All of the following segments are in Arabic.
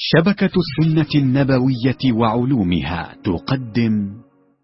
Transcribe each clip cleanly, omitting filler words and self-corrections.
شبكة السنة النبوية وعلومها تقدم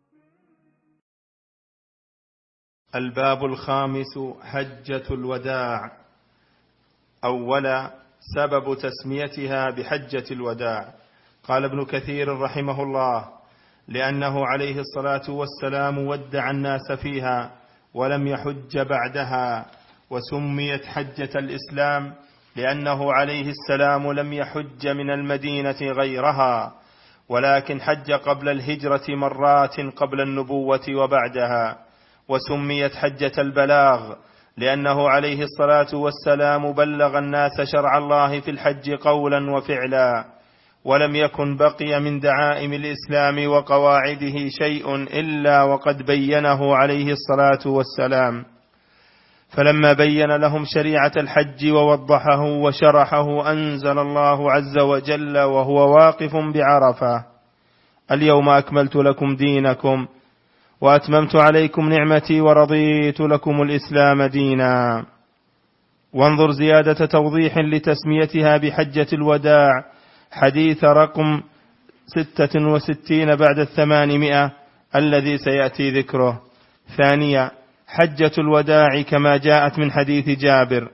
الباب الخامس: حجة الوداع. أولا، سبب تسميتها بحجة الوداع. قال ابن كثير رحمه الله: لأنه عليه الصلاة والسلام ودع الناس فيها ولم يحج بعدها. وسميت حجة الإسلام لأنه عليه السلام لم يحج من المدينة غيرها، ولكن حج قبل الهجرة مرات قبل النبوة وبعدها. وسميت حجة البلاغ لأنه عليه الصلاة والسلام بلغ الناس شرع الله في الحج قولا وفعلا، ولم يكن بقي من دعائم الإسلام وقواعده شيء إلا وقد بينه عليه الصلاة والسلام. فلما بين لهم شريعة الحج ووضحه وشرحه، أنزل الله عز وجل وهو واقف بعرفة: اليوم أكملت لكم دينكم وأتممت عليكم نعمتي ورضيت لكم الإسلام دينا. وانظر زيادة توضيح لتسميتها بحجة الوداع، حديث رقم 66 بعد 800 الذي سيأتي ذكره. ثانيا، حجة الوداع كما جاءت من حديث جابر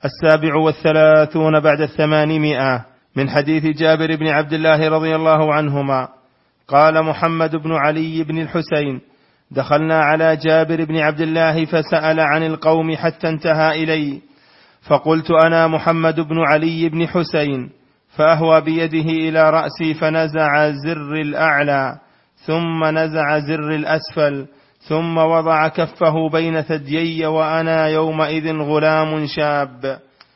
37 بعد 800 من حديث جابر بن عبد الله رضي الله عنهما قال: محمد بن علي بن الحسين: دخلنا على جابر بن عبد الله فسأل عن القوم حتى انتهى إلي، فقلت: أنا محمد بن علي بن حسين، فأهوى بيده إلى رأسي فنزع زر الأعلى ثم نزع زر الأسفل ثم وضع كفه بين ثديي وأنا يومئذ غلام شاب،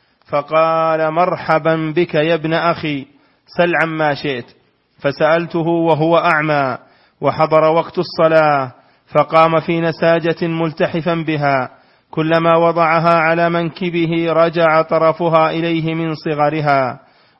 فقال: مرحبا بك يا ابن أخي، سل عما شئت. فسألته وهو أعمى وحضر وقت الصلاة، فقام في نساجة ملتحفا بها، كلما وضعها على منكبه رجع طرفها إليه من صغرها،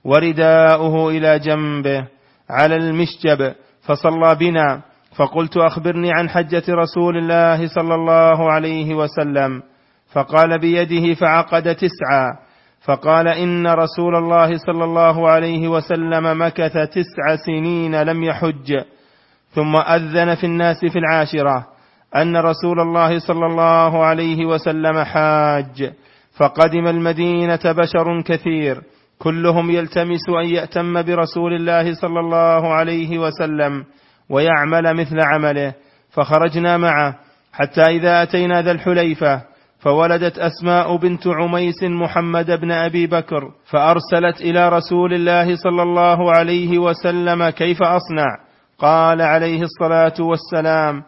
ورداؤه إلى جنبه على المشجب، فصلى بنا. فقلت: أخبرني عن حجة رسول الله صلى الله عليه وسلم. فقال بيده فعقد 9، فقال: إن رسول الله صلى الله عليه وسلم مكث 9 سنين لم يحج. ثم أذن في الناس في 10 أن رسول الله صلى الله عليه وسلم حاج. فقدم المدينة بشر كثير كلهم يلتمس أن يأتم برسول الله صلى الله عليه وسلم ويعمل مثل عمله، فخرجنا معه حتى إذا أتينا ذا الحليفة، فولدت أسماء بنت عميس محمد بن أبي بكر، فأرسلت إلى رسول الله صلى الله عليه وسلم: كيف أصنع؟ قال عليه الصلاة والسلام: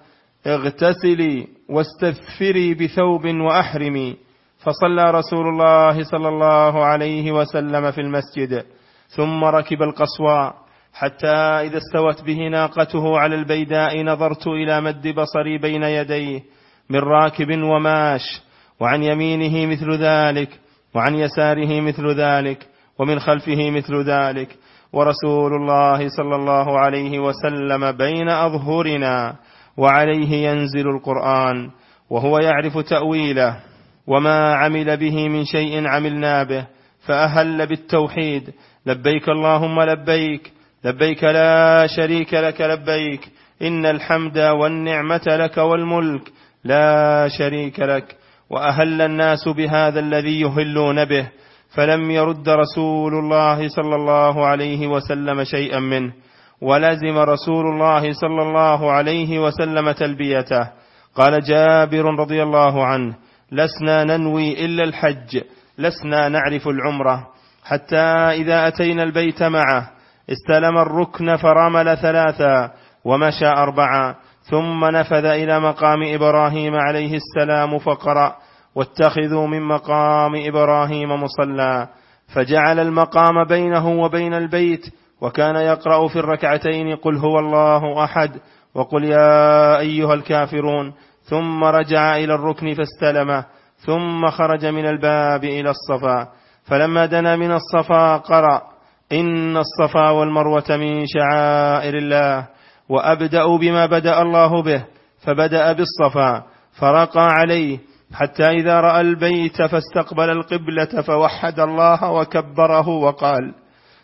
اغتسلي واستثفري بثوب وأحرمي. فصلى رسول الله صلى الله عليه وسلم في المسجد، ثم ركب القصواء حتى إذا استوت به ناقته على البيداء نظرت إلى مد بصري بين يديه من راكب وماش، وعن يمينه مثل ذلك وعن يساره مثل ذلك ومن خلفه مثل ذلك، ورسول الله صلى الله عليه وسلم بين أظهرنا، وعليه ينزل القرآن وهو يعرف تأويله، وما عمل به من شيء عملنا به. فأهل بالتوحيد: لبيك اللهم لبيك، لبيك لا شريك لك لبيك، إن الحمد والنعمة لك والملك لا شريك لك. وأهل الناس بهذا الذي يهلون به، فلم يرد رسول الله صلى الله عليه وسلم شيئا منه، ولزم رسول الله صلى الله عليه وسلم تلبيته. قال جابر رضي الله عنه: لسنا ننوي إلا الحج، لسنا نعرف العمرة، حتى إذا أتينا البيت معه استلم الركن فرمل 3 ومشى 4، ثم نفذ إلى مقام إبراهيم عليه السلام فقرأ: واتخذوا من مقام إبراهيم مصلى، فجعل المقام بينه وبين البيت، وكان يقرأ في الركعتين: قل هو الله أحد وقل يا أيها الكافرون، ثم رجع إلى الركن فاستلمه، ثم خرج من الباب إلى الصفا، فلما دنا من الصفا قرأ: إن الصفا والمروة من شعائر الله، وأبدأ بما بدأ الله به، فبدأ بالصفا فرقى عليه حتى إذا رأى البيت فاستقبل القبلة فوحد الله وكبره وقال: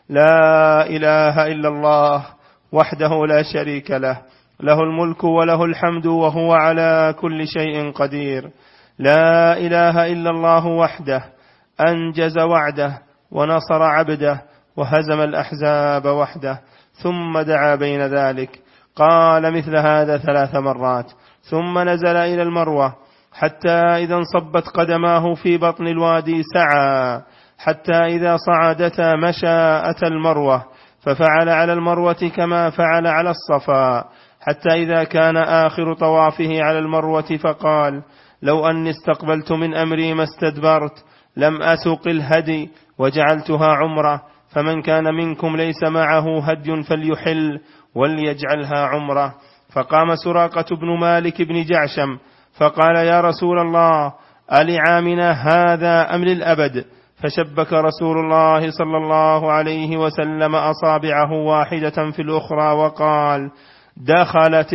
لا إله إلا الله وحده لا شريك له، له الملك وله الحمد وهو على كل شيء قدير. لا إله إلا الله وحده أنجز وعده ونصر عبده وهزم الأحزاب وحده. ثم دعا بين ذلك، قال مثل هذا 3 مرات، ثم نزل إلى المروة حتى إذا انصبت قدماه في بطن الوادي سعى، حتى إذا صعدتا مشى أتى المروة، ففعل على المروة كما فعل على الصفا، حتى إذا كان آخر طوافه على المروة فقال: لو أني استقبلت من أمري ما استدبرت، لم أسق الهدي وجعلتها عمرة، فمن كان منكم ليس معه هدي فليحل وليجعلها عمرة. فقام سراقة بن مالك بن جعشم فقال: يا رسول الله، ألعامنا هذا أم للأبد؟ فشبك رسول الله صلى الله عليه وسلم أصابعه واحدة في الأخرى وقال: دخلت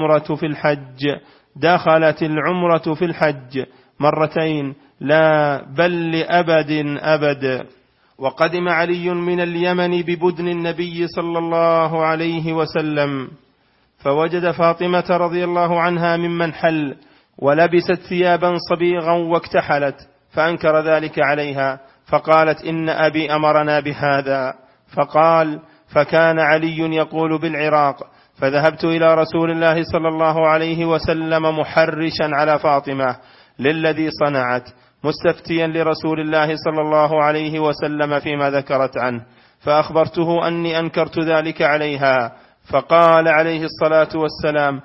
العمرة في الحج مرتين، لا بل لأبد أبد. وقدم علي من اليمن ببدن النبي صلى الله عليه وسلم، فوجد فاطمة رضي الله عنها ممن حل، ولبست ثيابا صبيغا واكتحلت، فأنكر ذلك عليها، فقالت: إن أبي أمرنا بهذا. فقال: فكان علي يقول بالعراق، فذهبت إلى رسول الله صلى الله عليه وسلم محرشا على فاطمة للذي صنعت، مستفتيا لرسول الله صلى الله عليه وسلم فيما ذكرت عنه، فأخبرته أني أنكرت ذلك عليها، فقال عليه الصلاة والسلام: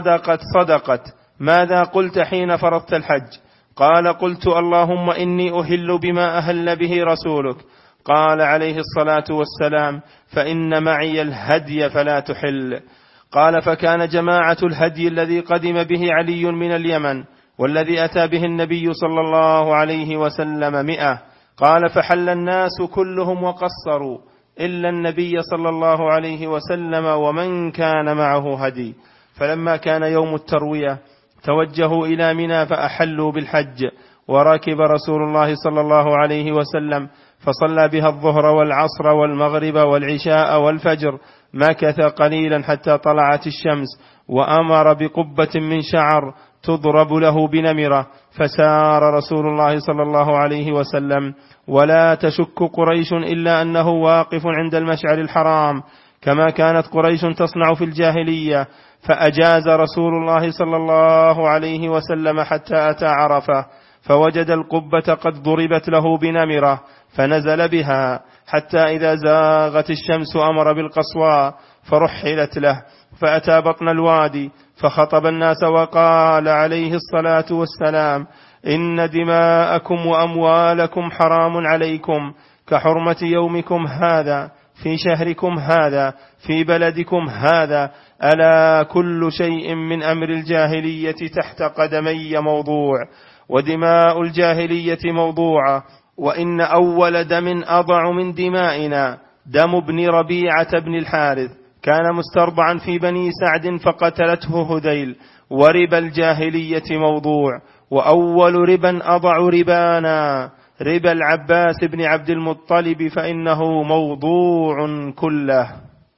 صدقت. ماذا قلت حين فرضت الحج؟ قال: قلت: اللهم إني أهل بما أهل به رسولك. قال عليه الصلاة والسلام: فإن معي الهدي فلا تحل. قال: فكان جماعة الهدي الذي قدم به علي من اليمن والذي أتى به النبي صلى الله عليه وسلم 100. قال: فحل الناس كلهم وقصروا إلا النبي صلى الله عليه وسلم ومن كان معه هدي. فلما كان يوم التروية توجهوا إلى منى فأحلوا بالحج، وركب رسول الله صلى الله عليه وسلم فصلى بها الظهر والعصر والمغرب والعشاء والفجر، مكث قليلا حتى طلعت الشمس، وأمر بقبة من شعر تضرب له بنمرة، فسار رسول الله صلى الله عليه وسلم، ولا تشك قريش إلا أنه واقف عند المشعر الحرام كما كانت قريش تصنع في الجاهلية. فأجاز رسول الله صلى الله عليه وسلم حتى أتى عرفة، فوجد القبة قد ضربت له بنمرة، فنزل بها حتى إذا زاغت الشمس أمر بالقصواء فرحلت له، فأتى بطن الوادي فخطب الناس وقال عليه الصلاة والسلام: إن دماءكم وأموالكم حرام عليكم كحرمة يومكم هذا في شهركم هذا في بلدكم هذا، ألا كل شيء من أمر الجاهلية تحت قدمي موضوع، ودماء الجاهلية موضوعة، وإن أول دم أضع من دمائنا دم ابن ربيعة بن الحارث، كان مسترضعا في بني سعد فقتلته هذيل، وربا الجاهلية موضوع، وأول ربا أضع ربانا ربا العباس بن عبد المطلب فإنه موضوع كله.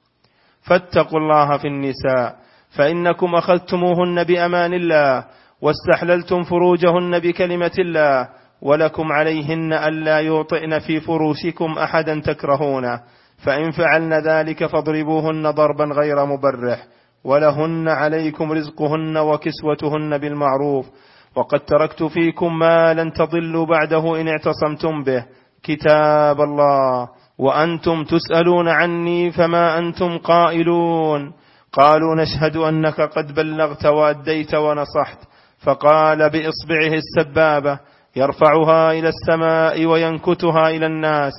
فاتقوا الله في النساء، فإنكم أخذتموهن بأمان الله واستحللتم فروجهن بكلمة الله، ولكم عليهن ألا يوطئن في فروشكم أحدا تكرهونه، فإن فعلن ذلك فاضربوهن ضربا غير مبرح، ولهن عليكم رزقهن وكسوتهن بالمعروف، وقد تركت فيكم ما لن تضلوا بعده إن اعتصمتم به، كتاب الله، وأنتم تسألون عني فما أنتم قائلون. قالوا: نشهد أنك قد بلغت وأديت ونصحت. فقال بإصبعه السبابة يرفعها إلى السماء وينكتها إلى الناس: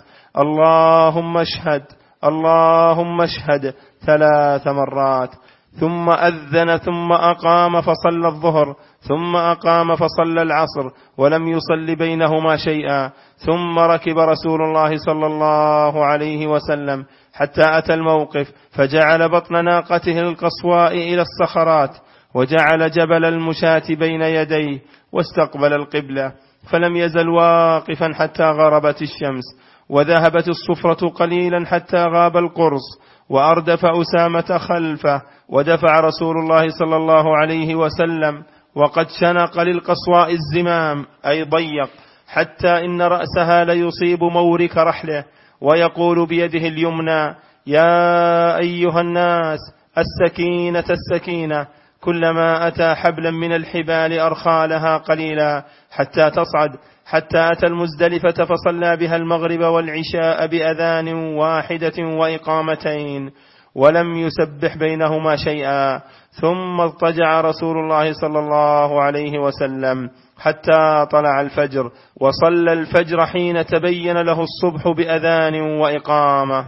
اللهم اشهد اللهم اشهد 3 مرات، ثم أذن ثم أقام فصلى الظهر، ثم أقام فصلى العصر، ولم يصل بينهما شيئا. ثم ركب رسول الله صلى الله عليه وسلم حتى أتى الموقف، فجعل بطن ناقته القصواء إلى الصخرات، وجعل جبل المشاة بين يديه، واستقبل القبلة، فلم يزل واقفا حتى غربت الشمس، وذهبت الصفرة قليلا حتى غاب القرص، وأردف أسامة خلفه، ودفع رسول الله صلى الله عليه وسلم وقد شنق للقصواء الزمام أي ضيق، حتى إن رأسها ليصيب مورك رحله، ويقول بيده اليمنى: يا أيها الناس السكينة السكينة، كلما أتى حبلا من الحبال أرخى لها قليلا حتى تصعد، حتى أتى المزدلفة فصلى بها المغرب والعشاء بأذان واحدة وإقامتين، ولم يسبح بينهما شيئا، ثم اضطجع رسول الله صلى الله عليه وسلم حتى طلع الفجر، وصلى الفجر حين تبين له الصبح بأذان وإقامة،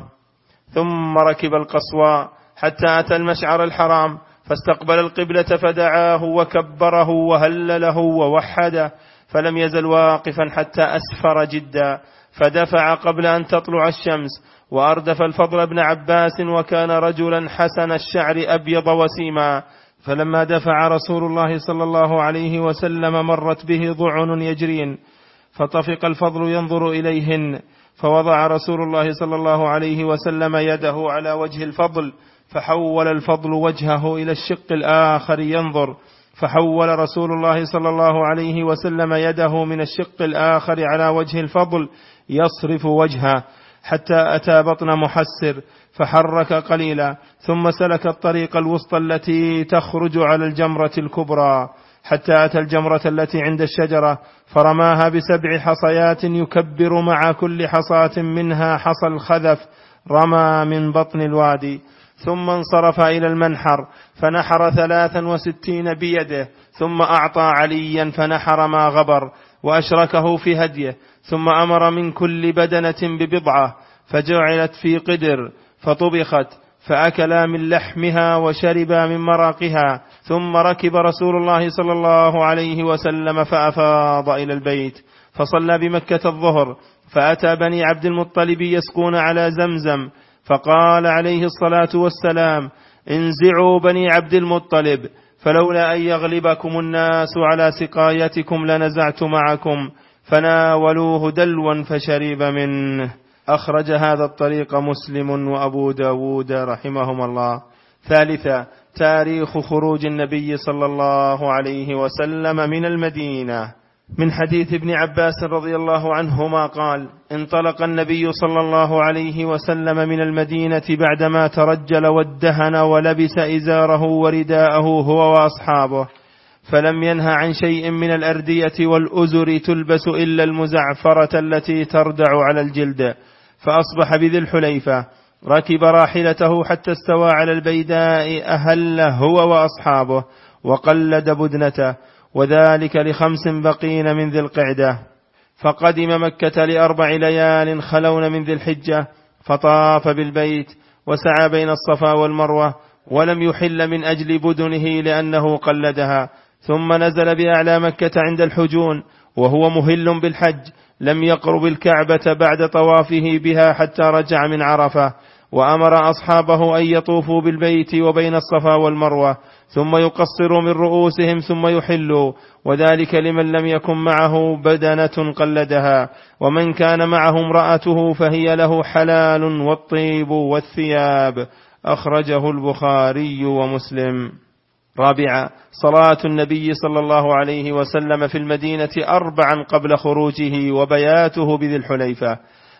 ثم ركب القصواء حتى أتى المشعر الحرام، فاستقبل القبلة فدعاه وكبره وهلله ووحده، فلم يزل واقفا حتى أسفر جدا، فدفع قبل أن تطلع الشمس، وأردف الفضل بن عباس، وكان رجلا حسن الشعر أبيض وسيما، فلما دفع رسول الله صلى الله عليه وسلم مرت به ضعن يجرين، فطفق الفضل ينظر إليهن، فوضع رسول الله صلى الله عليه وسلم يده على وجه الفضل، فحول الفضل وجهه إلى الشق الآخر ينظر، فحول رسول الله صلى الله عليه وسلم يده من الشق الآخر على وجه الفضل يصرف وجهه، حتى أتى بطن محسر فحرك قليلا، ثم سلك الطريق الوسطى التي تخرج على الجمرة الكبرى، حتى أتى الجمرة التي عند الشجرة، فرماها ب7 حصيات، يكبر مع كل حصاة منها حصى الخذف، رمى من بطن الوادي، ثم انصرف إلى المنحر فنحر 63 بيده، ثم أعطى عليا فنحر ما غبر، وأشركه في هديه، ثم أمر من كل بدنة ببضعة، فجعلت في قدر فطبخت، فأكلا من لحمها وشربا من مراقها، ثم ركب رسول الله صلى الله عليه وسلم فأفاض إلى البيت، فصلى بمكة الظهر، فأتى بني عبد المطلب يسقون على زمزم، فقال عليه الصلاة والسلام: انزعوا بني عبد المطلب، فلولا أن يغلبكم الناس على سقايتكم لنزعت معكم، فناولوه دلوا فشرب منه. أخرج هذا الطريق مسلم وأبو داود رحمهما الله. ثالثا، تاريخ خروج النبي صلى الله عليه وسلم من المدينة. من حديث ابن عباس رضي الله عنهما قال: انطلق النبي صلى الله عليه وسلم من المدينة بعدما ترجل وادهن ولبس إزاره ورداءه هو وأصحابه، فلم ينه عن شيء من الأردية والأزر تلبس إلا المزعفرة التي تردع على الجلد، فأصبح بذي الحليفة، ركب راحلته حتى استوى على البيداء، أهل هو وأصحابه، وقلد بدنته، وذلك ل5 بقين من ذي القعدة، فقدم مكة ل4 ليال خلون من ذي الحجة، فطاف بالبيت وسعى بين الصفا والمروة، ولم يحل من أجل بدنه لأنه قلدها، ثم نزل بأعلى مكة عند الحجون وهو مهل بالحج، لم يقرب الكعبة بعد طوافه بها حتى رجع من عرفة، وأمر أصحابه أن يطوفوا بالبيت وبين الصفا والمروة، ثم يقصروا من رؤوسهم ثم يحلوا، وذلك لمن لم يكن معه بدنة قلدها، ومن كان معه امرأته فهي له حلال، والطيب والثياب. أخرجه البخاري ومسلم. رابعا، صلاة النبي صلى الله عليه وسلم في المدينة 4 قبل خروجه، وبياته بذي الحليفة.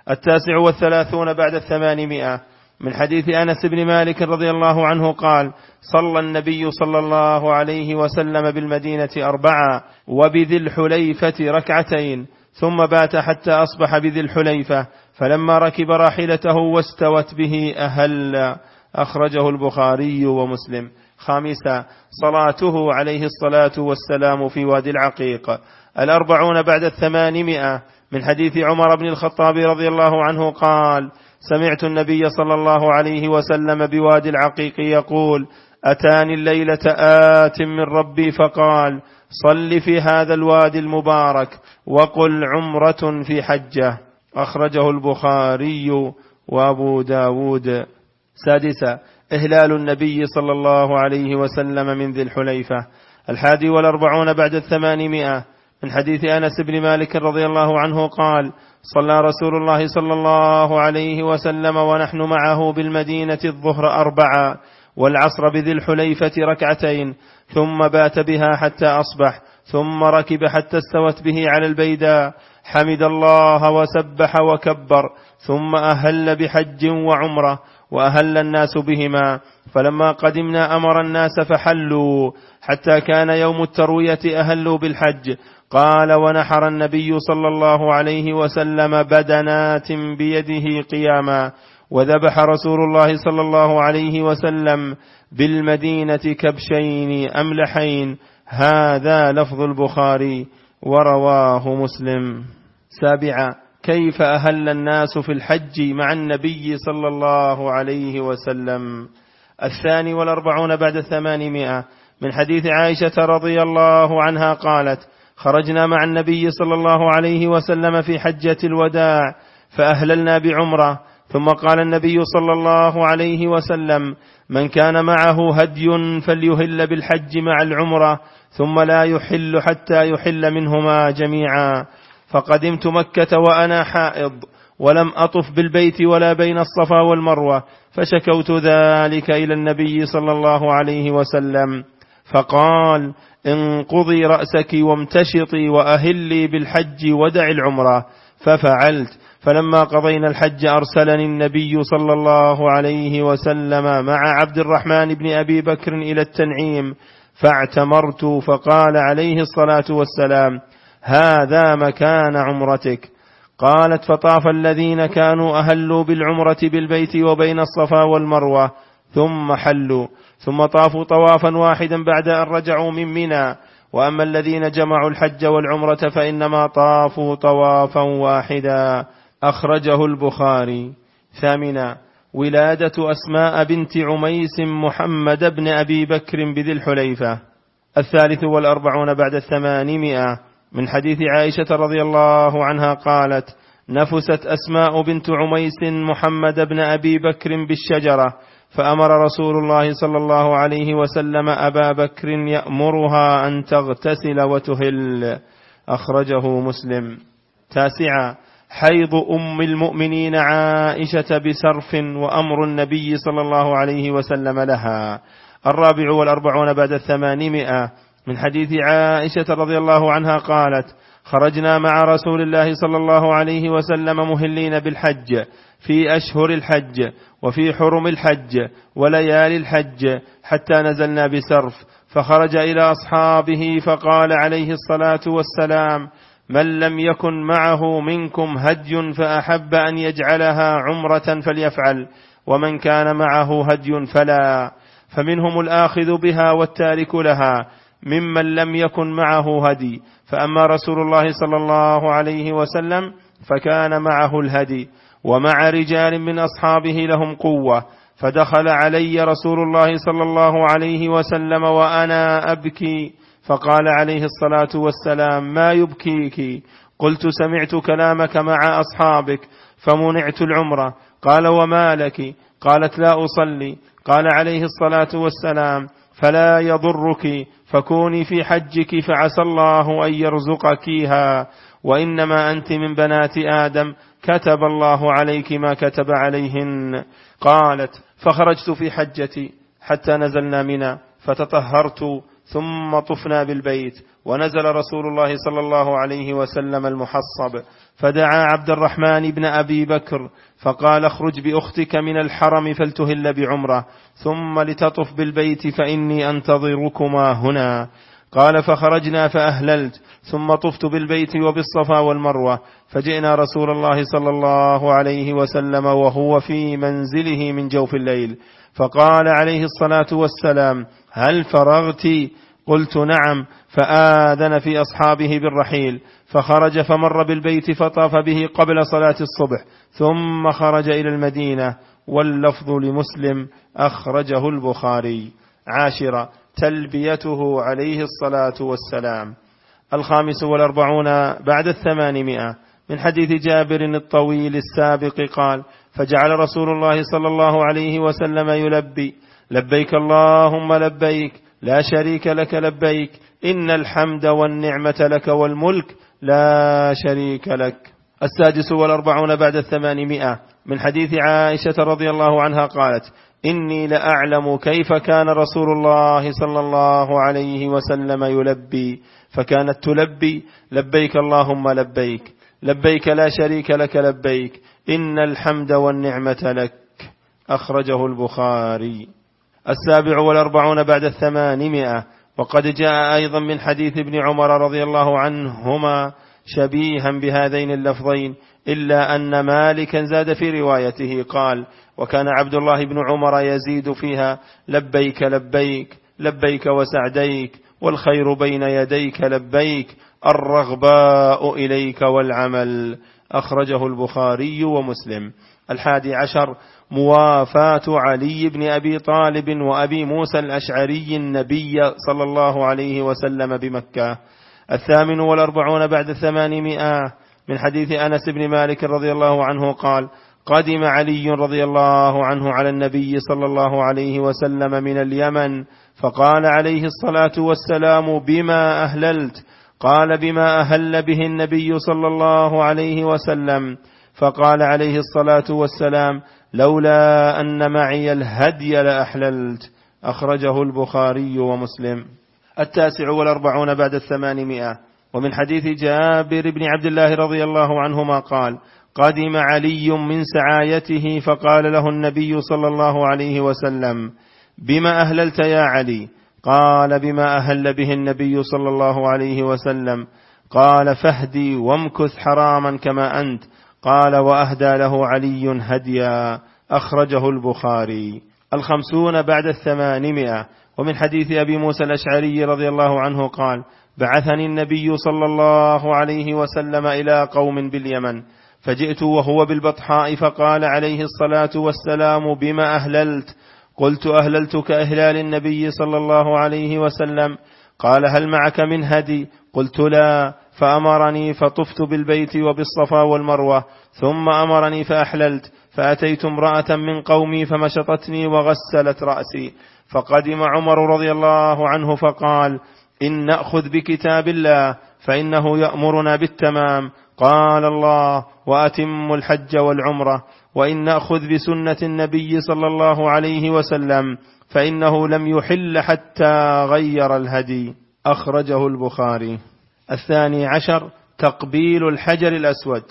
39 بعد 800، من حديث أنس بن مالك رضي الله عنه قال: صلى النبي صلى الله عليه وسلم بالمدينة 4 وبذي الحليفة 2 ثم بات حتى أصبح بذي الحليفة، فلما ركب راحلته واستوت به أهل. أخرجه البخاري ومسلم. 5، صلاته عليه الصلاة والسلام في وادي العقيق. 40 بعد 800، من حديث عمر بن الخطاب رضي الله عنه قال: سمعت النبي صلى الله عليه وسلم بوادي العقيق يقول: أتاني الليلة آت من ربي فقال: صل في هذا الوادي المبارك وقل عمرة في حجة. أخرجه البخاري وأبو داود. 6، إهلال النبي صلى الله عليه وسلم من ذي الحليفة. 41 بعد 800، من حديث أنس بن مالك رضي الله عنه قال: صلى رسول الله صلى الله عليه وسلم ونحن معه بالمدينة الظهر 4 والعصر بذي الحليفة 2 ثم بات بها حتى أصبح ثم ركب حتى استوت به على البيداء حمد الله وسبح وكبر ثم أهل بحج وعمرة وأهل الناس بهما. فلما قدمنا أمر الناس فحلوا حتى كان يوم التروية أهلوا بالحج. قال ونحر النبي صلى الله عليه وسلم بدنات بيده قياما وذبح رسول الله صلى الله عليه وسلم بالمدينة كبشين أملحين. هذا لفظ البخاري ورواه مسلم. 7. كيف أهل الناس في الحج مع النبي صلى الله عليه وسلم؟ 42 بعد 800 من حديث عائشة رضي الله عنها قالت خرجنا مع النبي صلى الله عليه وسلم في حجة الوداع فأهللنا بعمرة ثم قال النبي صلى الله عليه وسلم من كان معه هدي فليهل بالحج مع العمرة ثم لا يحل حتى يحل منهما جميعا. فقدمت مكة وأنا حائض ولم أطف بالبيت ولا بين الصفا والمروة فشكوت ذلك إلى النبي صلى الله عليه وسلم فقال انقضي رأسك وامتشطي وأهلي بالحج ودع العمرة ففعلت. فلما قضينا الحج أرسلني النبي صلى الله عليه وسلم مع عبد الرحمن بن أبي بكر إلى التنعيم فاعتمرت فقال عليه الصلاة والسلام هذا مكان عمرتك. قالت فطاف الذين كانوا أهلوا بالعمرة بالبيت وبين الصفا والمروة ثم حلوا ثم طافوا طوافا واحدا بعد أن رجعوا من منى. وأما الذين جمعوا الحج والعمرة فإنما طافوا طوافا واحدا. أخرجه البخاري. 8. ولادة أسماء بنت عميس محمد بن أبي بكر بذي الحليفة. 43 بعد 800 من حديث عائشة رضي الله عنها قالت نفست أسماء بنت عميس محمد بن أبي بكر بالشجرة فأمر رسول الله صلى الله عليه وسلم أبا بكر يأمرها أن تغتسل وتهل. أخرجه مسلم. 9. حيض أم المؤمنين عائشة بسرف وأمر النبي صلى الله عليه وسلم لها. 44 بعد 800 من حديث عائشة رضي الله عنها قالت خرجنا مع رسول الله صلى الله عليه وسلم مهلين بالحج في أشهر الحج وفي حرم الحج وليالي الحج حتى نزلنا بسرف فخرج إلى أصحابه فقال عليه الصلاة والسلام من لم يكن معه منكم هدي فأحب أن يجعلها عمرة فليفعل ومن كان معه هدي فلا. فمنهم الآخذ بها والتارك لها ممن لم يكن معه هدي. فأما رسول الله صلى الله عليه وسلم فكان معه الهدي ومع رجال من أصحابه لهم قوة. فدخل علي رسول الله صلى الله عليه وسلم وأنا أبكي فقال عليه الصلاة والسلام ما يبكيك؟ قلت سمعت كلامك مع أصحابك فمنعت العمرة. قال وما لك؟ قالت لا أصلي. قال عليه الصلاة والسلام فلا يضرك فكوني في حجك فعسى الله أن يرزقكيها وإنما أنت من بنات آدم كتب الله عليك ما كتب عليهن. قالت فخرجت في حجتي حتى نزلنا منى فتطهرت ثم طفنا بالبيت ونزل رسول الله صلى الله عليه وسلم المحصب فدعا عبد الرحمن بن أبي بكر فقال اخرج بأختك من الحرم فلتهل بعمرة ثم لتطف بالبيت فإني أنتظركما هنا. قال فخرجنا فأهللت ثم طفت بالبيت وبالصفا والمروة فجئنا رسول الله صلى الله عليه وسلم وهو في منزله من جوف الليل فقال عليه الصلاة والسلام هل فرغت؟ قلت نعم. فآذن في أصحابه بالرحيل فخرج فمر بالبيت فطاف به قبل صلاة الصبح ثم خرج إلى المدينة واللفظ لمسلم. أخرجه البخاري. 10. تلبيته عليه الصلاة والسلام. 45 بعد 800 من حديث جابر الطويل السابق قال فجعل رسول الله صلى الله عليه وسلم يلبي لبيك اللهم لبيك لا شريك لك لبيك إن الحمد والنعمة لك والملك لا شريك لك. 46 بعد 800 من حديث عائشة رضي الله عنها قالت: إني لأعلم كيف كان رسول الله صلى الله عليه وسلم يلبي، فكانت تلبي: لبيك اللهم لبيك، لبيك لا شريك لك لبيك، إن الحمد والنعمة لك. أخرجه البخاري. 47 بعد 800 وقد جاء أيضا من حديث ابن عمر رضي الله عنهما شبيها بهذين اللفظين، إلا أن مالكا زاد في روايته قال: وكان عبد الله بن عمر يزيد فيها: لبيك لبيك، لبيك وسعديك، والخير بين يديك لبيك، الرغباء إليك والعمل. أخرجه البخاري ومسلم. 11 موافاة علي بن أبي طالب وأبي موسى الأشعري النبي صلى الله عليه وسلم بمكة. 48 بعد 800 من حديث أنس بن مالك رضي الله عنه قال: قدم علي رضي الله عنه على النبي صلى الله عليه وسلم من اليمن، فقال عليه الصلاة والسلام: بما أهللت؟ قال: بما أهل به النبي صلى الله عليه وسلم. فقال عليه الصلاة والسلام: لولا أن معي الهدي لأحللت. أخرجه البخاري ومسلم. 49 بعد 800 ومن حديث جابر بن عبد الله رضي الله عنهما قال: قدم علي من سعايته، فقال له النبي صلى الله عليه وسلم: بما أهللت يا علي؟ قال: بما أهل به النبي صلى الله عليه وسلم. قال: فاهدي وامكث حراما كما أنت. قال: وأهدى له علي هديا. أخرجه البخاري. 50 بعد 800 ومن حديث أبي موسى الأشعري رضي الله عنه قال: بعثني النبي صلى الله عليه وسلم إلى قوم باليمن، فجئت وهو بالبطحاء، فقال عليه الصلاة والسلام: بما أهللت؟ قلت: أهللت كإهلال النبي صلى الله عليه وسلم. قال: هل معك من هدي؟ قلت: لا. فأمرني فطفت بالبيت وبالصفا والمروة، ثم أمرني فأحللت، فأتيت امرأة من قومي فمشطتني وغسلت رأسي، فقدم عمر رضي الله عنه فقال: إن نأخذ بكتاب الله فإنه يأمرنا بالتمام، قال الله: وأتم الحج والعمرة. وإن نأخذ بسنة النبي صلى الله عليه وسلم فإنه لم يحل حتى غير الهدي. أخرجه البخاري. 12 تقبيل الحجر الأسود.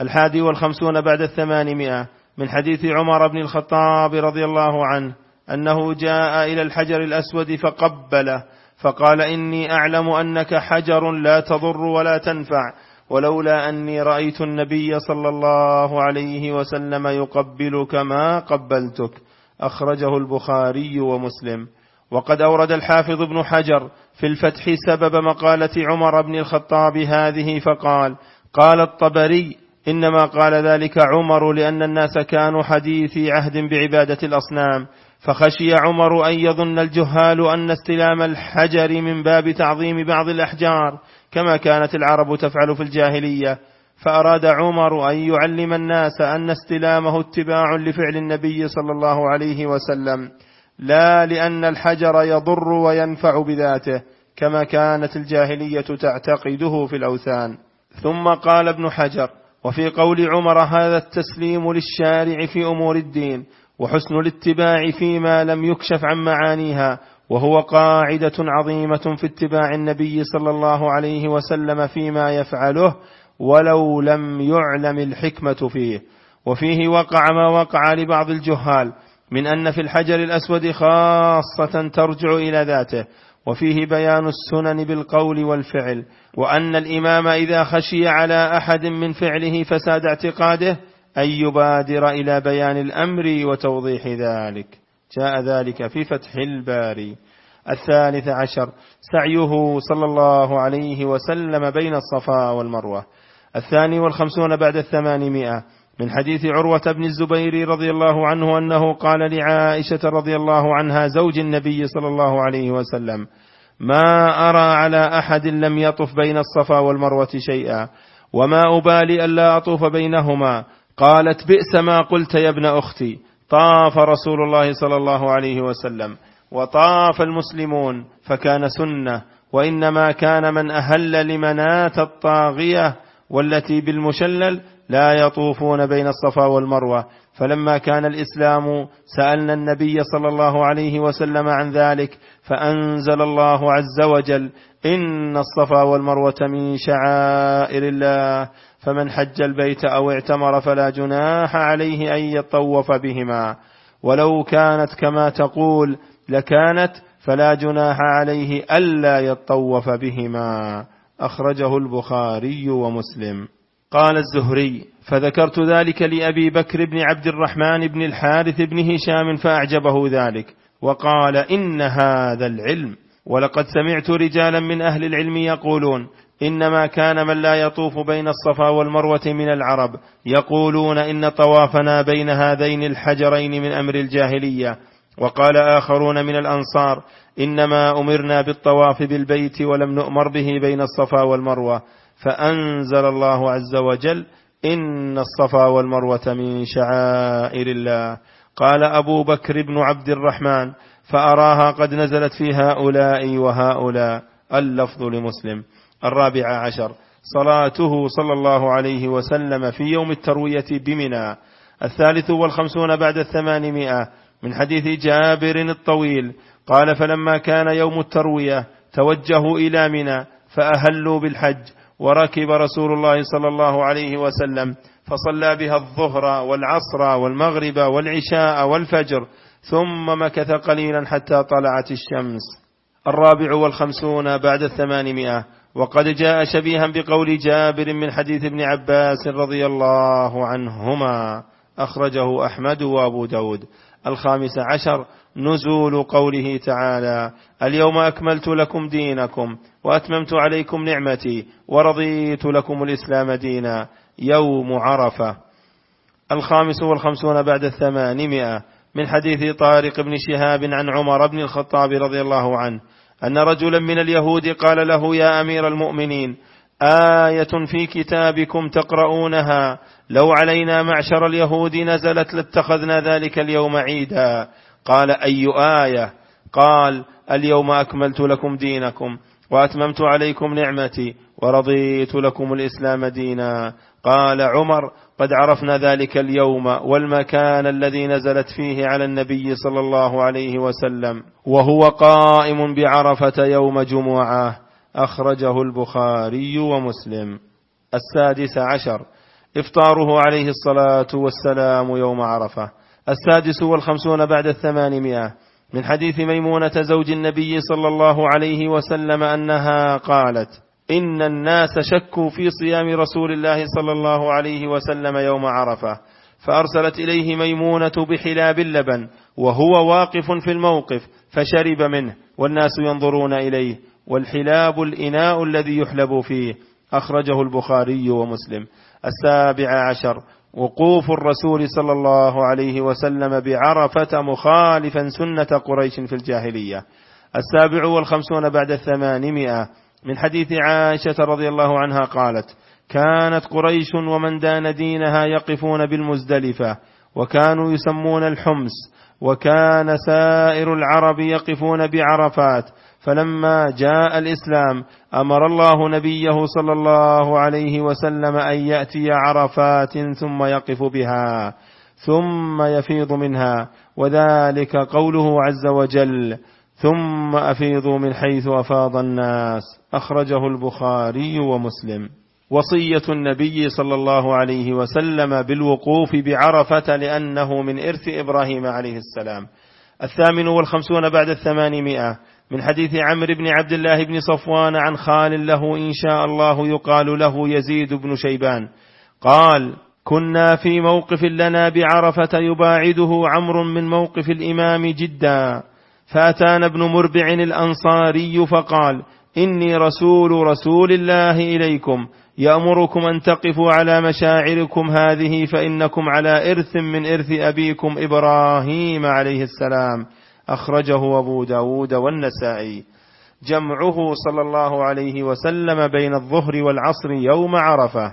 51 بعد 800 من حديث عمر بن الخطاب رضي الله عنه أنه جاء إلى الحجر الأسود فقبله، فقال: إني أعلم أنك حجر لا تضر ولا تنفع، ولولا أني رأيت النبي صلى الله عليه وسلم يقبلك ما قبلتك. أخرجه البخاري ومسلم. وقد أورد الحافظ ابن حجر في الفتح سبب مقالة عمر بن الخطاب هذه فقال: قال الطبري: إنما قال ذلك عمر لأن الناس كانوا حديثي عهد بعبادة الأصنام، فخشي عمر أن يظن الجهال أن استلام الحجر من باب تعظيم بعض الأحجار كما كانت العرب تفعل في الجاهلية، فأراد عمر أن يعلم الناس أن استلامه اتباع لفعل النبي صلى الله عليه وسلم، لا لأن الحجر يضر وينفع بذاته كما كانت الجاهلية تعتقده في الأوثان. ثم قال ابن حجر: وفي قول عمر هذا التسليم للشارع في أمور الدين، وحسن الاتباع فيما لم يكشف عن معانيها، وهو قاعدة عظيمة في اتباع النبي صلى الله عليه وسلم فيما يفعله ولو لم يعلم الحكمة فيه. وفيه وقع ما وقع لبعض الجهال من أن في الحجر الأسود خاصة ترجع إلى ذاته، وفيه بيان السنن بالقول والفعل، وأن الإمام إذا خشي على أحد من فعله فساد اعتقاده أن يبادر إلى بيان الأمر وتوضيح ذلك. جاء ذلك في فتح الباري. 13 سعيه صلى الله عليه وسلم بين الصفا والمروة. 52 بعد 800 من حديث عروة بن الزبير رضي الله عنه أنه قال لعائشة رضي الله عنها زوج النبي صلى الله عليه وسلم: ما أرى على أحد لم يطف بين الصفا والمروة شيئا، وما أبالي ألا أطوف بينهما. قالت: بئس ما قلت يا ابن أختي، طاف رسول الله صلى الله عليه وسلم وطاف المسلمون فكان سنة، وإنما كان من أهل لمناة الطاغية والتي بالمشلل لا يطوفون بين الصفا والمروة. فلما كان الإسلام سألنا النبي صلى الله عليه وسلم عن ذلك، فأنزل الله عز وجل: إن الصفا والمروة من شعائر الله، فمن حج البيت أو اعتمر فلا جناح عليه أن يطوف بهما. ولو كانت كما تقول لكانت، فلا جناح عليه ألا يطوف بهما. أخرجه البخاري ومسلم. قال الزهري: فذكرت ذلك لأبي بكر بن عبد الرحمن بن الحارث بن هشام فأعجبه ذلك، وقال: إن هذا العلم. ولقد سمعت رجالا من أهل العلم يقولون: إنما كان من لا يطوف بين الصفا والمروة من العرب يقولون إن طوافنا بين هذين الحجرين من أمر الجاهلية. وقال آخرون من الأنصار: إنما أمرنا بالطواف بالبيت ولم نؤمر به بين الصفا والمروة. فأنزل الله عز وجل: إن الصفا والمروة من شعائر الله. قال أبو بكر بن عبد الرحمن: فأراها قد نزلت في هؤلاء وهؤلاء. اللفظ لمسلم. 14 صلاته صلى الله عليه وسلم في يوم التروية بمنى. 53 بعد 800 من حديث جابر الطويل قال: فلما كان يوم التروية توجهوا إلى منى فأهلوا بالحج، وركب رسول الله صلى الله عليه وسلم فصلى بها الظهر والعصر والمغرب والعشاء والفجر، ثم مكث قليلا حتى طلعت الشمس. 54 بعد 800 وقد جاء شبيها بقول جابر من حديث ابن عباس رضي الله عنهما. أخرجه أحمد وأبو داود. 15 نزول قوله تعالى: اليوم أكملت لكم دينكم وأتممت عليكم نعمتي ورضيت لكم الإسلام دينا، يوم عرفة. 55 بعد 800 من حديث طارق بن شهاب عن عمر بن الخطاب رضي الله عنه أن رجلا من اليهود قال له: يا أمير المؤمنين، آية في كتابكم تقرؤونها لو علينا معشر اليهود نزلت لاتخذنا ذلك اليوم عيدا. قال: أي آية؟ قال: اليوم أكملت لكم دينكم وأتممت عليكم نعمتي ورضيت لكم الإسلام دينا. قال عمر: قد عرفنا ذلك اليوم والمكان الذي نزلت فيه على النبي صلى الله عليه وسلم، وهو قائم بعرفة يوم جمعة. أخرجه البخاري ومسلم. 16 إفطاره عليه الصلاة والسلام يوم عرفة. 56 بعد 800 من حديث ميمونة زوج النبي صلى الله عليه وسلم أنها قالت: إن الناس شكوا في صيام رسول الله صلى الله عليه وسلم يوم عرفة، فأرسلت إليه ميمونة بحلاب اللبن وهو واقف في الموقف فشرب منه والناس ينظرون إليه، والحلاب الإناء الذي يحلب فيه. أخرجه البخاري ومسلم. 17 وقوف الرسول صلى الله عليه وسلم بعرفة مخالفا سنة قريش في الجاهلية. 57 بعد 800 من حديث عائشة رضي الله عنها قالت: كانت قريش ومن دان دينها يقفون بالمزدلفة وكانوا يسمون الحمص، وكان سائر العرب يقفون بعرفات، فلما جاء الإسلام أمر الله نبيه صلى الله عليه وسلم أن يأتي عرفات ثم يقف بها ثم يفيض منها، وذلك قوله عز وجل: ثم أفيضوا من حيث أفاض الناس. أخرجه البخاري ومسلم. وصية النبي صلى الله عليه وسلم بالوقوف بعرفة لأنه من إرث إبراهيم عليه السلام. 58 بعد 800 من حديث عمرو بن عبد الله بن صفوان عن خال له إن شاء الله يقال له يزيد بن شيبان قال: كنا في موقف لنا بعرفة يباعده عمرو من موقف الإمام جدا، فأتانا ابن مربع الأنصاري فقال: إني رسول الله إليكم يأمركم أن تقفوا على مشاعركم هذه، فإنكم على إرث من إرث أبيكم إبراهيم عليه السلام. أخرجه أبو داود والنسائي. جمعه صلى الله عليه وسلم بين الظهر والعصر يوم عرفة.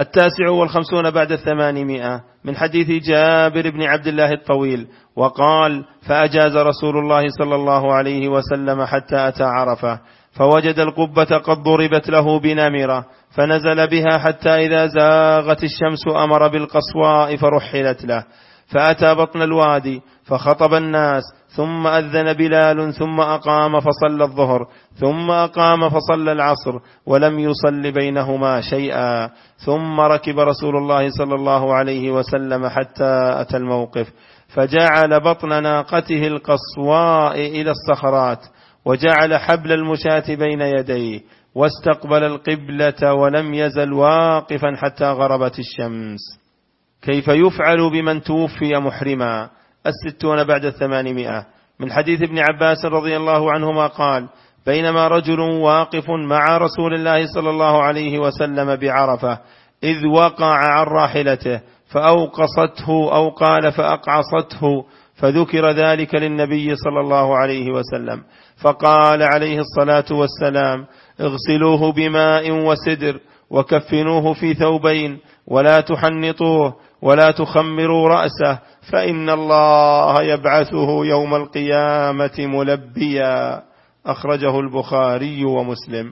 59 بعد 800 من حديث جابر بن عبد الله الطويل وقال: فأجاز رسول الله صلى الله عليه وسلم حتى أتى عرفة، فوجد القبة قد ضربت له بنمرة، فنزل بها حتى إذا زاغت الشمس أمر بالقصواء فرحلت له، فأتى بطن الوادي فخطب الناس، ثم أذن بلال، ثم أقام فصلى الظهر، ثم أقام فصلى العصر، ولم يصل بينهما شيئا. ثم ركب رسول الله صلى الله عليه وسلم حتى أتى الموقف، فجعل بطن ناقته القصواء إلى الصخرات، وجعل حبل المشاة بين يديه، واستقبل القبلة، ولم يزل واقفا حتى غربت الشمس. كيف يفعل بمن توفي محرما؟ 60 بعد 800. من حديث ابن عباس رضي الله عنهما قال: بينما رجل واقف مع رسول الله صلى الله عليه وسلم بعرفة، إذ وقع عن راحلته فأوقصته، أو قال فأقعصته، فذكر ذلك للنبي صلى الله عليه وسلم، فقال عليه الصلاة والسلام: اغسلوه بماء وسدر، وكفنوه في ثوبين، ولا تحنطوه، ولا تخمروا رأسه، فإن الله يبعثه يوم القيامة ملبيا. أخرجه البخاري ومسلم.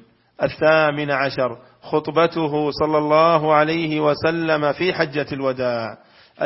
18 خطبته صلى الله عليه وسلم في حجة الوداع.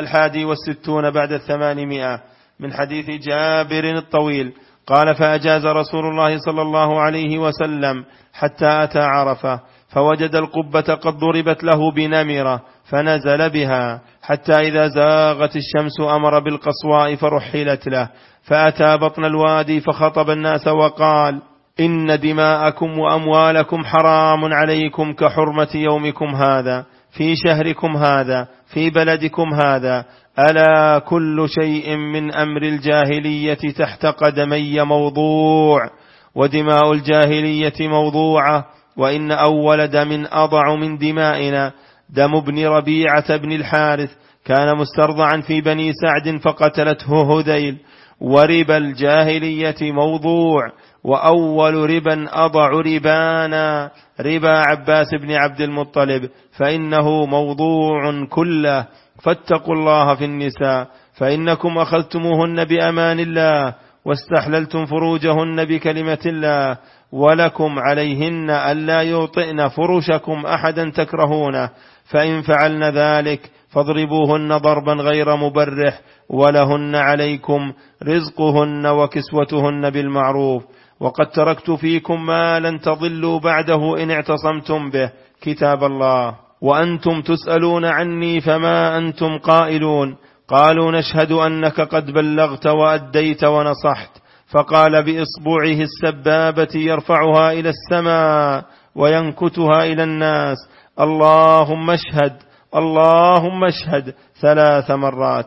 61 بعد 800. من حديث جابر الطويل قال: فأجاز رسول الله صلى الله عليه وسلم حتى أتى عرفة، فوجد القبة قد ضربت له بنمرة، فنزل بها حتى إذا زاغت الشمس أمر بالقصواء فرحلت له، فأتى بطن الوادي فخطب الناس وقال: إن دماءكم وأموالكم حرام عليكم كحرمة يومكم هذا في شهركم هذا في بلدكم هذا. ألا كل شيء من أمر الجاهلية تحت قدمي موضوع، ودماء الجاهلية موضوعة، وإن أول دم أضع من دمائنا دم ابن ربيعة بن الحارث، كان مسترضعا في بني سعد فقتلته هذيل. وربا الجاهلية موضوع، وأول ربا أضع ربانا ربا عباس بن عبد المطلب، فإنه موضوع كله. فاتقوا الله في النساء، فإنكم أخذتموهن بأمان الله، واستحللتم فروجهن بكلمة الله، ولكم عليهن ألا يوطئن فرشكم أحدا تكرهونه، فإن فعلن ذلك فاضربوهن ضربا غير مبرح، ولهن عليكم رزقهن وكسوتهن بالمعروف. وقد تركت فيكم ما لن تضلوا بعده إن اعتصمتم به، كتاب الله، وأنتم تسألون عني فما أنتم قائلون. قالوا: نشهد أنك قد بلغت وأديت ونصحت. فقال بإصبعه السبابة يرفعها إلى السماء وينكتها إلى الناس: اللهم اشهد، اللهم اشهد 3 مرات.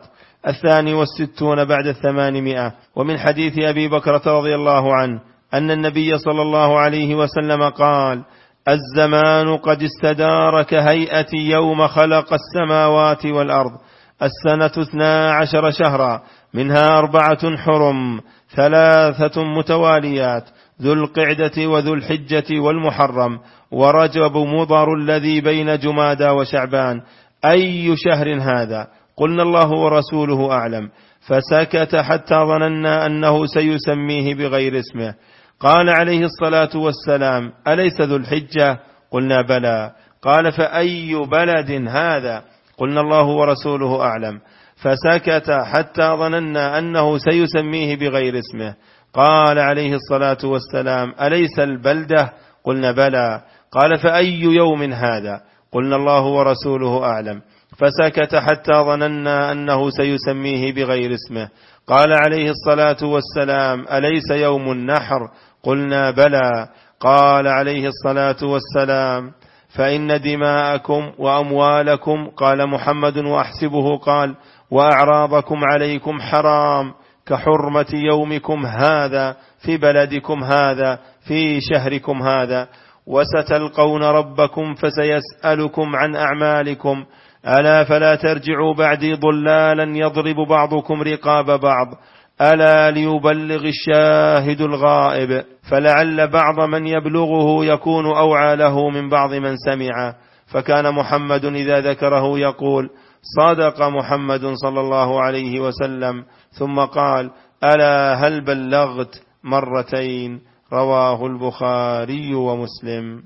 62 بعد 800. ومن حديث أبي بكرة رضي الله عنه أن النبي صلى الله عليه وسلم قال: الزمان قد استدار كهيئة يوم خلق السماوات والأرض. السنة 12 شهرا، منها 4 حرم، 3 متواليات، ذو القعدة وذو الحجة والمحرم، ورجب مضر الذي بين جمادى وشعبان. أي شهر هذا؟ قلنا: الله ورسوله أعلم. فسكت حتى ظننا أنه سيسميه بغير اسمه. قال عليه الصلاة والسلام: أليس ذو الحجة؟ قلنا: بلى. قال: فأي بلد هذا؟ قلنا: الله ورسوله أعلم. فسكت حتى ظننا أنه سيسميه بغير اسمه. قال عليه الصلاة والسلام: أليس البلدة؟ قلنا: بلى. قال: فأي يوم هذا؟ قلنا: الله ورسوله أعلم. فسكت حتى ظننا أنه سيسميه بغير اسمه. قال عليه الصلاة والسلام: أليس يوم النحر؟ قلنا: بلى. قال عليه الصلاة والسلام: فإن دماءكم وأموالكم، قال محمد وأحسبه قال: وأعراضكم عليكم حرام كحرمة يومكم هذا في بلدكم هذا في شهركم هذا. وستلقون ربكم فسيسألكم عن أعمالكم، ألا فلا ترجعوا بعدي ضلالا يضرب بعضكم رقاب بعض، ألا ليبلغ الشاهد الغائب، فلعل بعض من يبلغه يكون أوعى له من بعض من سمع. فكان محمد إذا ذكره يقول: صدق محمد صلى الله عليه وسلم، ثم قال: ألا هل بلغت؟ مرتين. رواه البخاري ومسلم.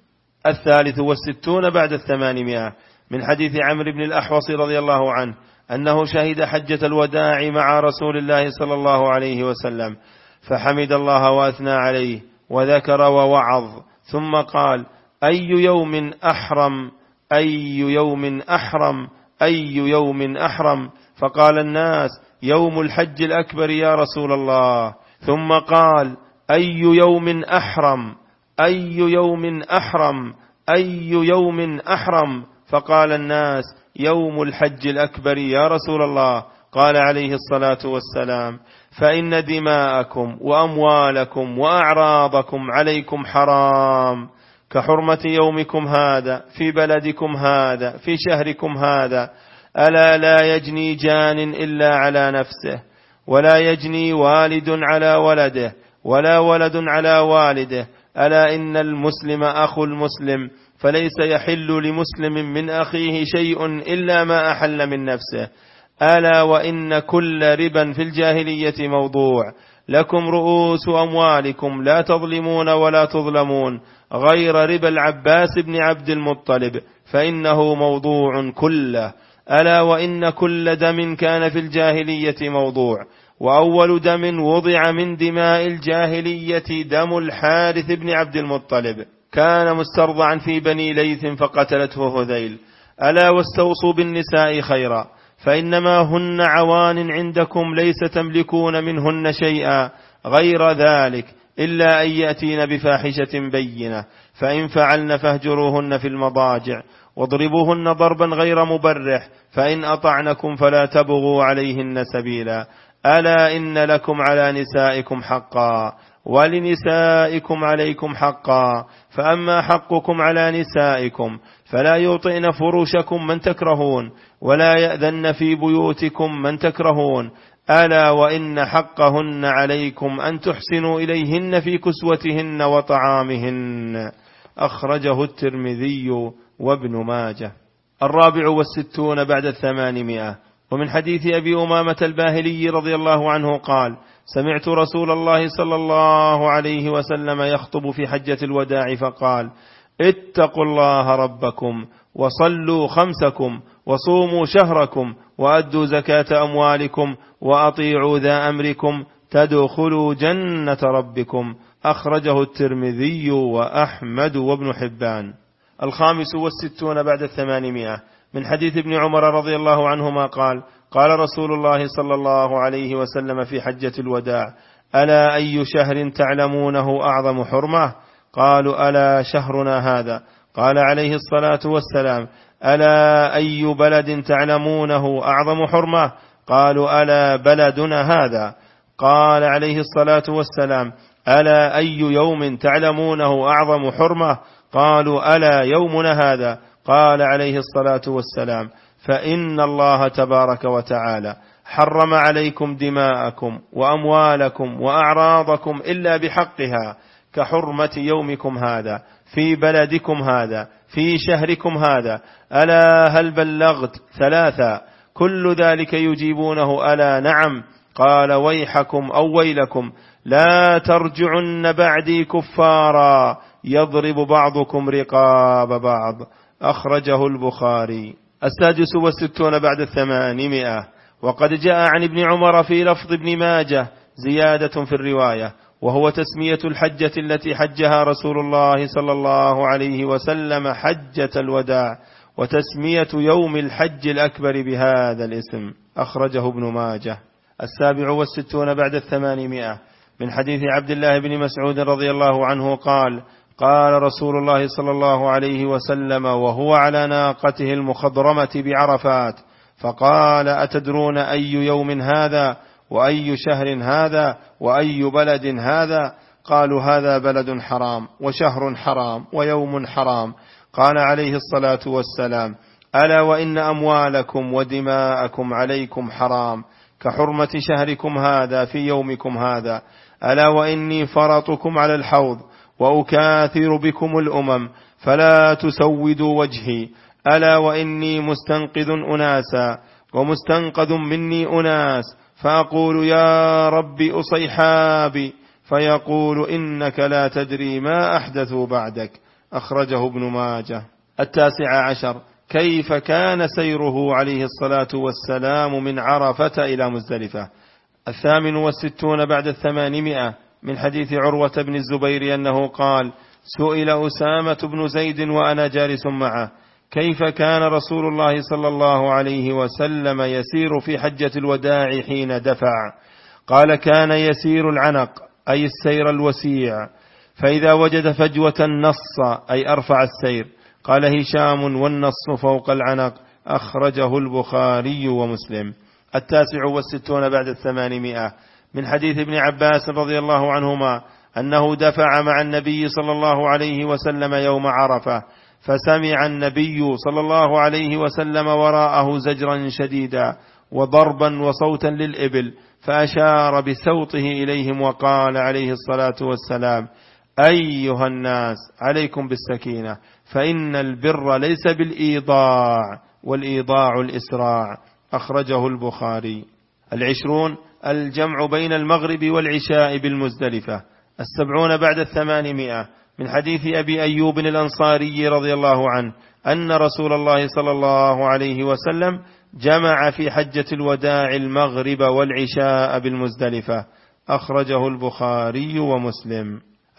63 بعد 800 من حديث عمرو بن الأحوص رضي الله عنه أنه شهد حجة الوداع مع رسول الله صلى الله عليه وسلم، فحمد الله وأثنى عليه وذكر ووعظ، ثم قال: أي يوم أحرم، أي يوم أحرم، أي يوم أحرم؟ فقال الناس: يوم الحج الأكبر يا رسول الله. ثم قال: أي يوم أحرم، أي يوم أحرم، أي يوم أحرم؟ فقال الناس: يوم الحج الأكبر يا رسول الله. قال عليه الصلاة والسلام: فإن دماءكم وأموالكم وأعراضكم عليكم حرام كحرمة يومكم هذا في بلدكم هذا في شهركم هذا. ألا لا يجني جان إلا على نفسه، ولا يجني والد على ولده، ولا ولد على والده. ألا إن المسلم أخو المسلم، فليس يحل لمسلم من أخيه شيء إلا ما أحل من نفسه. ألا وإن كل ربا في الجاهلية موضوع، لكم رؤوس أموالكم لا تظلمون ولا تظلمون، غير ربا العباس بن عبد المطلب فإنه موضوع كله. ألا وإن كل دم كان في الجاهلية موضوع، وأول دم وضع من دماء الجاهلية دم الحارث بن عبد المطلب، كان مسترضعا في بني ليث فقتلته هذيل. ألا واستوصوا بالنساء خيرا، فإنما هن عوان عندكم ليس تملكون منهن شيئا غير ذلك، إلا أن يأتين بفاحشة بينة، فإن فعلن فاهجروهن في المضاجع واضربوهن ضربا غير مبرح، فإن أطعنكم فلا تبغوا عليهن سبيلا. ألا إن لكم على نسائكم حقا، ولنسائكم عليكم حقا، فأما حقكم على نسائكم فلا يوطئن فروشكم من تكرهون، ولا يأذن في بيوتكم من تكرهون. ألا وإن حقهن عليكم أن تحسنوا إليهن في كسوتهن وطعامهن. أخرجه الترمذي وابن ماجه. 64 بعد 800 ومن حديث أبي أمامة الباهلي رضي الله عنه قال: سمعت رسول الله صلى الله عليه وسلم يخطب في حجة الوداع فقال: اتقوا الله ربكم، وصلوا خمسكم، وصوموا شهركم، وأدوا زكاة أموالكم، وأطيعوا ذا أمركم، تدخلوا جنة ربكم. أخرجه الترمذي وأحمد وابن حبان. 65 بعد 800 من حديث ابن عمر رضي الله عنهما قال: قال رسول الله صلى الله عليه وسلم في حجة الوداع: ألا أي شهر تعلمونه أعظم حرمة؟ قالوا: ألا شهرنا هذا. قال عليه الصلاة والسلام: ألا أي بلد تعلمونه أعظم حرمة؟ قالوا: ألا بلدنا هذا. قال عليه الصلاة والسلام: ألا أي يوم تعلمونه أعظم حرمة؟ قالوا: ألا يومنا هذا. قال عليه الصلاة والسلام: فإن الله تبارك وتعالى حرم عليكم دماءكم وأموالكم وأعراضكم إلا بحقها كحرمة يومكم هذا في بلدكم هذا في شهركم هذا. ألا هل بلغت؟ 3. كل ذلك يجيبونه: ألا نعم. قال: ويحكم أو ويلكم لا ترجعن بعدي كفارا يضرب بعضكم رقاب بعض. أخرجه البخاري. 66 بعد 800 وقد جاء عن ابن عمر في لفظ ابن ماجه زيادة في الرواية، وهو تسمية الحجة التي حجها رسول الله صلى الله عليه وسلم حجة الوداع، وتسمية يوم الحج الأكبر بهذا الاسم. أخرجه ابن ماجه. 67 بعد 800 من حديث عبد الله بن مسعود رضي الله عنه قال: قال رسول الله صلى الله عليه وسلم وهو على ناقته المخضرمة بعرفات، فقال: أتدرون أي يوم هذا، وأي شهر هذا، وأي بلد هذا؟ قالوا: هذا بلد حرام، وشهر حرام، ويوم حرام. قال عليه الصلاة والسلام: ألا وإن أموالكم ودماءكم عليكم حرام كحرمة شهركم هذا في يومكم هذا. ألا وإني فرطكم على الحوض، وأكاثر بكم الأمم، فلا تسودوا وجهي. ألا وإني مستنقذ أناسا، ومستنقذ مني أناس، فأقول: يا رب أصيحابي، فيقول: إنك لا تدري ما أحدثوا بعدك. أخرجه ابن ماجه. 19 كيف كان سيره عليه الصلاة والسلام من عرفة إلى مزدلفة. 68 بعد 800 من حديث عروة بن الزبير أنه قال: سئل أسامة بن زيد وأنا جالس معه: كيف كان رسول الله صلى الله عليه وسلم يسير في حجة الوداع حين دفع؟ قال: كان يسير العنق، أي السير الوسيع، فإذا وجد فجوة نص، أي أرفع السير. قال هشام: والنص فوق العنق. أخرجه البخاري ومسلم. 69 بعد 800 من حديث ابن عباس رضي الله عنهما أنه دفع مع النبي صلى الله عليه وسلم يوم عرفة، فسمع النبي صلى الله عليه وسلم وراءه زجرا شديدا وضربا وصوتا للإبل، فأشار بسوطه إليهم وقال عليه الصلاة والسلام: أيها الناس، عليكم بالسكينة، فإن البر ليس بالإيضاع، والإيضاع الإسراع. أخرجه البخاري. 20 الجمع بين المغرب والعشاء بالمزدلفة. 70 بعد 800 من حديث أبي أيوب الأنصاري رضي الله عنه أن رسول الله صلى الله عليه وسلم جمع في حجة الوداع المغرب والعشاء بالمزدلفة. أخرجه البخاري ومسلم.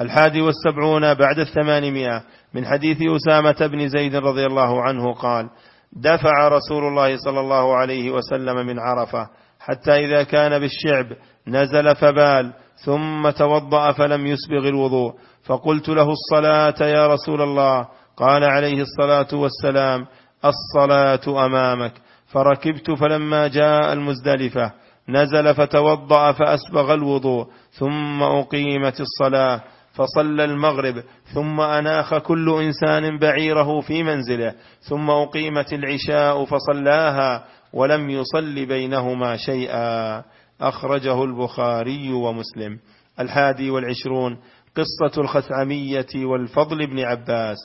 71 بعد 800 من حديث أسامة بن زيد رضي الله عنه قال: دفع رسول الله صلى الله عليه وسلم من عرفة حتى إذا كان بالشعب نزل فبال، ثم توضأ فلم يسبغ الوضوء، فقلت له: الصلاة يا رسول الله؟ قال عليه الصلاة والسلام: الصلاة أمامك. فركبت، فلما جاء المزدلفة نزل فتوضأ فأسبغ الوضوء، ثم أقيمت الصلاة فصلى المغرب، ثم أناخ كل إنسان بعيره في منزله، ثم أقيمت العشاء فصلاها ولم يصل بينهما شيئا. أخرجه البخاري ومسلم. 21 قصة الخثعمية والفضل بن عباس.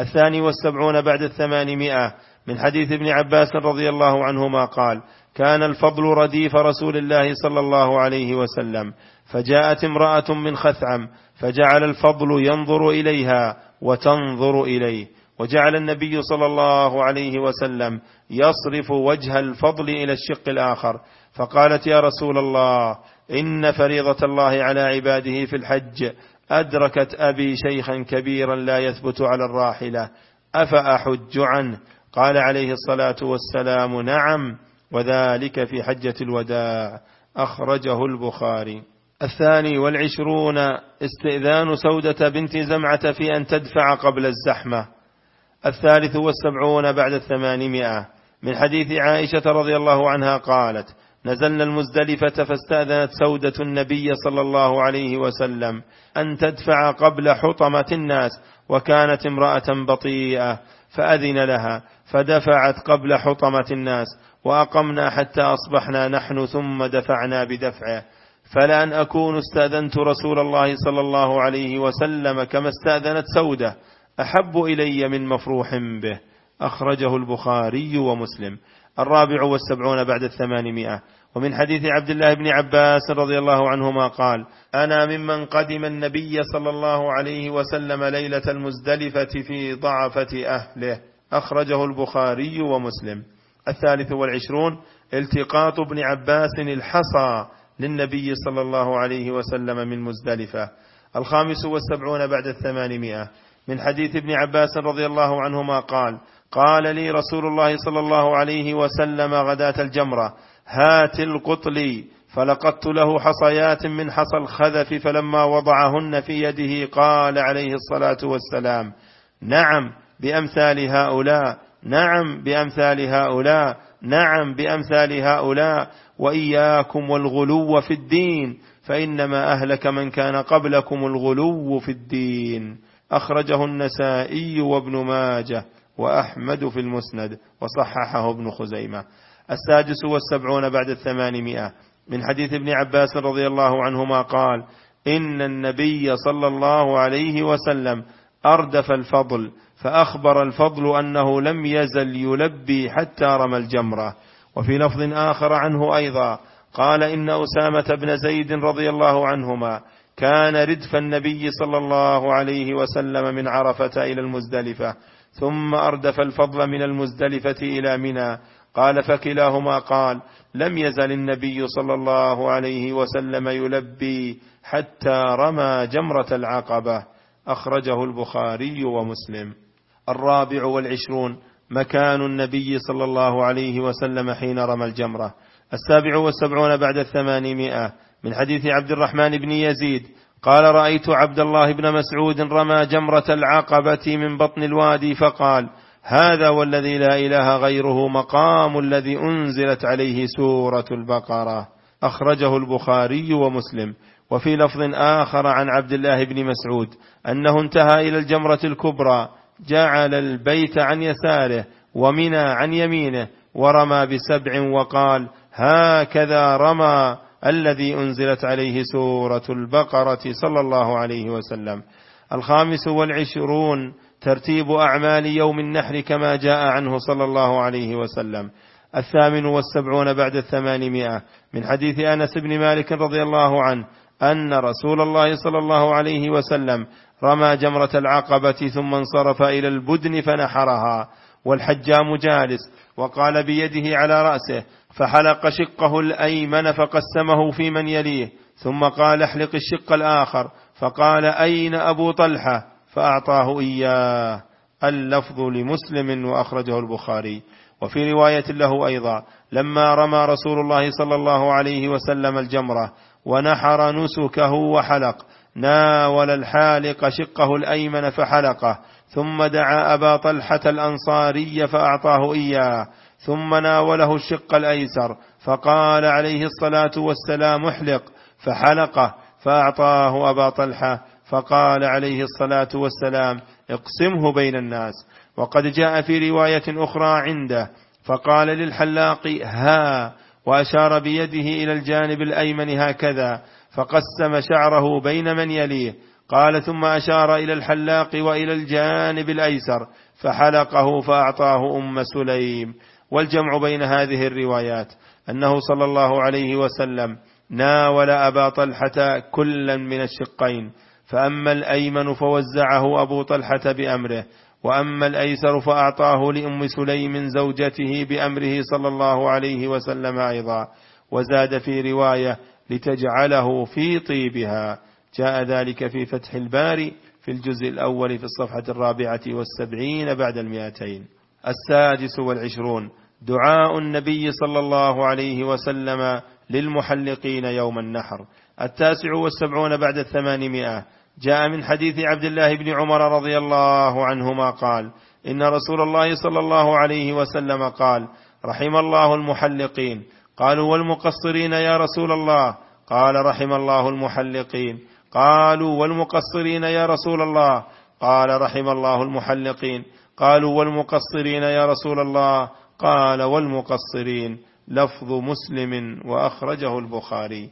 72 بعد 800 من حديث ابن عباس رضي الله عنهما قال: كان الفضل رديف رسول الله صلى الله عليه وسلم، فجاءت امرأة من خثعم، فجعل الفضل ينظر إليها وتنظر إليه، وجعل النبي صلى الله عليه وسلم يصرف وجه الفضل إلى الشق الآخر، فقالت: يا رسول الله، إن فريضة الله على عباده في الحج أدركت أبي شيخا كبيرا لا يثبت على الراحلة، أفأحج عنه؟ قال عليه الصلاة والسلام: نعم، وذلك في حجة الوداع. أخرجه البخاري. 22 استئذان سودة بنت زمعة في أن تدفع قبل الزحمة. 73 بعد 800 من حديث عائشة رضي الله عنها قالت: نزلنا المزدلفة فاستأذنت سودة النبي صلى الله عليه وسلم أن تدفع قبل حطمة الناس، وكانت امرأة بطيئة، فأذن لها فدفعت قبل حطمة الناس، وأقمنا حتى أصبحنا نحن، ثم دفعنا بدفعه، فلأن أكون استأذنت رسول الله صلى الله عليه وسلم كما استأذنت سودة أحب إلي من مفروح به. أخرجه البخاري ومسلم. 74 بعد 800 ومن حديث عبد الله بن عباس رضي الله عنهما قال: أنا ممن قدم النبي صلى الله عليه وسلم ليلة المزدلفة في ضعفة أهله. أخرجه البخاري ومسلم. 23 التقاط ابن عباس الحصى للنبي صلى الله عليه وسلم من مزدلفة. 75 بعد 800 من حديث ابن عباس رضي الله عنهما قال: قال لي رسول الله صلى الله عليه وسلم غداة الجمرة: هات القطل، فلقدت له حصيات من حصى الخذف، فلما وضعهن في يده قال عليه الصلاة والسلام: نعم بأمثال هؤلاء، نعم بأمثال هؤلاء، نعم بأمثال هؤلاء، وإياكم والغلو في الدين، فإنما أهلك من كان قبلكم الغلو في الدين. أخرجه النسائي وابن ماجه وأحمد في المسند، وصححه ابن خزيمة. 76 بعد 800 من حديث ابن عباس رضي الله عنهما قال: إن النبي صلى الله عليه وسلم أردف الفضل، فأخبر الفضل أنه لم يزل يلبي حتى رمى الجمرة. وفي لفظ آخر عنه أيضا قال: إن أسامة بن زيد رضي الله عنهما كان ردف النبي صلى الله عليه وسلم من عرفة إلى المزدلفة، ثم أردف الفضل من المزدلفة إلى منى. قال فكلاهما قال: لم يزل النبي صلى الله عليه وسلم يلبي حتى رمى جمرة العقبة. أخرجه البخاري ومسلم. 24 مكان النبي صلى الله عليه وسلم حين رمى الجمرة. 77 بعد 800 من حديث عبد الرحمن بن يزيد قال: رأيت عبد الله بن مسعود رمى جمرة العقبة من بطن الوادي فقال: هذا والذي لا إله غيره مقام الذي أنزلت عليه سورة البقرة. أخرجه البخاري ومسلم. وفي لفظ آخر عن عبد الله بن مسعود أنه انتهى إلى الجمرة الكبرى، جعل البيت عن يساره ومنى عن يمينه، ورمى ب7 وقال: هكذا رمى الذي أنزلت عليه سورة البقرة صلى الله عليه وسلم. 25 ترتيب أعمال يوم النحر كما جاء عنه صلى الله عليه وسلم. 78 بعد 800 من حديث أنس بن مالك رضي الله عنه أن رسول الله صلى الله عليه وسلم رمى جمرة العقبة ثم انصرف إلى البدن فنحرها، والحجام جالس، وقال بيده على رأسه فحلق شقه الأيمن فقسمه في من يليه، ثم قال: احلق الشق الآخر، فقال: أين أبو طلحة؟ فأعطاه إياه. اللفظ لمسلم وأخرجه البخاري. وفي رواية له أيضا: لما رمى رسول الله صلى الله عليه وسلم الجمرة ونحر نسكه وحلق، ناول الحالق شقه الأيمن فحلقه، ثم دعا أبا طلحة الأنصاري فأعطاه إياه، ثم ناوله الشق الأيسر فقال عليه الصلاة والسلام: احلق، فحلقه، فأعطاه أبا طلحة فقال عليه الصلاة والسلام: اقسمه بين الناس. وقد جاء في رواية أخرى عنده فقال للحلاق: ها، وأشار بيده إلى الجانب الأيمن هكذا، فقسم شعره بين من يليه. قال: ثم أشار إلى الحلاق وإلى الجانب الأيسر فحلقه فأعطاه أم سليم. والجمع بين هذه الروايات أنه صلى الله عليه وسلم ناول أبا طلحة كلا من الشقين، فأما الأيمن فوزعه أبو طلحة بأمره، وأما الأيسر فأعطاه لأم سليم زوجته بأمره صلى الله عليه وسلم أيضا. وزاد في رواية: لتجعله في طيبها. جاء ذلك في فتح الباري في الجزء الأول في الصفحة 74 بعد 200. 26 دعاء النبي صلى الله عليه وسلم للمحلقين يوم النحر. 79 بعد 800 جاء من حديث عبد الله بن عمر رضي الله عنهما قال: إن رسول الله صلى الله عليه وسلم قال: رحم الله المحلقين. قالوا: والمقصرين يا رسول الله؟ قال: رحم الله المحلقين. قالوا: والمقصرين يا رسول الله؟ قال: رحم الله المحلقين. قالوا: والمقصرين يا رسول الله؟ قال: والمقصرين. لفظ مسلم وأخرجه البخاري.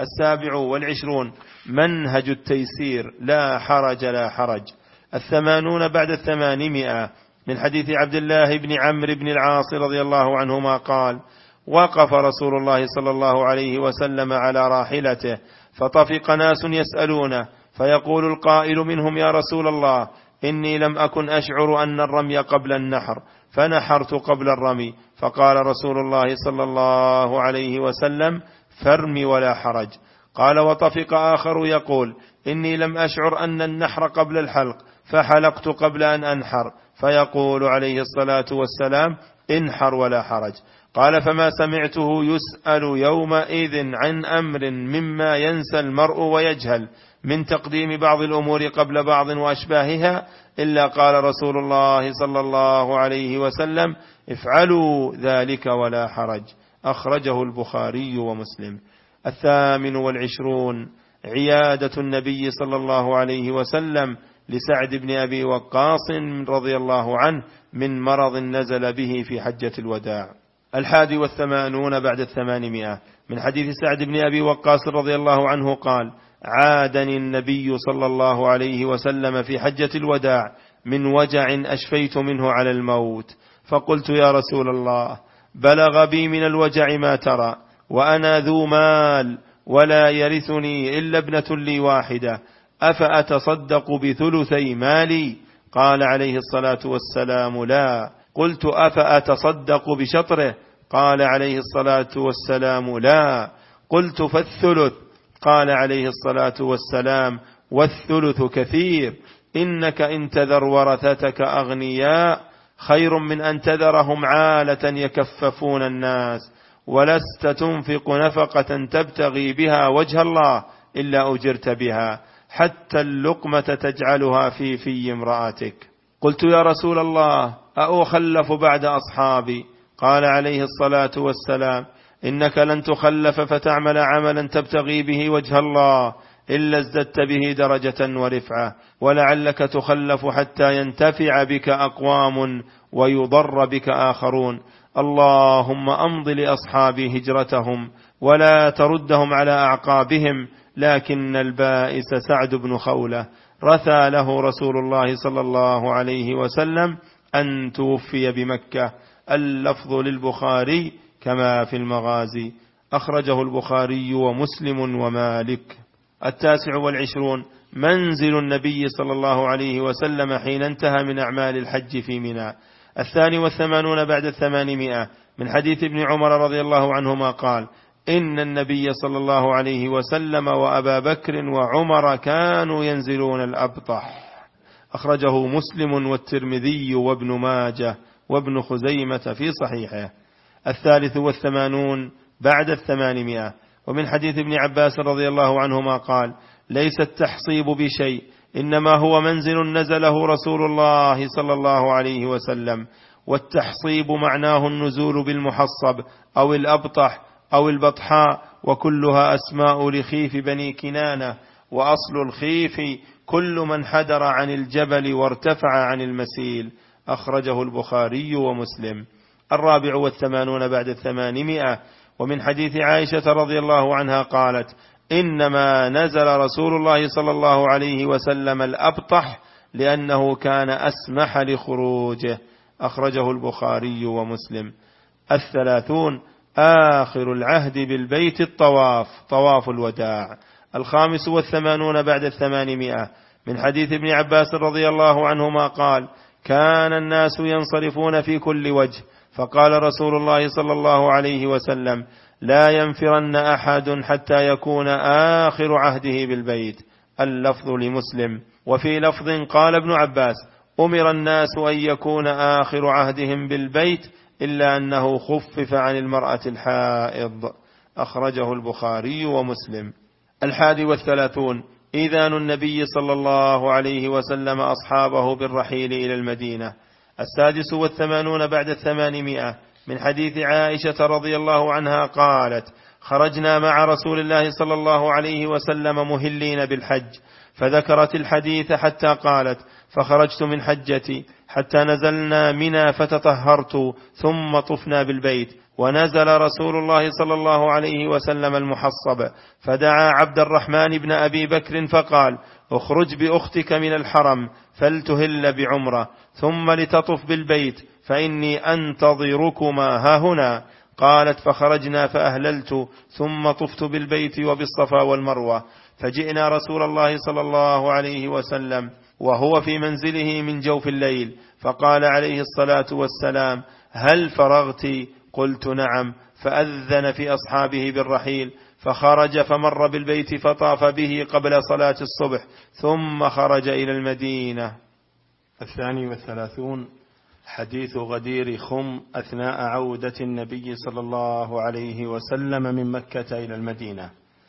27 منهج التيسير، لا حرج لا حرج. 80 بعد 800 من حديث عبد الله بن عمرو بن العاص رضي الله عنهما قال: وقف رسول الله صلى الله عليه وسلم على راحلته، فطفق ناس يسألونه، فيقول القائل منهم: يا رسول الله، إني لم أكن أشعر أن الرمي قبل النحر، فنحرت قبل الرمي. فقال رسول الله صلى الله عليه وسلم: فارم ولا حرج. قال: وطفق آخر يقول: إني لم أشعر أن النحر قبل الحلق، فحلقت قبل أن أنحر. فيقول عليه الصلاة والسلام: انحر ولا حرج. قال: فما سمعته يسأل يومئذ عن أمر مما ينسى المرء ويجهل، من تقديم بعض الأمور قبل بعض وأشباهها، إلا قال رسول الله صلى الله عليه وسلم: افعلوا ذلك ولا حرج. أخرجه البخاري ومسلم. 28 عيادة النبي صلى الله عليه وسلم لسعد بن أبي وقاص رضي الله عنه من مرض نزل به في حجة الوداع. 81 بعد 800 من حديث سعد بن أبي وقاص رضي الله عنه قال: عادني النبي صلى الله عليه وسلم في حجة الوداع من وجع أشفيت منه على الموت، فقلت: يا رسول الله، بلغ بي من الوجع ما ترى، وأنا ذو مال، ولا يرثني إلا ابنة لي واحدة، أفأتصدق بثلثي مالي؟ قال عليه الصلاة والسلام: لا. قلت: أفأتصدق بشطره؟ قال عليه الصلاة والسلام: لا. قلت: فالثلث؟ قال عليه الصلاة والسلام: والثلث كثير، إنك إن تذر ورثتك أغنياء خير من أن تذرهم عالة يكففون الناس، ولست تنفق نفقة تبتغي بها وجه الله إلا أجرت بها، حتى اللقمة تجعلها في امرأتك. قلت: يا رسول الله، أخلف بعد أصحابي؟ قال عليه الصلاة والسلام: إنك لن تخلف فتعمل عملا تبتغي به وجه الله إلا ازددت به درجة ورفعة، ولعلك تخلف حتى ينتفع بك أقوام ويضر بك آخرون. اللهم أمض لأصحابي هجرتهم ولا تردهم على أعقابهم. لكن البائس سعد بن خولة رثى له رسول الله صلى الله عليه وسلم أن توفي بمكة. اللفظ للبخاري كما في المغازي، أخرجه البخاري ومسلم ومالك. 29 منزل النبي صلى الله عليه وسلم حين انتهى من أعمال الحج في منى. 82 بعد 800 من حديث ابن عمر رضي الله عنهما قال: إن النبي صلى الله عليه وسلم وأبا بكر وعمر كانوا ينزلون الأبطح. أخرجه مسلم والترمذي وابن ماجه وابن خزيمة في صحيحه. 83 بعد 800 ومن حديث ابن عباس رضي الله عنهما قال: ليس التحصيب بشيء، إنما هو منزل نزله رسول الله صلى الله عليه وسلم. والتحصيب معناه النزول بالمحصب أو الأبطح أو البطحاء، وكلها أسماء لخيف بني كنانة. وأصل الخيف كل من حدر عن الجبل وارتفع عن المسيل. أخرجه البخاري ومسلم. 84 بعد 800 ومن حديث عائشة رضي الله عنها قالت: إنما نزل رسول الله صلى الله عليه وسلم الأبطح لأنه كان أسمح لخروجه. أخرجه البخاري ومسلم. 30 آخر العهد بالبيت الطواف، طواف الوداع. 85 بعد 800 من حديث ابن عباس رضي الله عنهما قال: كان الناس ينصرفون في كل وجه، فقال رسول الله صلى الله عليه وسلم: لا ينفرن أحد حتى يكون آخر عهده بالبيت. اللفظ لمسلم. وفي لفظ قال ابن عباس: أمر الناس أن يكون آخر عهدهم بالبيت إلا أنه خفف عن المرأة الحائض. أخرجه البخاري ومسلم. 31 إذان النبي صلى الله عليه وسلم أصحابه بالرحيل إلى المدينة. 86 بعد 800 من حديث عائشة رضي الله عنها قالت: خرجنا مع رسول الله صلى الله عليه وسلم مهلين بالحج، فذكرت الحديث حتى قالت: فخرجت من حجتي حتى نزلنا منى فتطهرت ثم طفنا بالبيت، ونزل رسول الله صلى الله عليه وسلم المحصب، فدعا عبد الرحمن بن أبي بكر فقال: اخرج بأختك من الحرم فلتهل بعمرة ثم لتطف بالبيت فإني أنتظركما هاهنا. قالت: فخرجنا فأهللت ثم طفت بالبيت وبالصفا والمروة، فجئنا رسول الله صلى الله عليه وسلم وهو في منزله من جوف الليل، فقال عليه الصلاة والسلام: هل فرغت؟ قلت: نعم. فأذن في أصحابه بالرحيل، فخرج فمر بالبيت فطاف به قبل صلاة الصبح، ثم خرج إلى المدينة. 32 حديث غدير خم أثناء عودة النبي صلى الله عليه وسلم من مكة إلى المدينة.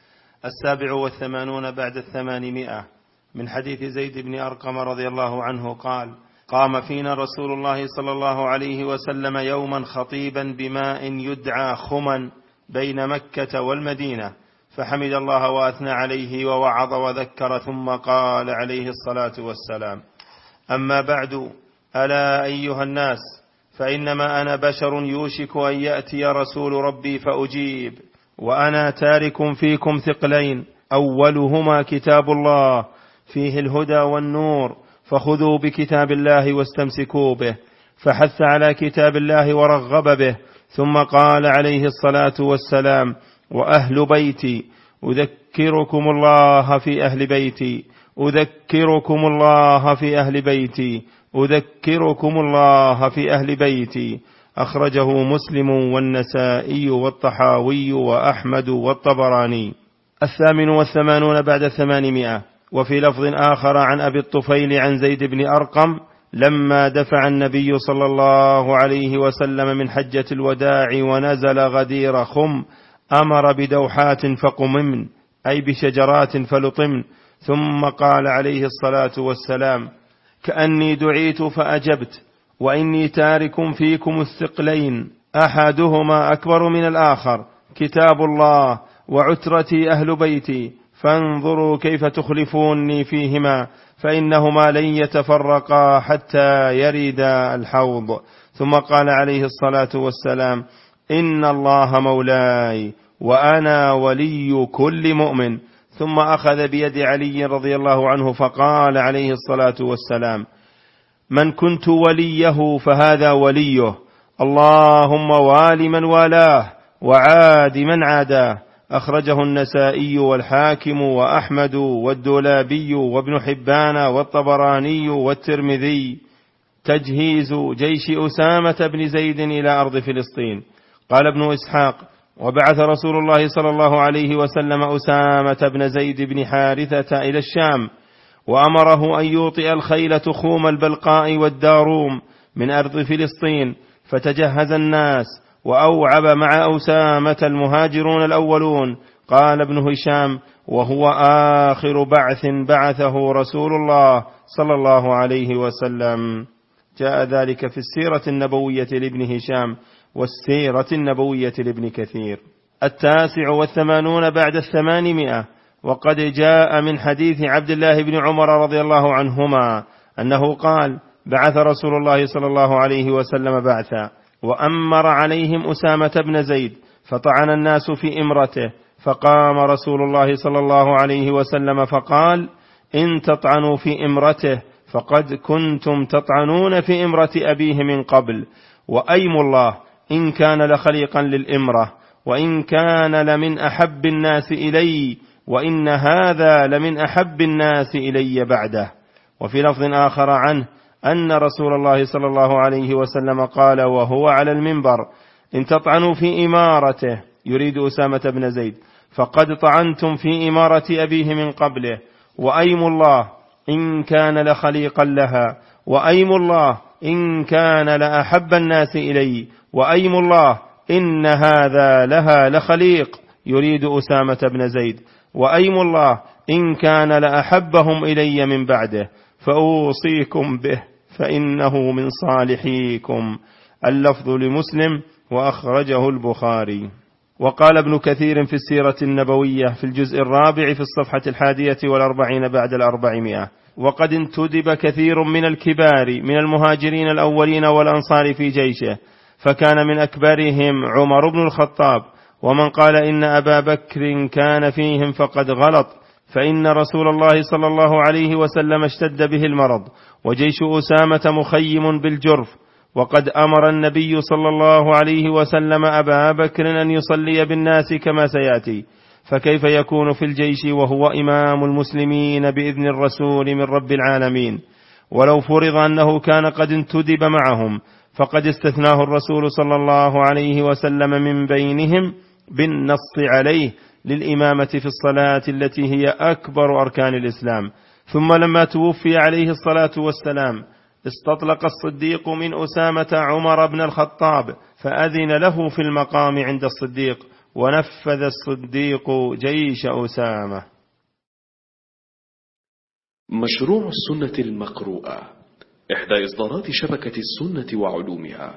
87 بعد 800 من حديث زيد بن أرقم رضي الله عنه قال: قام فينا رسول الله صلى الله عليه وسلم يوما خطيبا بماء يدعى خما بين مكة والمدينة، فحمد الله وأثنى عليه ووعظ وذكر، ثم قال عليه الصلاة والسلام: أما بعد، ألا أيها الناس، فإنما أنا بشر يوشك أن يأتي رسول ربي فأجيب، وأنا تارك فيكم ثقلين، أولهما كتاب الله فيه الهدى والنور، فخذوا بكتاب الله واستمسكوا به. فحث على كتاب الله ورغب به، ثم قال عليه الصلاة والسلام: وأهل بيتي أذكركم الله في أهل بيتي، أذكركم الله في أهل بيتي، أذكركم الله في أهل بيتي. أخرجه مسلم والنسائي والطحاوي وأحمد والطبراني. 88 بعد 800. وفي لفظ آخر عن أبي الطفيل عن زيد بن أرقم: لما دفع النبي صلى الله عليه وسلم من حجة الوداع ونزل غدير خم أمر بدوحات فقممن، أي بشجرات فلطمن، ثم قال عليه الصلاة والسلام: كأني دعيت فأجبت، وإني تارك فيكم الثقلين أحدهما أكبر من الآخر، كتاب الله وعترتي أهل بيتي، فانظروا كيف تخلفوني فيهما، فإنهما لن يتفرقا حتى يردا الحوض. ثم قال عليه الصلاة والسلام: إن الله مولاي وأنا ولي كل مؤمن. ثم أخذ بيد علي رضي الله عنه فقال عليه الصلاة والسلام: من كنت وليه فهذا وليه، اللهم وال من والاه وعاد من عاداه. أخرجه النسائي والحاكم وأحمد والدولابي وابن حبان والطبراني والترمذي. تجهيز جيش أسامة بن زيد إلى أرض فلسطين. قال ابن إسحاق: وبعث رسول الله صلى الله عليه وسلم أسامة بن زيد بن حارثة إلى الشام، وأمره أن يوطئ الخيل تخوم البلقاء والداروم من أرض فلسطين، فتجهز الناس وأوعب مع أسامة المهاجرون الأولون. قال ابن هشام: وهو آخر بعث بعثه رسول الله صلى الله عليه وسلم. جاء ذلك في السيرة النبوية لابن هشام والسيرة النبوية لابن كثير. 89 بعد 800. وقد جاء من حديث عبد الله بن عمر رضي الله عنهما أنه قال: بعث رسول الله صلى الله عليه وسلم بعثا، وأمر عليهم أسامة بن زيد، فطعن الناس في إمرته، فقام رسول الله صلى الله عليه وسلم فقال: إن تطعنوا في إمرته فقد كنتم تطعنون في إمرة أبيه من قبل، وأيم الله إن كان لخليقا للإمرة، وإن كان لمن أحب الناس إلي، وإن هذا لمن أحب الناس إلي بعده. وفي لفظ آخر عنه أن رسول الله صلى الله عليه وسلم قال وهو على المنبر: إن تطعنوا في إمارته، يريد أسامة بن زيد، فقد طعنتم في إمارة أبيه من قبله، وأيم الله إن كان لخليقا لها، وأيم الله إن كان لأحب الناس إلي، وأيم الله إن هذا لها لخليق، يريد أسامة بن زيد، وأيم الله إن كان لأحبهم إلي من بعده، فأوصيكم به فإنه من صالحيكم. اللفظ لمسلم وأخرجه البخاري. وقال ابن كثير في السيرة النبوية في الجزء 4 في الصفحة 41 بعد 400: وقد انتدب كثير من الكبار من المهاجرين الأولين والأنصار في جيشه، فكان من أكبرهم عمر بن الخطاب. ومن قال إن أبا بكر كان فيهم فقد غلط، فإن رسول الله صلى الله عليه وسلم اشتد به المرض، وجيش أسامة مخيم بالجرف، وقد أمر النبي صلى الله عليه وسلم أبا بكر أن يصلي بالناس كما سيأتي، فكيف يكون في الجيش وهو إمام المسلمين بإذن الرسول من رب العالمين؟ ولو فرض أنه كان قد انتدب معهم، فقد استثناه الرسول صلى الله عليه وسلم من بينهم بالنص عليه للإمامة في الصلاة التي هي أكبر أركان الإسلام. ثم لما توفي عليه الصلاة والسلام استطلق الصديق من أسامة عمر بن الخطاب، فأذن له في المقام عند الصديق، ونفذ الصديق جيش أسامة. مشروع السنة المقروءة، إحدى إصدارات شبكة السنة وعلومها.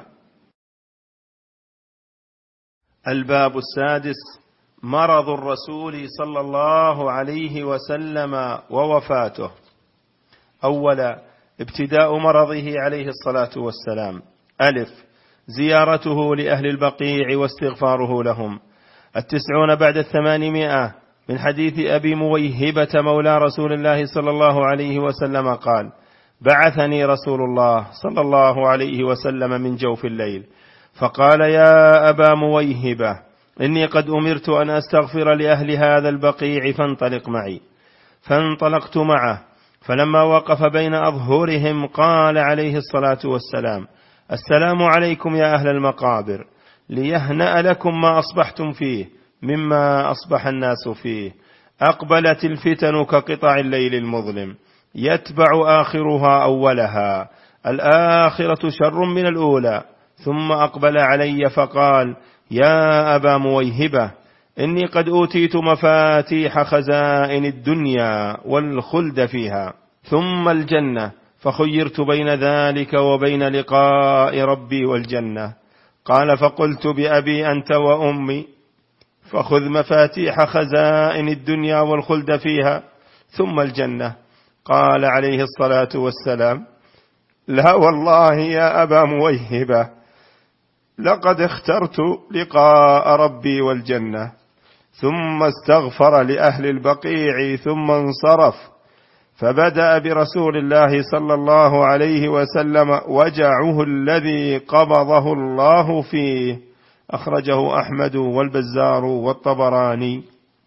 الباب 6: مرض الرسول صلى الله عليه وسلم ووفاته. أولا، ابتداء مرضه عليه الصلاة والسلام. زيارته لأهل البقيع واستغفاره لهم. 90 بعد 800 من حديث أبي مويهبة مولى رسول الله صلى الله عليه وسلم قال: بعثني رسول الله صلى الله عليه وسلم من جوف الليل، فقال: يا أبا مويهبة، إني قد أمرت أن أستغفر لأهل هذا البقيع فانطلق معي. فانطلقت معه، فلما وقف بين أظهرهم قال عليه الصلاة والسلام: السلام عليكم يا أهل المقابر، ليهنأ لكم ما أصبحتم فيه مما أصبح الناس فيه. أقبلت الفتن كقطع الليل المظلم، يتبع آخرها أولها، الآخرة شر من الأولى. ثم أقبل علي فقال: يا أبا مويهبة، إني قد أوتيت مفاتيح خزائن الدنيا والخلد فيها، ثم الجنة، فخيرت بين ذلك وبين لقاء ربي والجنة. قال: فقلت بأبي أنت وأمي، فخذ مفاتيح خزائن الدنيا والخلد فيها ثم الجنة. قال عليه الصلاة والسلام: لا والله يا أبا مويهبة، لقد اخترت لقاء ربي والجنة. ثم استغفر لأهل البقيع ثم انصرف، فبدأ برسول الله صلى الله عليه وسلم وجعه الذي قبضه الله فيه. أخرجه أحمد والبزار والطبراني.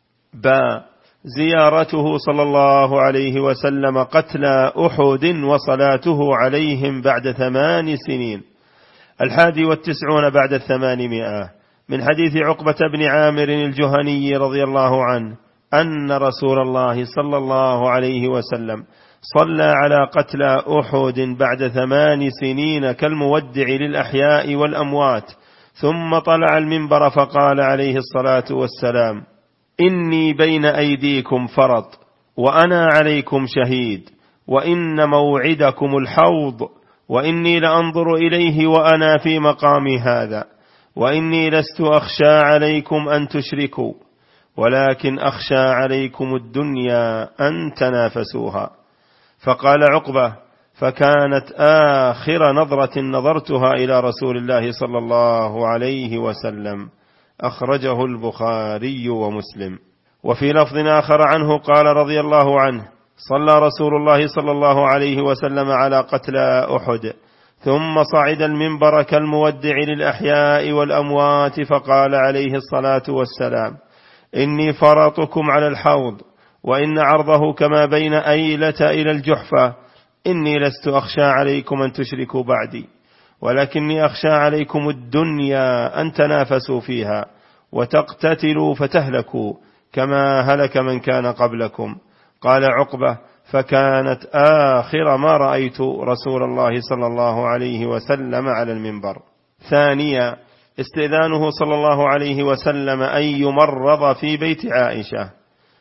زيارته صلى الله عليه وسلم قتلى أحد وصلاته عليهم بعد 8 سنين. 91 بعد 800، من حديث عقبة بن عامر الجهني رضي الله عنه أن رسول الله صلى الله عليه وسلم صلى على قتلى أحد بعد 8 سنين كالمودع للأحياء والأموات، ثم طلع المنبر فقال عليه الصلاة والسلام: إني بين أيديكم فرط، وأنا عليكم شهيد، وإن موعدكم الحوض، وإني لأنظر إليه وأنا في مقامي هذا، وإني لست أخشى عليكم أن تشركوا، ولكن أخشى عليكم الدنيا أن تنافسوها. فقال عقبة: فكانت آخر نظرة نظرتها إلى رسول الله صلى الله عليه وسلم. أخرجه البخاري ومسلم. وفي لفظ آخر عنه قال رضي الله عنه: صلى رسول الله صلى الله عليه وسلم على قتلى أحد، ثم صعد المنبر كالمودع للأحياء والأموات، فقال عليه الصلاة والسلام: إني فرطكم على الحوض، وإن عرضه كما بين أيلة إلى الجحفة. إني لست أخشى عليكم أن تشركوا بعدي، ولكني أخشى عليكم الدنيا أن تنافسوا فيها وتقتتلوا فتهلكوا كما هلك من كان قبلكم. قال عقبة: فكانت آخر ما رأيت رسول الله صلى الله عليه وسلم على المنبر. ثانيا، استئذانه صلى الله عليه وسلم أن يمرض في بيت عائشة.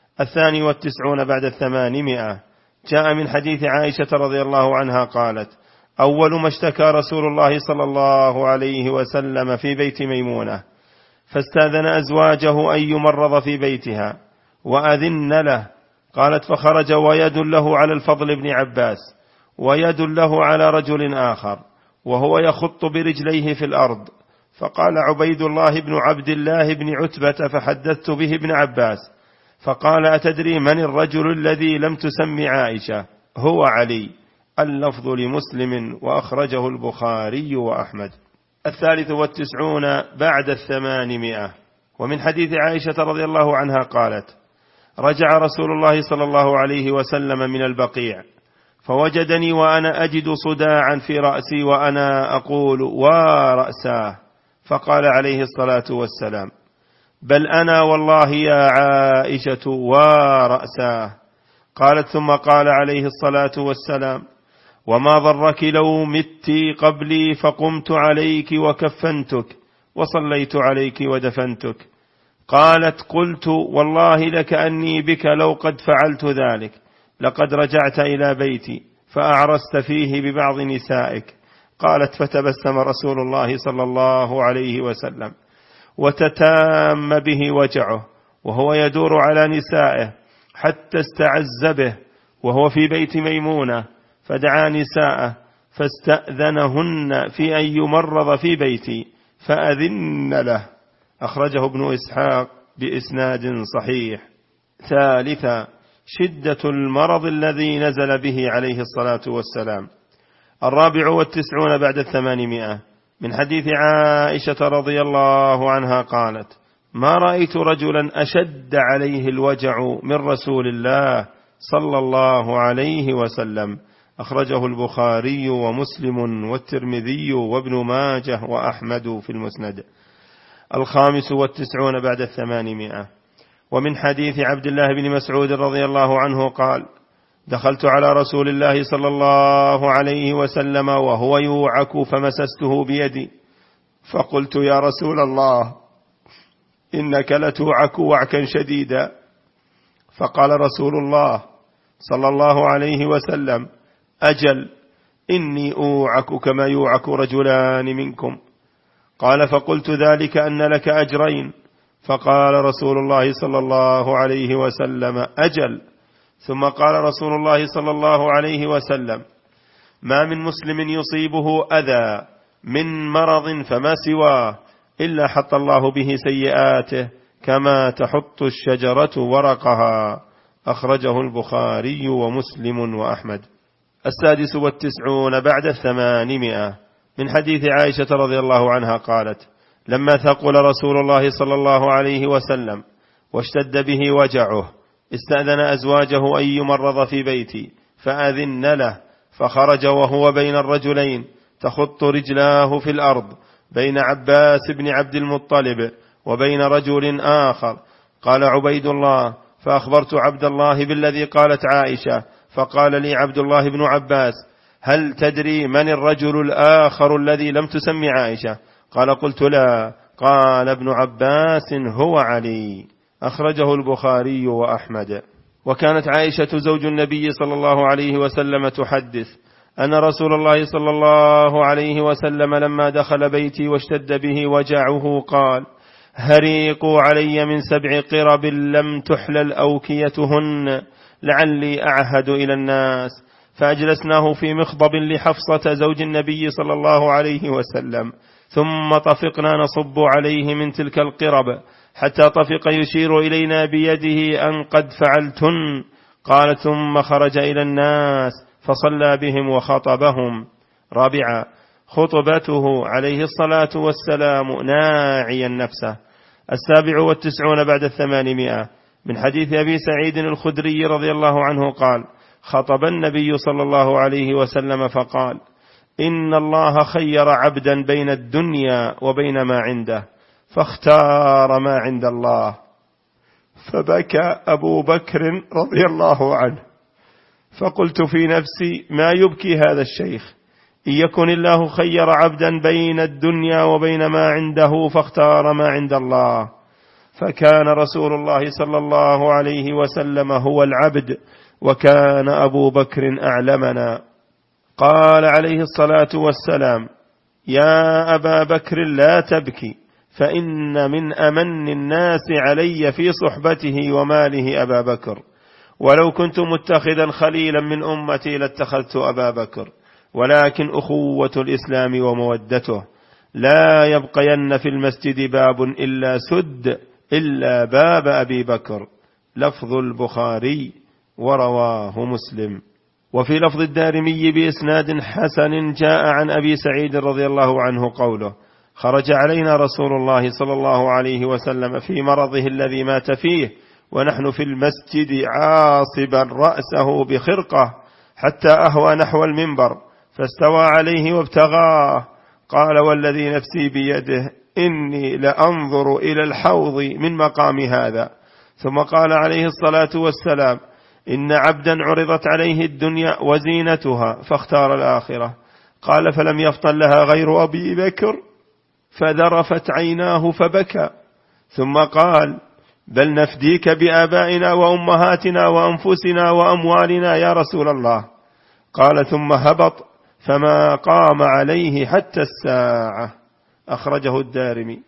92 بعد 800، جاء من حديث عائشة رضي الله عنها قالت: أول ما اشتكى رسول الله صلى الله عليه وسلم في بيت ميمونة، فاستاذن أزواجه أن يمرض في بيتها وأذن له. قالت: فخرج ويد له على الفضل بن عباس، ويد له على رجل آخر، وهو يخط برجليه في الأرض. فقال عبيد الله بن عبد الله بن عتبة، فحدثت به ابن عباس، فقال: أتدري من الرجل الذي لم تسم عائشة؟ هو علي. اللفظ لمسلم، وأخرجه البخاري وأحمد. 93 بعد 800، ومن حديث عائشة رضي الله عنها قالت: رجع رسول الله صلى الله عليه وسلم من البقيع، فوجدني وأنا أجد صداعا في رأسي وأنا أقول: ورأساه. فقال عليه الصلاة والسلام: بل أنا والله يا عائشة ورأساه. قالت: ثم قال عليه الصلاة والسلام: وما ضرك لو مت قبلي فقمت عليك وكفنتك وصليت عليك ودفنتك. قالت: قلت: والله لكأني بك لو قد فعلت ذلك، لقد رجعت إلى بيتي فأعرست فيه ببعض نسائك. قالت: فتبسم رسول الله صلى الله عليه وسلم، وتتام به وجعه وهو يدور على نسائه، حتى استعز به وهو في بيت ميمونة، فدعا نساءه فاستأذنهن في أن يمرض في بيتي فأذن له. أخرجه ابن إسحاق بإسناد صحيح. ثالثا، شدة المرض الذي نزل به عليه الصلاة والسلام. 94 بعد 800، من حديث عائشة رضي الله عنها قالت: ما رأيت رجلا أشد عليه الوجع من رسول الله صلى الله عليه وسلم. أخرجه البخاري ومسلم والترمذي وابن ماجه وأحمد في المسند. 95 بعد 800. ومن حديث عبد الله بن مسعود رضي الله عنه قال: دخلت على رسول الله صلى الله عليه وسلم وهو يوعك فمسسته بيدي فقلت: يا رسول الله إنك لتوعك وعكا شديدا. فقال رسول الله صلى الله عليه وسلم: أجل، إني أوعك كما يوعك رجلان منكم. قال: فقلت: ذلك أن لك أجرين. فقال رسول الله صلى الله عليه وسلم: أجل. ثم قال رسول الله صلى الله عليه وسلم: ما من مسلم يصيبه أذى من مرض فما سواه إلا حط الله به سيئاته كما تحط الشجرة ورقها. أخرجه البخاري ومسلم وأحمد. 96 بعد 800. من حديث عائشة رضي الله عنها قالت: لما ثقل رسول الله صلى الله عليه وسلم واشتد به وجعه استأذن أزواجه أن يمرض في بيتي فأذن له، فخرج وهو بين الرجلين تخط رجلاه في الأرض بين عباس بن عبد المطلب وبين رجل آخر. قال عبيد الله: فأخبرت عبد الله بالذي قالت عائشة، فقال لي عبد الله بن عباس: هل تدري من الرجل الآخر الذي لم تسم عائشة؟ قال: قلت لا. قال ابن عباس: هو علي. أخرجه البخاري وأحمد. وكانت عائشة زوج النبي صلى الله عليه وسلم تحدث أن رسول الله صلى الله عليه وسلم لما دخل بيتي واشتد به وجعه قال: هريقوا علي من 7 قرب لم تحلل أوكيتهن لعلي أعهد إلى الناس. فأجلسناه في مخضب لحفصة زوج النبي صلى الله عليه وسلم، ثم طفقنا نصب عليه من تلك القرب حتى طفق يشير إلينا بيده أن قد فعلتن. قال: ثم خرج إلى الناس فصلى بهم وخطبهم. 4. خطبته عليه الصلاة والسلام ناعيا نفسه. 97 بعد 800. من حديث أبي سعيد الخدري رضي الله عنه قال: خطب النبي صلى الله عليه وسلم فقال: إن الله خير عبدا بين الدنيا وبين ما عنده فاختار ما عند الله. فبكى أبو بكر رضي الله عنه، فقلت في نفسي: ما يبكي هذا الشيخ؟ إن يكن الله خير عبدا بين الدنيا وبين ما عنده فاختار ما عند الله. فكان رسول الله صلى الله عليه وسلم هو العبد، وكان أبو بكر أعلمنا. قال عليه الصلاة والسلام: يا أبا بكر لا تبكي، فإن من أمن الناس علي في صحبته وماله أبا بكر، ولو كنت متخذا خليلا من أمتي لاتخذت أبا بكر، ولكن أخوة الإسلام ومودته. لا يبقين في المسجد باب إلا سد إلا باب أبي بكر. لفظ البخاري ورواه مسلم. وفي لفظ الدارمي بإسناد حسن جاء عن أبي سعيد رضي الله عنه قوله: خرج علينا رسول الله صلى الله عليه وسلم في مرضه الذي مات فيه ونحن في المسجد عاصبا رأسه بخرقة حتى أهوى نحو المنبر فاستوى عليه وابتغاه. قال: والذي نفسي بيده إني لأنظر إلى الحوض من مقام هذا. ثم قال عليه الصلاة والسلام: إن عبدا عرضت عليه الدنيا وزينتها فاختار الآخرة. قال: فلم يفطن لها غير أبي بكر، فذرفت عيناه فبكى. ثم قال: بل نفديك بآبائنا وأمهاتنا وأنفسنا وأموالنا يا رسول الله. قال: ثم هبط فما قام عليه حتى الساعة. أخرجه الدارمي.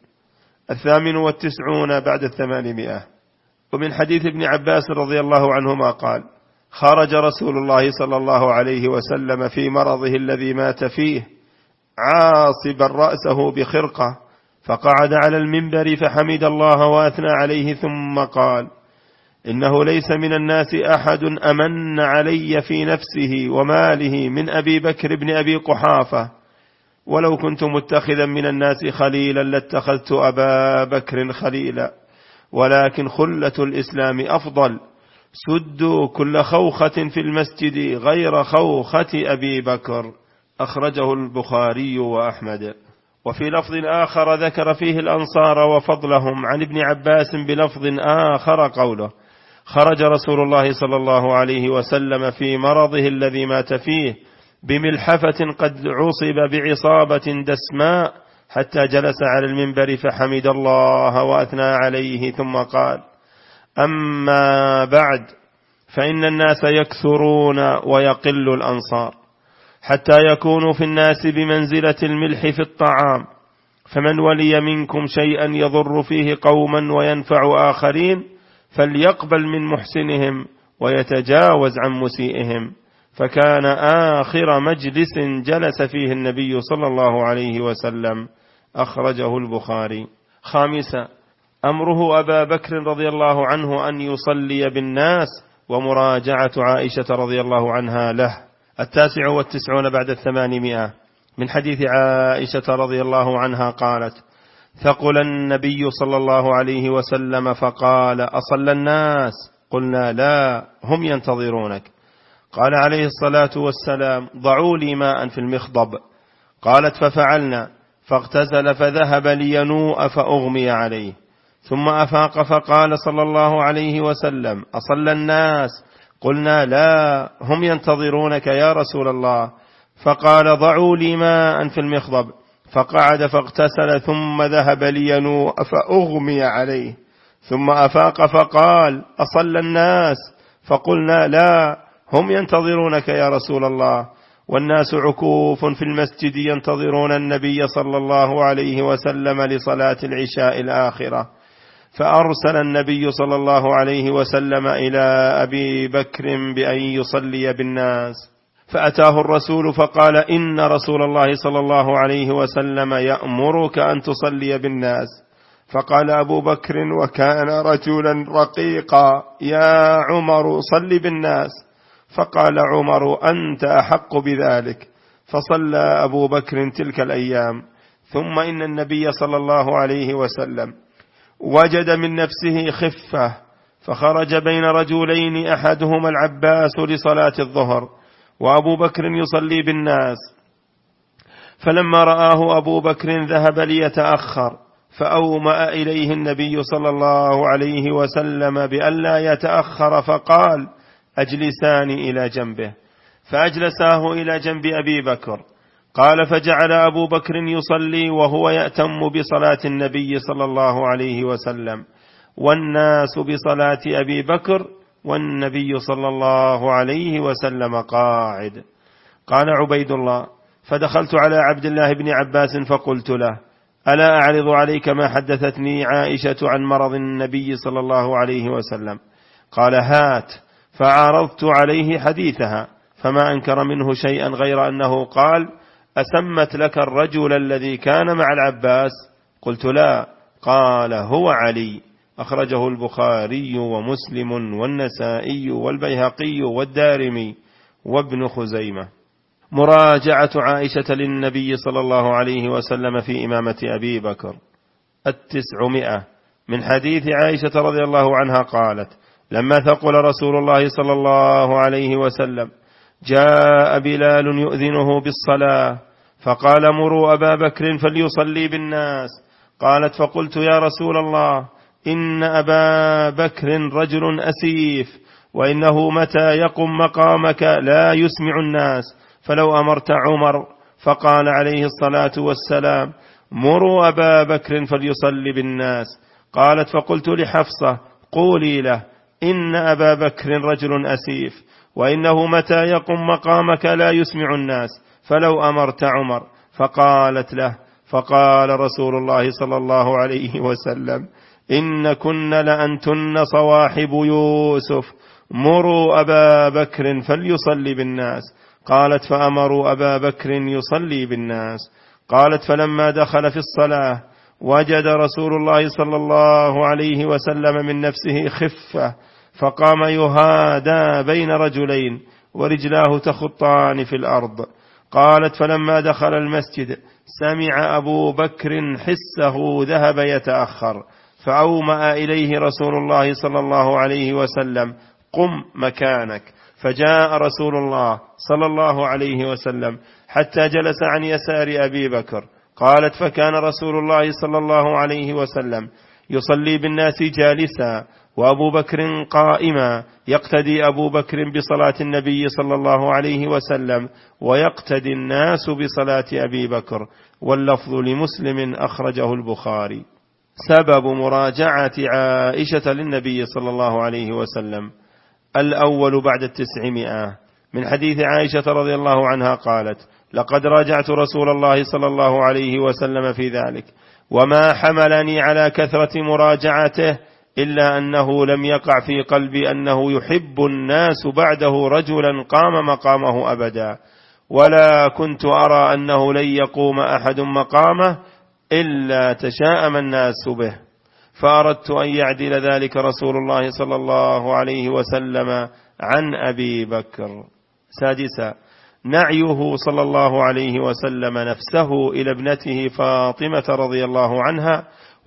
98 بعد 800. ومن حديث ابن عباس رضي الله عنهما قال: خرج رسول الله صلى الله عليه وسلم في مرضه الذي مات فيه عاصبا رأسه بخرقة، فقعد على المنبر فحمد الله وأثنى عليه، ثم قال: إنه ليس من الناس أحد أمن علي في نفسه وماله من أبي بكر بن أبي قحافة، ولو كنت متخذا من الناس خليلا لاتخذت أبا بكر خليلا، ولكن خلة الإسلام أفضل. سدوا كل خوخة في المسجد غير خوخة أبي بكر. أخرجه البخاري وأحمد. وفي لفظ آخر ذكر فيه الأنصار وفضلهم عن ابن عباس بلفظ آخر قوله: خرج رسول الله صلى الله عليه وسلم في مرضه الذي مات فيه بملحفة قد عصب بعصابة دسماء، حتى جلس على المنبر فحمد الله وأثنى عليه، ثم قال: أما بعد، فإن الناس يكثرون ويقل الأنصار، حتى يكونوا في الناس بمنزلة الملح في الطعام، فمن ولي منكم شيئا يضر فيه قوما وينفع آخرين فليقبل من محسنهم ويتجاوز عن مسيئهم. فكان آخر مجلس جلس فيه النبي صلى الله عليه وسلم. أخرجه البخاري. خامسا، أمره أبا بكر رضي الله عنه أن يصلي بالناس، ومراجعة عائشة رضي الله عنها له. 99 بعد 800 من حديث عائشة رضي الله عنها قالت: ثقل النبي صلى الله عليه وسلم فقال: أصلى الناس؟ قلنا: لا، هم ينتظرونك. قال عليه الصلاة والسلام: ضعوا لي ماء في المخضب. قالت: ففعلنا، فاغتسل فذهب لينوء فأغمي عليه، ثم أفاق فقال صلى الله عليه وسلم: أصلى الناس؟ قلنا: لا، هم ينتظرونك يا رسول الله. فقال: ضعوا لي ماء في المخضب. فقعد فاغتسل ثم ذهب لينوء فأغمي عليه، ثم أفاق فقال: أصلى الناس؟ فقلنا: لا، هم ينتظرونك يا رسول الله. والناس عكوف في المسجد ينتظرون النبي صلى الله عليه وسلم لصلاة العشاء الآخرة. فأرسل النبي صلى الله عليه وسلم إلى أبي بكر بأن يصلي بالناس، فأتاه الرسول فقال: إن رسول الله صلى الله عليه وسلم يأمرك أن تصلي بالناس. فقال أبو بكر وكان رجلا رقيقا: يا عمر صل بالناس. فقال عمر: أنت أحق بذلك. فصلى أبو بكر تلك الأيام. ثم إن النبي صلى الله عليه وسلم وجد من نفسه خفة، فخرج بين رجلين أحدهما العباس لصلاة الظهر، وأبو بكر يصلي بالناس. فلما رآه أبو بكر ذهب ليتأخر، فأومأ إليه النبي صلى الله عليه وسلم بألا يتأخر، فقال: أجلساني إلى جنبه. فأجلساه إلى جنب أبي بكر. قال: فجعل أبو بكر يصلي وهو يأتم بصلاة النبي صلى الله عليه وسلم، والناس بصلاة أبي بكر، والنبي صلى الله عليه وسلم قاعد. قال عبيد الله: فدخلت على عبد الله بن عباس فقلت له: ألا أعرض عليك ما حدثتني عائشة عن مرض النبي صلى الله عليه وسلم؟ قال: هات. فعرضت عليه حديثها، فما أنكر منه شيئا غير أنه قال: أسمت لك الرجل الذي كان مع العباس؟ قلت: لا. قال: هو علي. أخرجه البخاري ومسلم والنسائي والبيهقي والدارمي وابن خزيمة. مراجعة عائشة للنبي صلى الله عليه وسلم في إمامة أبي بكر. 900 من حديث عائشة رضي الله عنها قالت: لما ثقل رسول الله صلى الله عليه وسلم جاء بلال يؤذنه بالصلاة، فقال: مروا أبا بكر فليصلي بالناس. قالت: فقلت: يا رسول الله، إن أبا بكر رجل أسيف، وإنه متى يقم مقامك لا يسمع الناس، فلو أمرت عمر. فقال عليه الصلاة والسلام: مروا أبا بكر فليصلي بالناس. قالت: فقلت لحفصة: قولي له إن أبا بكر رجل أسيف، وإنه متى يقم مقامك لا يسمع الناس، فلو أمرت عمر. فقالت له. فقال رسول الله صلى الله عليه وسلم: إن كن لأنتن صواحب يوسف، مروا أبا بكر فليصلي بالناس. قالت: فأمروا أبا بكر يصلي بالناس. قالت: فلما دخل في الصلاة وجد رسول الله صلى الله عليه وسلم من نفسه خفة، فقام يهادى بين رجلين ورجلاه تخطان في الأرض. قالت: فلما دخل المسجد سمع أبو بكر حسه ذهب يتأخر، فأومأ إليه رسول الله صلى الله عليه وسلم: قم مكانك. فجاء رسول الله صلى الله عليه وسلم حتى جلس عن يسار أبي بكر. قالت: فكان رسول الله صلى الله عليه وسلم يصلي بالناس جالسا وأبو بكر قائما، يقتدي أبو بكر بصلاة النبي صلى الله عليه وسلم ويقتدي الناس بصلاة أبي بكر. واللفظ لمسلم أخرجه البخاري. سبب مراجعة عائشة للنبي صلى الله عليه وسلم: الأول بعد 900 من حديث عائشة رضي الله عنها قالت: لقد راجعت رسول الله صلى الله عليه وسلم في ذلك، وما حملني على كثرة مراجعته إلا أنه لم يقع في قلبي أنه يحب الناس بعده رجلا قام مقامه أبدا، ولا كنت أرى أنه لن يقوم أحد مقامه إلا تشاءم الناس به، فأردت أن يعدل ذلك رسول الله صلى الله عليه وسلم عن أبي بكر. سادسا: نعيه صلى الله عليه وسلم نفسه إلى ابنته فاطمة رضي الله عنها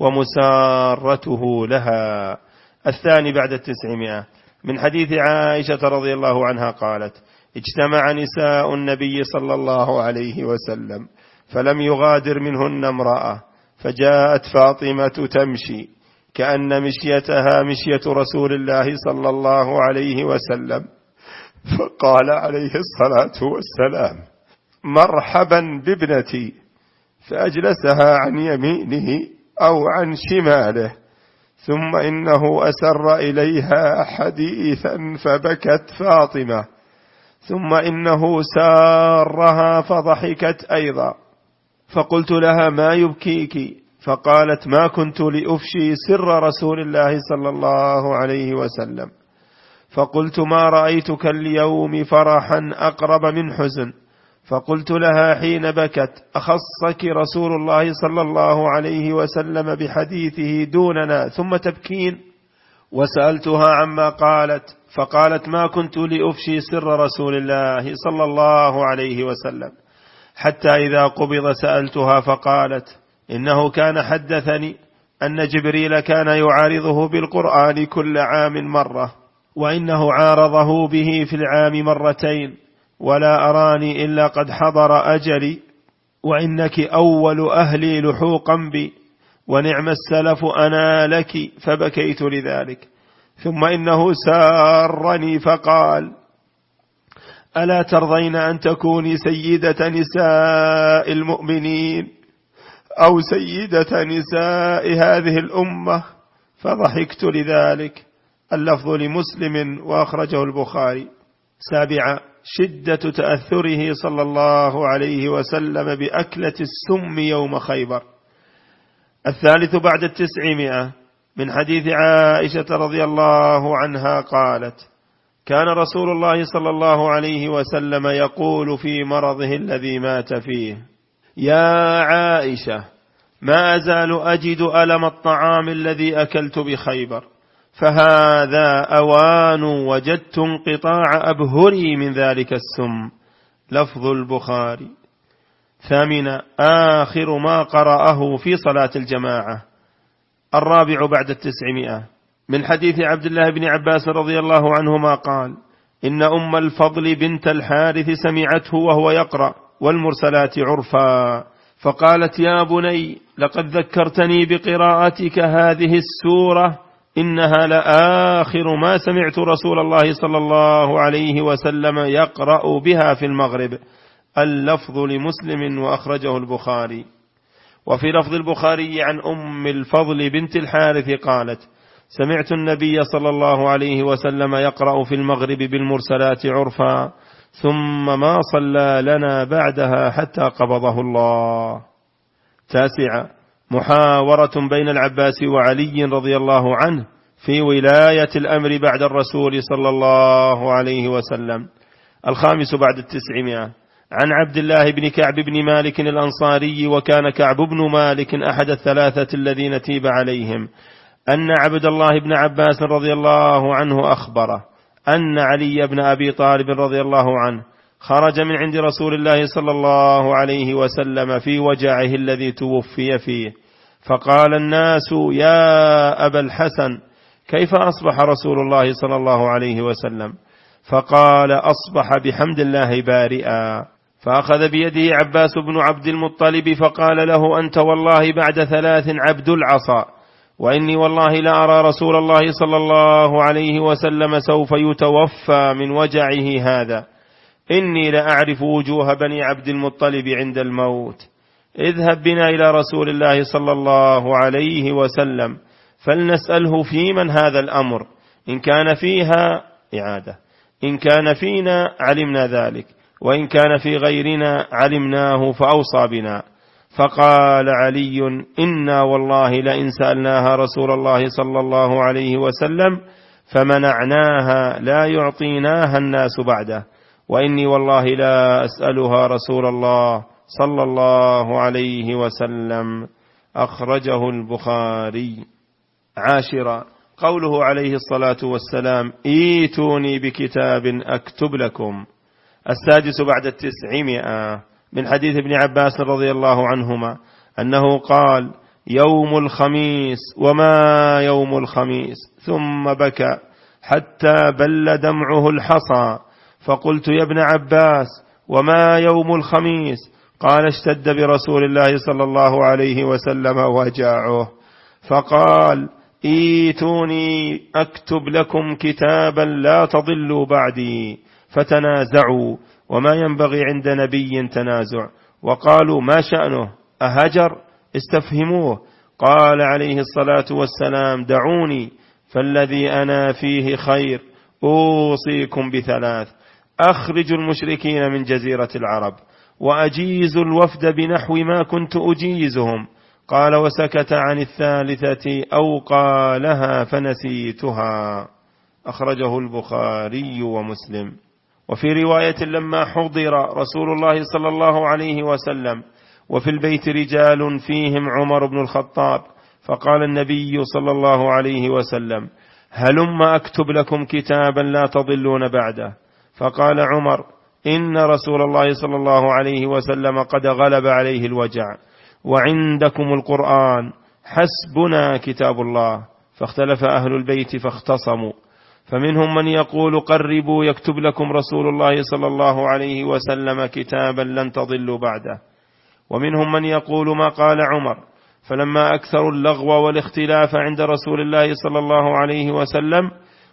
ومسارته لها. الثاني بعد 900 من حديث عائشة رضي الله عنها قالت: اجتمع نساء النبي صلى الله عليه وسلم فلم يغادر منهن امرأة، فجاءت فاطمة تمشي كأن مشيتها مشية رسول الله صلى الله عليه وسلم، فقال عليه الصلاة والسلام: مرحبا بابنتي، فأجلسها عن يمينه أو عن شماله، ثم إنه أسر إليها حديثا فبكت فاطمة، ثم إنه سارها فضحكت أيضا، فقلت لها: ما يبكيك؟ فقالت: ما كنت لأفشي سر رسول الله صلى الله عليه وسلم. فقلت: ما رأيتك اليوم فرحا أقرب من حزن. فقلت لها حين بكت: أخصك رسول الله صلى الله عليه وسلم بحديثه دوننا ثم تبكين؟ وسألتها عما قالت، فقالت: ما كنت لأفشي سر رسول الله صلى الله عليه وسلم. حتى إذا قبض سألتها فقالت: إنه كان حدثني أن جبريل كان يعارضه بالقرآن كل عام مرة، وإنه عارضه به في العام مرتين، ولا أراني إلا قد حضر أجلي، وإنك أول أهلي لحوقا بي، ونعم السلف أنا لك، فبكيت لذلك. ثم إنه سارني فقال: ألا ترضين أن تكوني سيدة نساء المؤمنين أو سيدة نساء هذه الأمة؟ فضحكت لذلك. اللفظ لمسلم وأخرجه البخاري. سابعا: شدة تأثره صلى الله عليه وسلم بأكلة السم يوم خيبر. الثالث بعد 900 من حديث عائشة رضي الله عنها قالت: كان رسول الله صلى الله عليه وسلم يقول في مرضه الذي مات فيه: يا عائشة، ما أزال أجد ألم الطعام الذي أكلت بخيبر، فهذا أوان وجدت انقطاع أبهري من ذلك السم. لفظ البخاري. ثامنا: آخر ما قرأه في صلاة الجماعة. الرابع بعد 900 من حديث عبد الله بن عباس رضي الله عنهما قال: إن أم الفضل بنت الحارث سمعته وهو يقرأ والمرسلات عرفا، فقالت: يا بني، لقد ذكرتني بقراءتك هذه السورة، إنها لآخر ما سمعت رسول الله صلى الله عليه وسلم يقرأ بها في المغرب. اللفظ لمسلم وأخرجه البخاري. وفي لفظ البخاري عن أم الفضل بنت الحارث قالت: سمعت النبي صلى الله عليه وسلم يقرأ في المغرب بالمرسلات عرفا، ثم ما صلى لنا بعدها حتى قبضه الله. تاسعا: محاورة بين العباس وعلي رضي الله عنه في ولاية الأمر بعد الرسول صلى الله عليه وسلم. الخامس بعد 900 عن عبد الله بن كعب بن مالك الأنصاري، وكان كعب بن مالك أحد الثلاثة الذين تيب عليهم، أن عبد الله بن عباس رضي الله عنه أخبره أن علي بن أبي طالب رضي الله عنه خرج من عند رسول الله صلى الله عليه وسلم في وجعه الذي توفي فيه، فقال الناس: يا أبا الحسن، كيف أصبح رسول الله صلى الله عليه وسلم؟ فقال: أصبح بحمد الله بارئا. فأخذ بيده عباس بن عبد المطلب فقال له: أنت والله بعد 3 عبد العصا، وإني والله لا أرى رسول الله صلى الله عليه وسلم سوف يتوفى من وجعه هذا، إني لأعرف وجوه بني عبد المطلب عند الموت. اذهب بنا إلى رسول الله صلى الله عليه وسلم فلنسأله في من هذا الأمر، إن كان فيها إعادة، إن كان فينا علمنا ذلك، وإن كان في غيرنا علمناه فأوصى بنا. فقال علي: إنا والله لئن سألناها رسول الله صلى الله عليه وسلم فمنعناها لا يعطيناها الناس بعده، وإني والله لا أسألها رسول الله صلى الله عليه وسلم. أخرجه البخاري. 10. قوله عليه الصلاة والسلام: ايتوني بكتاب أكتب لكم. 6 بعد 900 من حديث ابن عباس رضي الله عنهما أنه قال: يوم الخميس، وما يوم الخميس؟ ثم بكى حتى بل دمعه الحصى. فقلت: يا ابن عباس، وما يوم الخميس؟ قال: اشتد برسول الله صلى الله عليه وسلم وجاعه، فقال: ايتوني أكتب لكم كتابا لا تضلوا بعدي. فتنازعوا، وما ينبغي عند نبي تنازع، وقالوا: ما شأنه؟ أهجر؟ استفهموه. قال عليه الصلاة والسلام: دعوني، فالذي أنا فيه خير. أوصيكم ب3: أخرج المشركين من جزيرة العرب، وأجيز الوفد بنحو ما كنت أجيزهم. قال: وسكت عن 3 أو قالها فنسيتها. أخرجه البخاري ومسلم. وفي رواية: لما حضر رسول الله صلى الله عليه وسلم وفي البيت رجال فيهم عمر بن الخطاب، فقال النبي صلى الله عليه وسلم: هلم أكتب لكم كتابا لا تضلون بعده. فقال عمر: إن رسول الله صلى الله عليه وسلم قد غلب عليه الوجع، وعندكم القرآن، حسبنا كتاب الله. فاختلف أهل البيت فاختصموا، فمنهم من يقول: قربوا يكتب لكم رسول الله صلى الله عليه وسلم كتابا لن تضلوا بعده. ومنهم من يقول ما قال عمر. فلما أكثروا اللغو والاختلاف عند رسول الله صلى الله عليه وسلم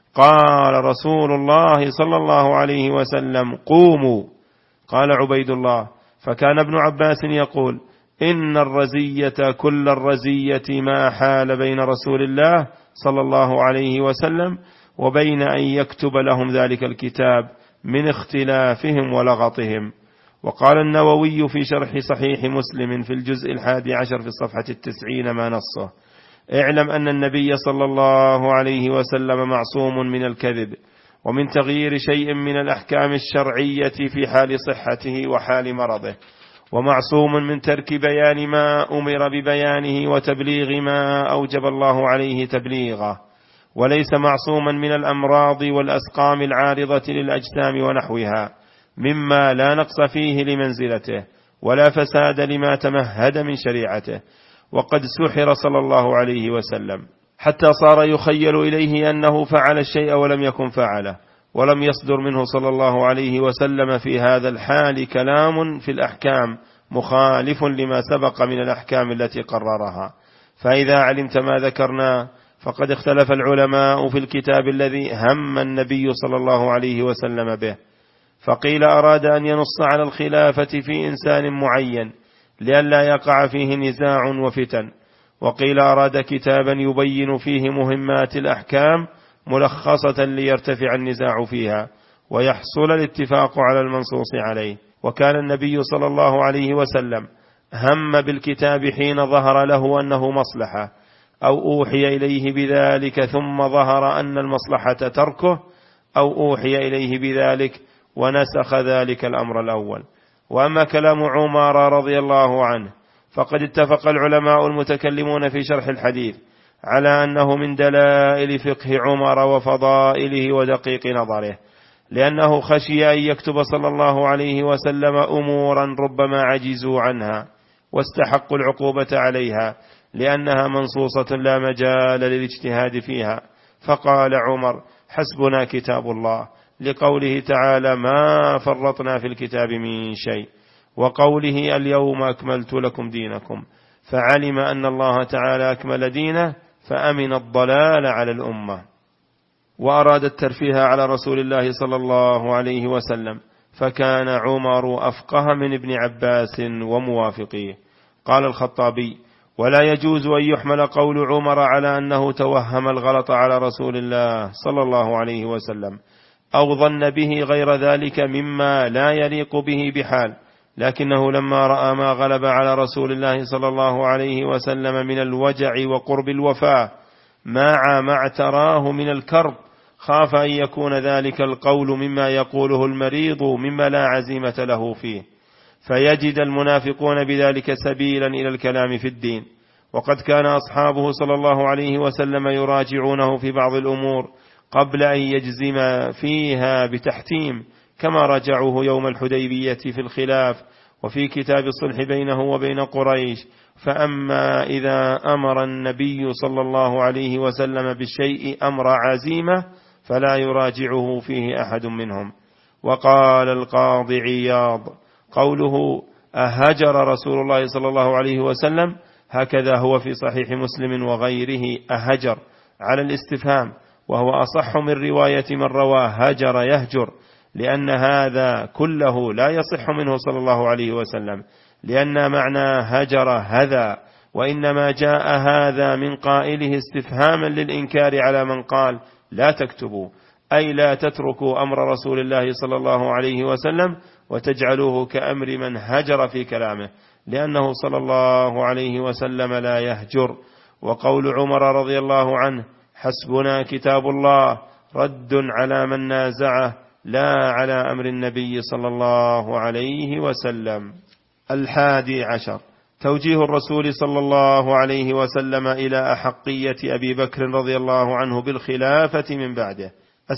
قال رسول الله صلى الله عليه وسلم: قوموا. قال عبيد الله: فكان ابن عباس يقول: إن الرزية كل الرزية ما حال بين رسول الله صلى الله عليه وسلم وبين أن يكتب لهم ذلك الكتاب من اختلافهم ولغطهم. وقال النووي في شرح صحيح مسلم في الجزء 11 في الصفحة 90 ما نصه: اعلم أن النبي صلى الله عليه وسلم معصوم من الكذب ومن تغيير شيء من الأحكام الشرعية في حال صحته وحال مرضه، ومعصوم من ترك بيان ما أمر ببيانه وتبليغ ما أوجب الله عليه تبليغه، وليس معصوما من الأمراض والأسقام العارضة للأجسام ونحوها مما لا نقص فيه لمنزلته ولا فساد لما تمهد من شريعته. وقد سحر صلى الله عليه وسلم حتى صار يخيل إليه أنه فعل الشيء ولم يكن فعله، ولم يصدر منه صلى الله عليه وسلم في هذا الحال كلام في الأحكام مخالف لما سبق من الأحكام التي قررها. فإذا علمت ما ذكرنا فقد اختلف العلماء في الكتاب الذي هم النبي صلى الله عليه وسلم به، فقيل أراد أن ينص على الخلافة في إنسان معين لئلا يقع فيه نزاع وفتن، وقيل أراد كتابا يبين فيه مهمات الأحكام ملخصة ليرتفع النزاع فيها ويحصل الاتفاق على المنصوص عليه. وكان النبي صلى الله عليه وسلم هم بالكتاب حين ظهر له أنه مصلحة أو أوحي إليه بذلك ثم ظهر أن المصلحة تركه، أو أوحي إليه بذلك ونسخ ذلك الأمر الأول. وأما كلام عمر رضي الله عنه فقد اتفق العلماء المتكلمون في شرح الحديث على أنه من دلائل فقه عمر وفضائله ودقيق نظره لأنه خشي أن يكتب صلى الله عليه وسلم أمورا ربما عجزوا عنها واستحقوا العقوبة عليها، لأنها منصوصة لا مجال للاجتهاد فيها. فقال عمر: حسبنا كتاب الله، لقوله تعالى: ما فرطنا في الكتاب من شيء، وقوله: اليوم أكملت لكم دينكم. فعلم أن الله تعالى أكمل دينه فأمن الضلال على الأمة، وأراد الترفيه على رسول الله صلى الله عليه وسلم، فكان عمر أفقه من ابن عباس وموافقيه. قال الخطابي: ولا يجوز أن يحمل قول عمر على أنه توهم الغلط على رسول الله صلى الله عليه وسلم أو ظن به غير ذلك مما لا يليق به بحال، لكنه لما رأى ما غلب على رسول الله صلى الله عليه وسلم من الوجع وقرب الوفاة مع ما اعتراه من الكرب، خاف أن يكون ذلك القول مما يقوله المريض مما لا عزيمة له فيه، فيجد المنافقون بذلك سبيلا إلى الكلام في الدين. وقد كان أصحابه صلى الله عليه وسلم يراجعونه في بعض الأمور قبل أن يجزم فيها بتحتيم، كما راجعوه يوم الحديبية في الخلاف وفي كتاب الصلح بينه وبين قريش. فأما إذا أمر النبي صلى الله عليه وسلم بالشيء أمر عزيمة فلا يراجعه فيه أحد منهم. وقال القاضي عياض: قوله أهجر رسول الله صلى الله عليه وسلم هكذا هو في صحيح مسلم وغيره أهجر على الاستفهام، وهو أصح من رواية من رواه هجر يهجر، لأن هذا كله لا يصح منه صلى الله عليه وسلم، لأن معنى هجر هذا، وإنما جاء هذا من قائله استفهاما للإنكار على من قال لا تكتبوا، أي لا تتركوا أمر رسول الله صلى الله عليه وسلم وتجعلوه كأمر من هجر في كلامه، لأنه صلى الله عليه وسلم لا يهجر. وقول عمر رضي الله عنه: حسبنا كتاب الله، رد على من نازعه لا على أمر النبي صلى الله عليه وسلم. 11. توجيه الرسول صلى الله عليه وسلم إلى أحقية أبي بكر رضي الله عنه بالخلافة من بعده.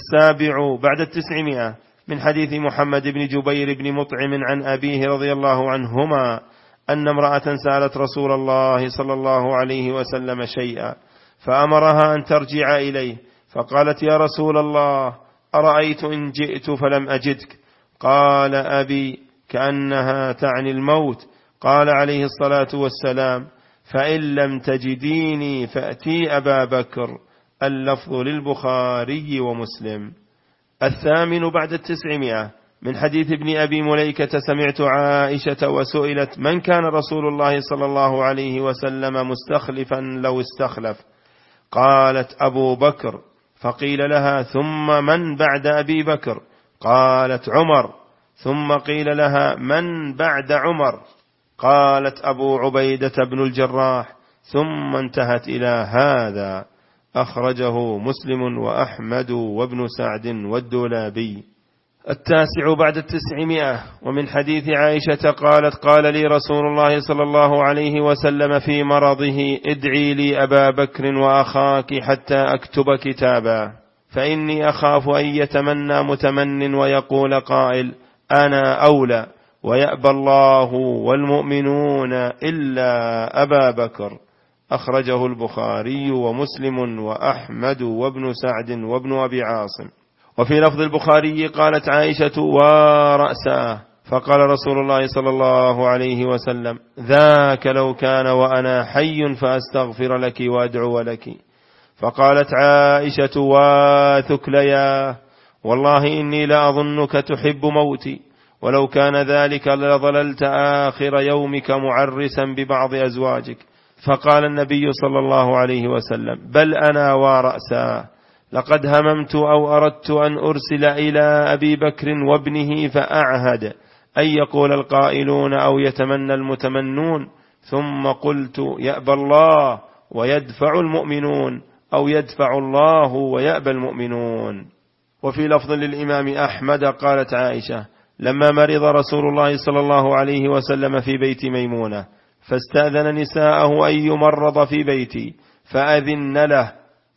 7 بعد 900 من حديث محمد بن جبير بن مطعم عن أبيه رضي الله عنهما أن امرأة سألت رسول الله صلى الله عليه وسلم شيئا فأمرها أن ترجع إليه، فقالت: يا رسول الله، أرأيت إن جئت فلم أجدك؟ قال: أبي، كأنها تعني الموت. قال عليه الصلاة والسلام: فإن لم تجديني فأتي أبا بكر. اللفظ للبخاري ومسلم. 8 بعد 900 من حديث ابن أبي مليكة سمعت عائشة وسئلت: من كان رسول الله صلى الله عليه وسلم مستخلفا لو استخلف؟ قالت: أبو بكر. فقيل لها: ثم من بعد أبي بكر؟ قالت: عمر. ثم قيل لها: من بعد عمر؟ قالت: أبو عبيدة بن الجراح. ثم انتهت إلى هذا. أخرجه مسلم وأحمد وابن سعد والدولابي. 9 بعد 900 ومن حديث عائشة قالت: قال لي رسول الله صلى الله عليه وسلم في مرضه: ادعي لي أبا بكر وأخاك حتى أكتب كتابا، فإني أخاف أن يتمنى متمن ويقول قائل: أنا أولى، ويأبى الله والمؤمنون إلا أبا بكر. أخرجه البخاري ومسلم وأحمد وابن سعد وابن أبي عاصم. وفي لفظ البخاري قالت عائشة: ورأساه. فقال رسول الله صلى الله عليه وسلم: ذاك لو كان وأنا حي فأستغفر لك وأدعو لك. فقالت عائشة: وثكلياه، والله إني لأظنك تحب موتي، ولو كان ذلك لظللت آخر يومك معرسا ببعض أزواجك. فقال النبي صلى الله عليه وسلم: بل أنا ورأساه، لقد هممت أو أردت أن أرسل إلى أبي بكر وابنه فأعهد أن يقول القائلون أو يتمنى المتمنون، ثم قلت: يأبى الله ويدفع المؤمنون، أو يدفع الله ويأبى المؤمنون. وفي لفظ للإمام أحمد قالت عائشة: لما مرض رسول الله صلى الله عليه وسلم في بيت ميمونة فاستأذن نساءه أن يمرض في بيتي، فأذن له،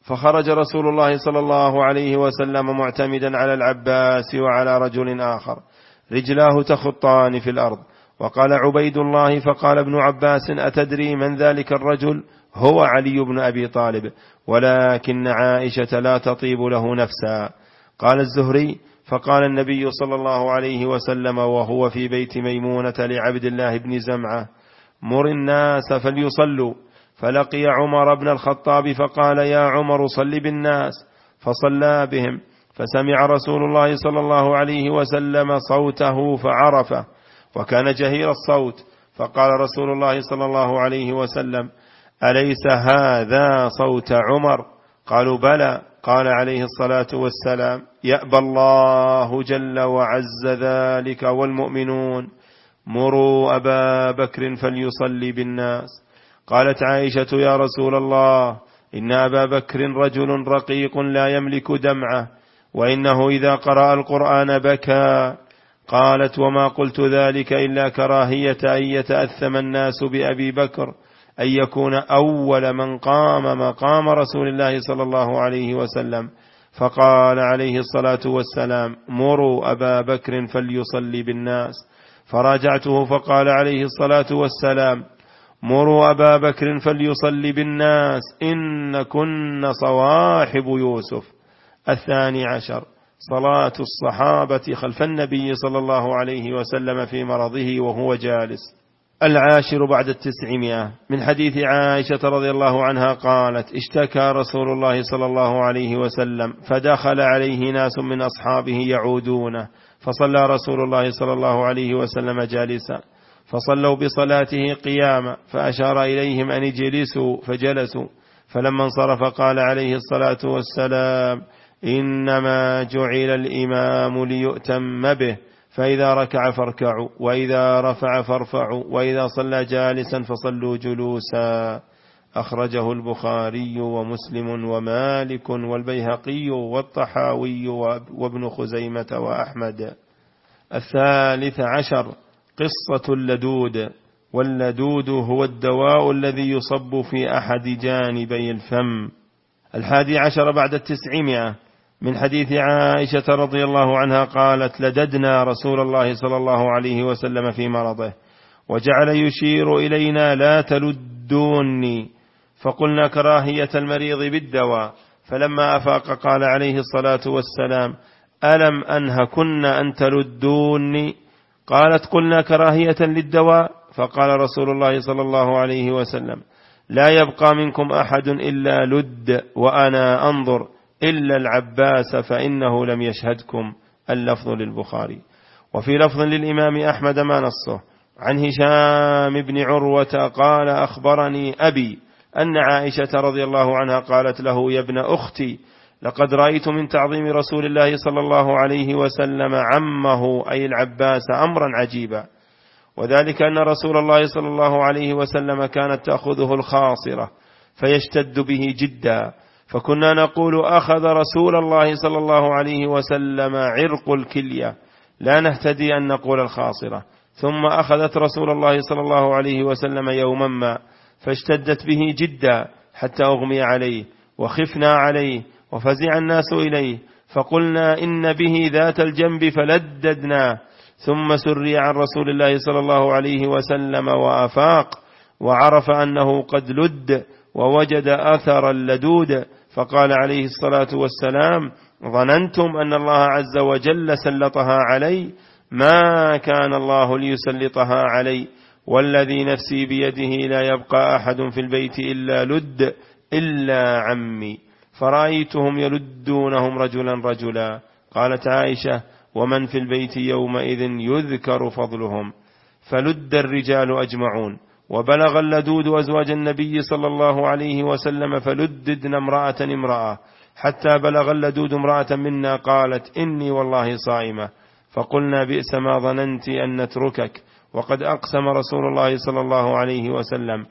فخرج رسول الله صلى الله عليه وسلم معتمدا على العباس وعلى رجل آخر رجلاه تخطان في الأرض. وقال عبيد الله فقال ابن عباس أتدري من ذلك الرجل؟ هو علي بن أبي طالب، ولكن عائشة لا تطيب له نفسا. قال الزهري فقال النبي صلى الله عليه وسلم وهو في بيت ميمونة لعبد الله بن زمعة مر الناس فليصلوا، فلقي عمر بن الخطاب فقال يا عمر صل بالناس، فصلى بهم، فسمع رسول الله صلى الله عليه وسلم صوته فعرفه وكان جهير الصوت، فقال رسول الله صلى الله عليه وسلم أليس هذا صوت عمر؟ قالوا بلى. قال عليه الصلاة والسلام يأبى الله جل وعز ذلك والمؤمنون، مروا أبا بكر فليصلي بالناس. قالت عائشة يا رسول الله إن أبا بكر رجل رقيق لا يملك دمعة، وإنه إذا قرأ القرآن بكى. قالت وما قلت ذلك إلا كراهية أن يتأثم الناس بأبي بكر، أن يكون أول من قام مقام رسول الله صلى الله عليه وسلم. فقال عليه الصلاة والسلام مروا أبا بكر فليصلي بالناس. فراجعته فقال عليه الصلاة والسلام مروا أبا بكر فليصلي بالناس إن كن صواحب يوسف. 12 صلاة الصحابة خلف النبي صلى الله عليه وسلم في مرضه وهو جالس. 10 بعد 900 من حديث عائشة رضي الله عنها قالت اشتكى رسول الله صلى الله عليه وسلم فدخل عليه ناس من أصحابه يعودونه، فصلى رسول الله صلى الله عليه وسلم جالسا، فصلوا بصلاته قياما، فأشار إليهم أن اجلسوا فجلسوا، فلما انصرف قال عليه الصلاة والسلام إنما جعل الإمام ليؤتم به، فإذا ركع فاركعوا، وإذا رفع فارفعوا، وإذا صلى جالسا فصلوا جلوسا. أخرجه البخاري ومسلم ومالك والبيهقي والطحاوي وابن خزيمة وأحمد. 13 قصة اللدود. واللدود هو الدواء الذي يصب في أحد جانبي الفم. 11 بعد 900 من حديث عائشة رضي الله عنها قالت لددنا رسول الله صلى الله عليه وسلم في مرضه، وجعل يشير إلينا لا تلدوني، فقلنا كراهية المريض بالدواء، فلما أفاق قال عليه الصلاة والسلام ألم أنهكن أن تلدوني؟ قالت قلنا كراهية للدواء، فقال رسول الله صلى الله عليه وسلم لا يبقى منكم أحد إلا لد وأنا أنظر إلا العباس فإنه لم يشهدكم. اللفظ للبخاري. وفي لفظ للإمام أحمد ما نصه عن هشام بن عروة قال أخبرني أبي أن عائشة رضي الله عنها قالت له يا ابن أختي لقد رأيت من تعظيم رسول الله صلى الله عليه وسلم عمه أي العباس أمرا عجيبا، وذلك أن رسول الله صلى الله عليه وسلم كانت تأخذه الخاصرة فيشتد به جدا، فكنا نقول أخذ رسول الله صلى الله عليه وسلم عرق الكلية، لا نهتدي أن نقول الخاصرة. ثم أخذت رسول الله صلى الله عليه وسلم يوما ما فاشتدت به جدا حتى أغمي عليه وخفنا عليه وفزع الناس إليه، فقلنا إن به ذات الجنب فلددنا، ثم سري عن رسول الله صلى الله عليه وسلم وأفاق وعرف أنه قد لد ووجد أثر اللدود، فقال عليه الصلاة والسلام ظننتم أن الله عز وجل سلطها علي؟ ما كان الله ليسلطها علي، والذي نفسي بيده لا يبقى أحد في البيت إلا لد إلا عمي، فرأيتهم يلدونهم رجلا رجلا. قالت عائشة ومن في البيت يومئذ يذكر فضلهم، فلد الرجال أجمعون، وبلغ اللدود أزواج النبي صلى الله عليه وسلم فلددن امرأة حتى بلغ اللدود امرأة منا قالت إني والله صائمة، فقلنا بئس ما ظننت أن نتركك، وقد أقسم رسول الله صلى الله عليه وسلم،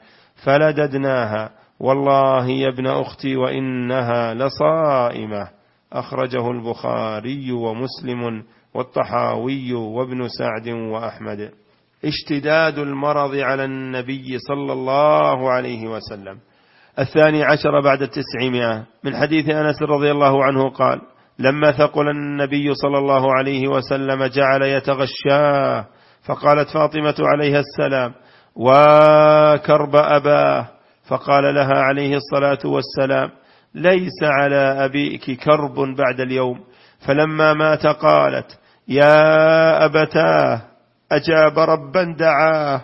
فلددناها والله يا ابن أختي وإنها لصائمة. أخرجه البخاري ومسلم والطحاوي وابن سعد وأحمد. اشتداد المرض على النبي صلى الله عليه وسلم. 12 بعد 900 من حديث أنس رضي الله عنه قال: لما ثقل النبي صلى الله عليه وسلم جعل يتغشاه، فقالت فاطمة عليها السلام: وكرب أباه، فقال لها عليه الصلاة والسلام: ليس على أبيك كرب بعد اليوم. فلما مات قالت: يا أبتاه، أجاب ربا دعاه،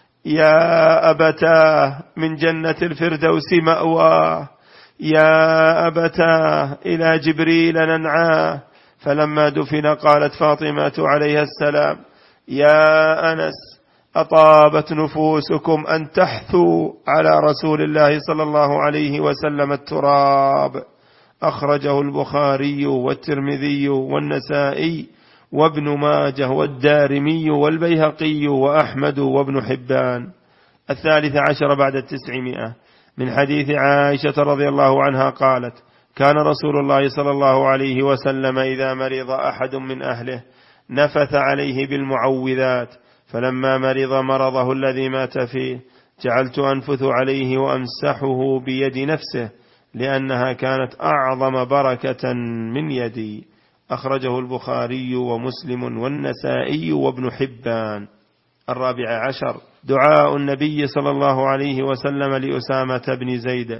يا أبتاه من جنة الفردوس مأواه، يا أبتاه إلى جبريل ننعاه. فلما دفن قالت فاطمة عليها السلام: يا أنس، أطابت نفوسكم أن تحثوا على رسول الله صلى الله عليه وسلم التراب. أخرجه البخاري والترمذي والنسائي وابن ماجه والدارمي والبيهقي وأحمد وابن حبان. 13 بعد 900 من حديث عائشة رضي الله عنها قالت: كان رسول الله صلى الله عليه وسلم إذا مرض أحد من أهله نفث عليه بالمعوذات، فلما مرض مرضه الذي مات فيه جعلت أنفث عليه وأمسحه بيد نفسه، لأنها كانت أعظم بركة من يدي. أخرجه البخاري ومسلم والنسائي وابن حبان. 14 دعاء النبي صلى الله عليه وسلم لأسامة بن زيد.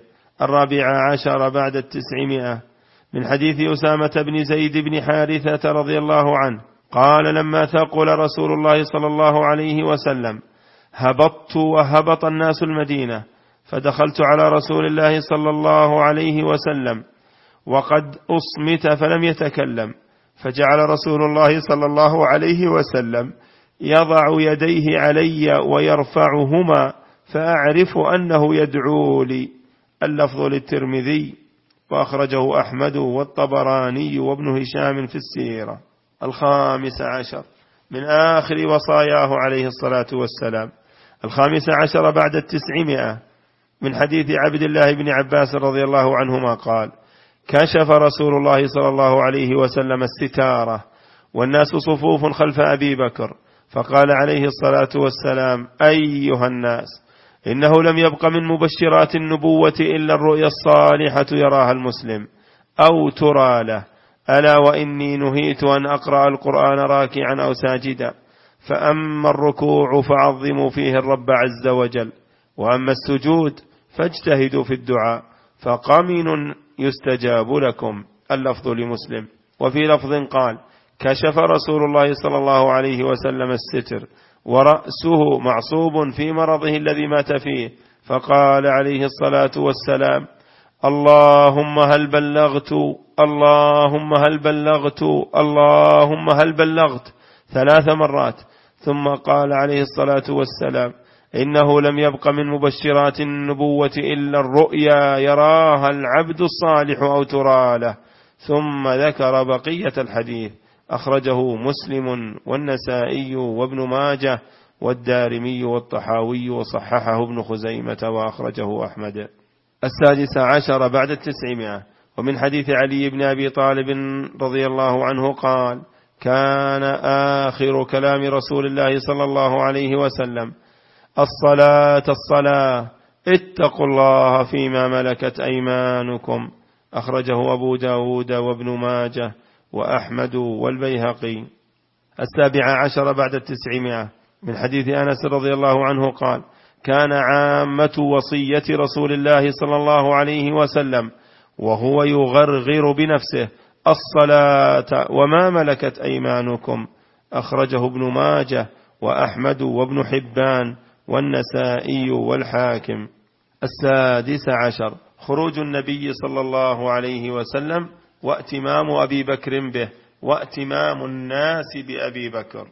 14 بعد 900 من حديث أسامة بن زيد بن حارثة رضي الله عنه قال: لما ثقل رسول الله صلى الله عليه وسلم هبطت وهبط الناس المدينة، فدخلت على رسول الله صلى الله عليه وسلم وقد أصمت فلم يتكلم، فجعل رسول الله صلى الله عليه وسلم يضع يديه علي ويرفعهما فأعرف أنه يدعو لي. اللفظ للترمذي، وأخرجه أحمد والطبراني وابن هشام في السيرة. 15 من آخر وصاياه عليه الصلاة والسلام. 15 بعد 900 من حديث عبد الله بن عباس رضي الله عنهما قال: كشف رسول الله صلى الله عليه وسلم الستارة والناس صفوف خلف أبي بكر، فقال عليه الصلاة والسلام: أيها الناس، إنه لم يبق من مبشرات النبوة إلا الرؤيا الصالحة يراها المسلم أو ترى له، ألا وإني نهيت أن أقرأ القرآن راكعا أو ساجدا، فأما الركوع فعظموا فيه الرب عز وجل، وأما السجود فاجتهدوا في الدعاء، فقمن يستجاب لكم. اللفظ لمسلم. وفي لفظ قال: كشف رسول الله صلى الله عليه وسلم الستر ورأسه معصوب في مرضه الذي مات فيه، فقال عليه الصلاة والسلام: اللهم هل بلغت، اللهم هل بلغت، اللهم هل بلغت 3 مرات، ثم قال عليه الصلاة والسلام: إنه لم يبق من مبشرات النبوة إلا الرؤيا يراها العبد الصالح أو ترى له، ثم ذكر بقية الحديث. أخرجه مسلم والنسائي وابن ماجه والدارمي والطحاوي، وصححه ابن خزيمة، وأخرجه أحمد. 16 بعد 900 ومن حديث علي بن أبي طالب رضي الله عنه قال: كان آخر كلام رسول الله صلى الله عليه وسلم: الصلاة الصلاة، اتقوا الله فيما ملكت أيمانكم. أخرجه أبو داود وابن ماجه وأحمد والبيهقي. 17 بعد 900 من حديث أنس رضي الله عنه قال: كان عامة وصية رسول الله صلى الله عليه وسلم وهو يغرغر بنفسه: الصلاة وما ملكت أيمانكم. أخرجه ابن ماجه وأحمد وابن حبان والنسائي والحاكم. 16 خروج النبي صلى الله عليه وسلم واتمام أبي بكر به واتمام الناس بأبي بكر.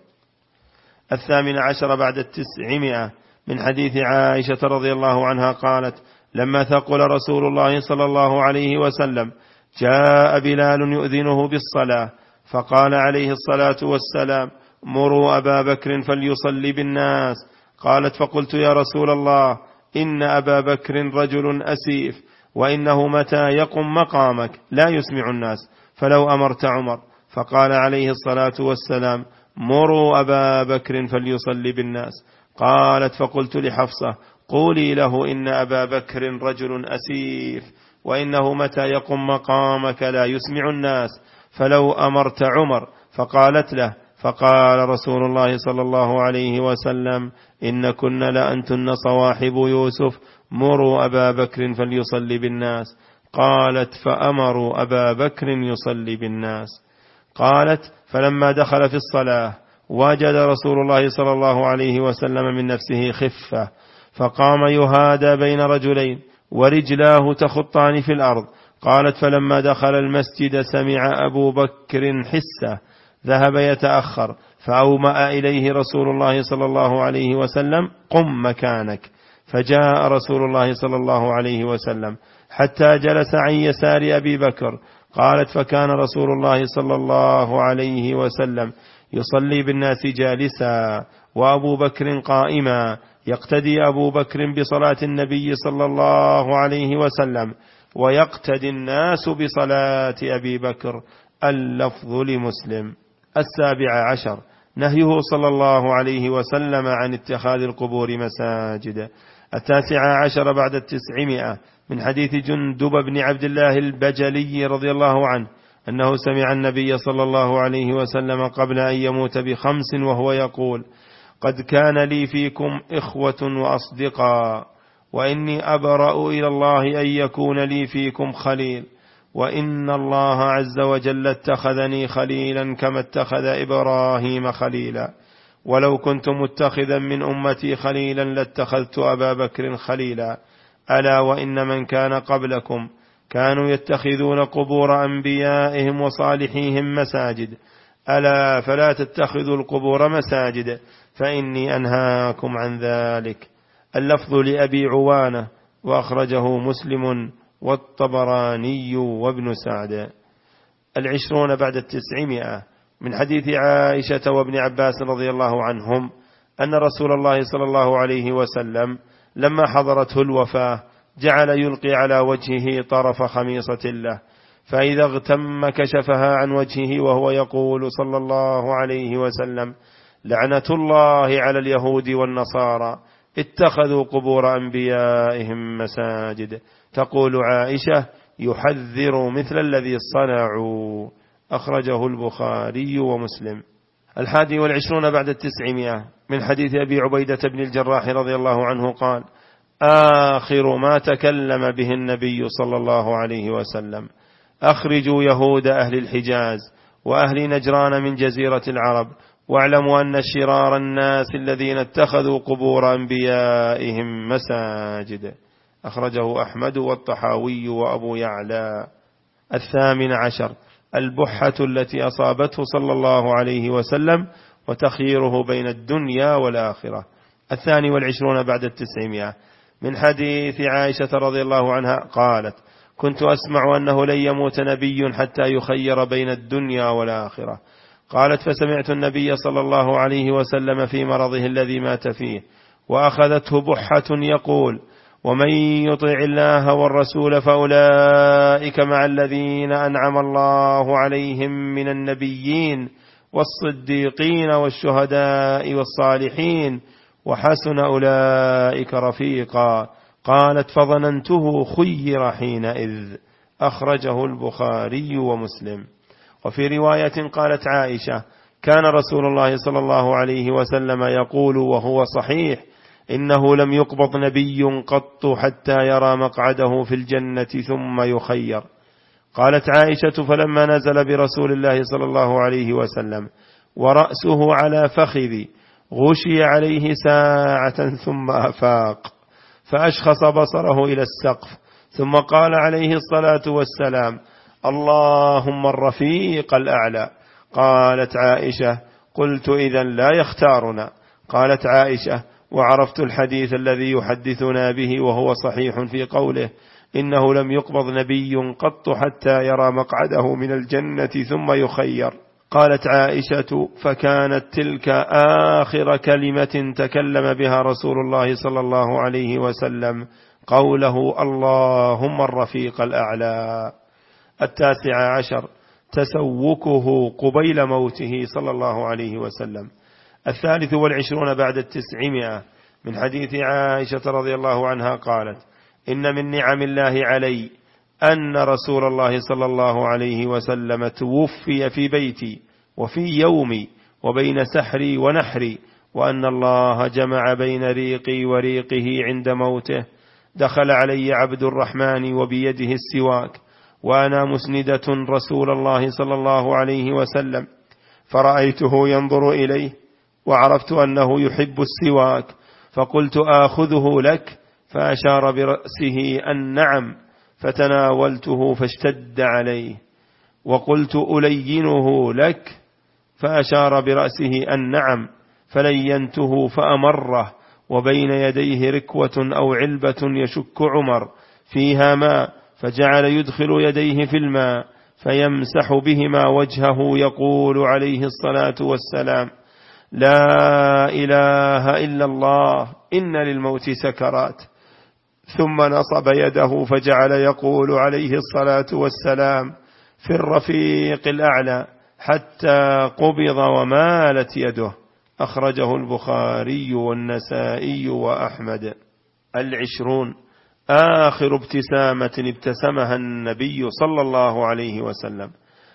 18 بعد 900 من حديث عائشة رضي الله عنها قالت: لما ثقل رسول الله صلى الله عليه وسلم جاء بلال يؤذنه بالصلاة، فقال عليه الصلاة والسلام: مروا أبا بكر فليصلي بالناس. قالت: فقلت: يا رسول الله، إن أبا بكر رجل أسيف، وإنه متى يقم مقامك لا يسمع الناس، فلو أمرت عمر. فقال عليه الصلاة والسلام: مروا أبا بكر فليصلي بالناس. قالت: فقلت لحفصة: قولي له إن أبا بكر رجل أسيف، وإنه متى يقم مقامك لا يسمع الناس، فلو أمرت عمر. فقالت له، فقال رسول الله صلى الله عليه وسلم: إن كن لأنتن صواحب يوسف، مروا أبا بكر فليصلي بالناس. قالت: فأمروا أبا بكر يصلي بالناس. قالت: فلما دخل في الصلاة وجد رسول الله صلى الله عليه وسلم من نفسه خفة، فقام يهادى بين رجلين ورجلاه تخطان في الأرض. قالت: فلما دخل المسجد سمع أبو بكر حسه، ذهب يتأخر، فأومأ إليه رسول الله صلى الله عليه وسلم: قم مكانك. فجاء رسول الله صلى الله عليه وسلم حتى جلس عن يسار أبي بكر. قالت: فكان رسول الله صلى الله عليه وسلم يصلي بالناس جالسا وأبو بكر قائما، يقتدي أبو بكر بصلاة النبي صلى الله عليه وسلم، ويقتدي الناس بصلاة أبي بكر. اللفظ لمسلم. 17 نهيه صلى الله عليه وسلم عن اتخاذ القبور مساجد. 19 بعد 900 من حديث جندب بن عبد الله البجلي رضي الله عنه أنه سمع النبي صلى الله عليه وسلم قبل أن يموت ب5 وهو يقول: قد كان لي فيكم إخوة وأصدقاء، وإني أبرأ إلى الله أن يكون لي فيكم خليل، وإن الله عز وجل اتخذني خليلا كما اتخذ إبراهيم خليلا، ولو كنت متخذا من أمتي خليلا لاتخذت أبا بكر خليلا. ألا وإن من كان قبلكم كانوا يتخذون قبور أنبيائهم وصالحيهم مساجد، ألا فلا تتخذوا القبور مساجد، فإني أنهاكم عن ذلك. اللفظ لأبي عوانة، وأخرجه مسلم والطبراني وابن سعد. 20 بعد 900 من حديث عائشة وابن عباس رضي الله عنهم أن رسول الله صلى الله عليه وسلم لما حضرته الوفاة جعل يلقي على وجهه طرف خميصة له، فإذا اغتم كشفها عن وجهه وهو يقول صلى الله عليه وسلم: لعنة الله على اليهود والنصارى، اتخذوا قبور أنبيائهم مساجد. تقول عائشة: يحذر مثل الذي صنعوا. أخرجه البخاري ومسلم. 21 بعد 900 من حديث أبي عبيدة بن الجراح رضي الله عنه قال: آخر ما تكلم به النبي صلى الله عليه وسلم: أخرجوا يهود أهل الحجاز وأهل نجران من جزيرة العرب، واعلموا أن شرار الناس الذين اتخذوا قبور أنبيائهم مساجد. أخرجه أحمد والطحاوي وأبو يعلى. 18 البحة التي أصابته صلى الله عليه وسلم وتخييره بين الدنيا والآخرة. 22 بعد 900 من حديث عائشة رضي الله عنها قالت: كنت أسمع أنه لن يموت نبي حتى يخير بين الدنيا والآخرة. قالت: فسمعت النبي صلى الله عليه وسلم في مرضه الذي مات فيه وأخذته بحة يقول: ومن يطع الله والرسول فأولئك مع الذين أنعم الله عليهم من النبيين والصديقين والشهداء والصالحين وحسن أولئك رفيقا. قالت: فظننته خير حينئذ. أخرجه البخاري ومسلم. وفي رواية قالت عائشة: كان رسول الله صلى الله عليه وسلم يقول وهو صحيح: إنه لم يقبض نبي قط حتى يرى مقعده في الجنة ثم يخير. قالت عائشة: فلما نزل برسول الله صلى الله عليه وسلم ورأسه على فخذي غشي عليه ساعة ثم أفاق، فأشخص بصره إلى السقف، ثم قال عليه الصلاة والسلام: اللهم الرفيق الأعلى. قالت عائشة: قلت: إذن لا يختارنا. قالت عائشة: وعرفت الحديث الذي يحدثنا به وهو صحيح في قوله: إنه لم يقبض نبي قط حتى يرى مقعده من الجنة ثم يخير. قالت عائشة: فكانت تلك آخر كلمة تكلم بها رسول الله صلى الله عليه وسلم، قوله: اللهم الرفيق الأعلى. 19 تسوكه قبيل موته صلى الله عليه وسلم. 23 بعد 900 من حديث عائشة رضي الله عنها قالت: إن من نعم الله علي أن رسول الله صلى الله عليه وسلم توفي في بيتي وفي يومي وبين سحري ونحري، وأن الله جمع بين ريقي وريقه عند موته. دخل علي عبد الرحمن وبيده السواك وأنا مسندة رسول الله صلى الله عليه وسلم، فرأيته ينظر إليه وعرفت أنه يحب السواك، فقلت: آخذه لك؟ فأشار برأسه أن نعم، فتناولته فاشتد عليه، وقلت: ألينه لك؟ فأشار برأسه أن نعم، فلينته فأمره، وبين يديه ركوة أو علبة يشك عمر فيها ماء، فجعل يدخل يديه في الماء فيمسح بهما وجهه يقول عليه الصلاة والسلام: لا إله إلا الله، إن للموت سكرات. ثم نصب يده فجعل يقول عليه الصلاة والسلام في الرفيق الأعلى حتى قبض ومالت يده. أخرجه البخاري والنسائي وأحمد. 20. آخر ابتسامة ابتسمها النبي صلى الله عليه وسلم.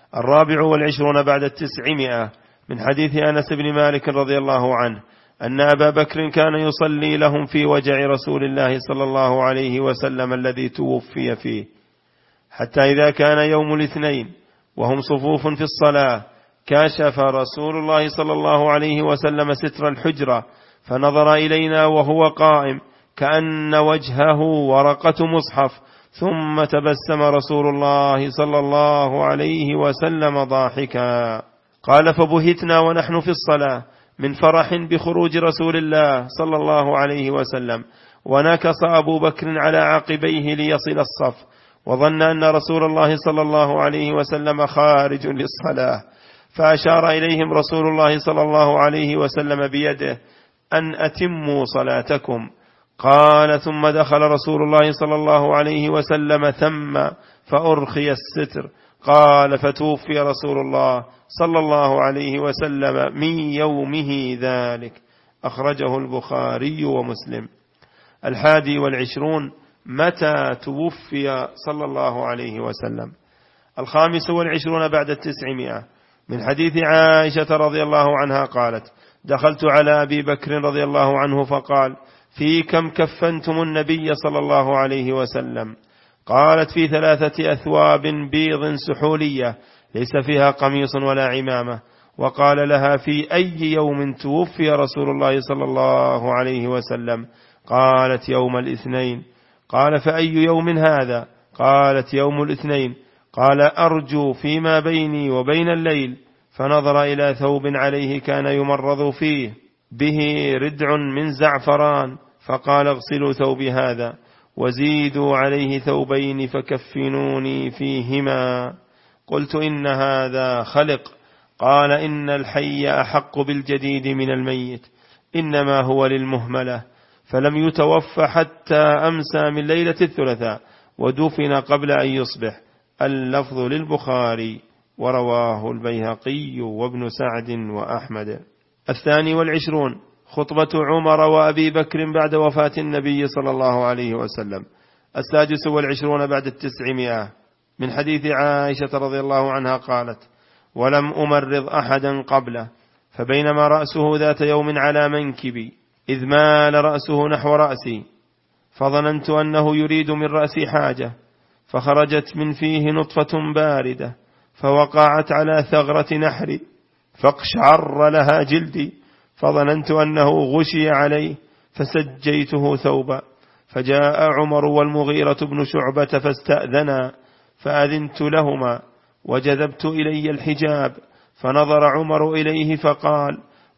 24 بعد 900 من حديث أنس بن مالك رضي الله عنه أن أبا بكر كان يصلي لهم في وجع رسول الله صلى الله عليه وسلم الذي توفي فيه، حتى إذا كان يوم الاثنين وهم صفوف في الصلاة كشف رسول الله صلى الله عليه وسلم ستر الحجرة فنظر إلينا وهو قائم كأن وجهه ورقة مصحف، ثم تبسم رسول الله صلى الله عليه وسلم ضاحكا. قال: فبهتنا ونحن في الصلاة من فرح بخروج رسول الله صلى الله عليه وسلم، ونكص أبو بكر على عقبيه ليصل الصف، وظن أن رسول الله صلى الله عليه وسلم خارج للصلاة، فأشار إليهم رسول الله صلى الله عليه وسلم بيده أن أتموا صلاتكم. قال: ثم دخل رسول الله صلى الله عليه وسلم ثم فأرخي الستر. قال: فتوفي رسول الله صلى الله عليه وسلم من يومه ذلك. أخرجه البخاري ومسلم. 21. متى توفي صلى الله عليه وسلم. 25 بعد 900 من حديث عائشة رضي الله عنها قالت: دخلت على أبي بكر رضي الله عنه فقال: في كم كفنتم النبي صلى الله عليه وسلم؟ قالت: في 3 أثواب بيض سحولية ليس فيها قميص ولا عمامة. وقال لها: في أي يوم توفي رسول الله صلى الله عليه وسلم؟ قالت: يوم الاثنين. قال: فأي يوم هذا؟ قالت: يوم الاثنين. قال: أرجو فيما بيني وبين الليل. فنظر إلى ثوب عليه كان يمرض فيه به ردع من زعفران، فقال: اغسلوا ثوبي هذا وزيدوا عليه ثوبين فكفنوني فيهما. قلت: إن هذا خلق. قال: إن الحي أحق بالجديد من الميت، إنما هو للمهملة. فلم يتوفى حتى أمسى من ليلة الثلاثاء، ودفن قبل أن يصبح. اللفظ للبخاري، ورواه البيهقي وابن سعد وأحمد. 22. خطبة عمر وأبي بكر بعد وفاة النبي صلى الله عليه وسلم. 26 بعد 900 من حديث عائشة رضي الله عنها قالت: ولم أمرض أحدا قبله، فبينما رأسه ذات يوم على منكبي إذ مال رأسه نحو رأسي، فظننت أنه يريد من رأسي حاجة، فخرجت من فيه نطفة باردة فوقعت على ثغرة نحري فاقشعر لها جلدي، فظننت أنه غشي عليه فسجيته ثوبا. فجاء عمر والمغيرة بن شعبة فاستأذنا، فأذنت لهما وجذبت إلي الحجاب، فنظر عمر إليه فقال: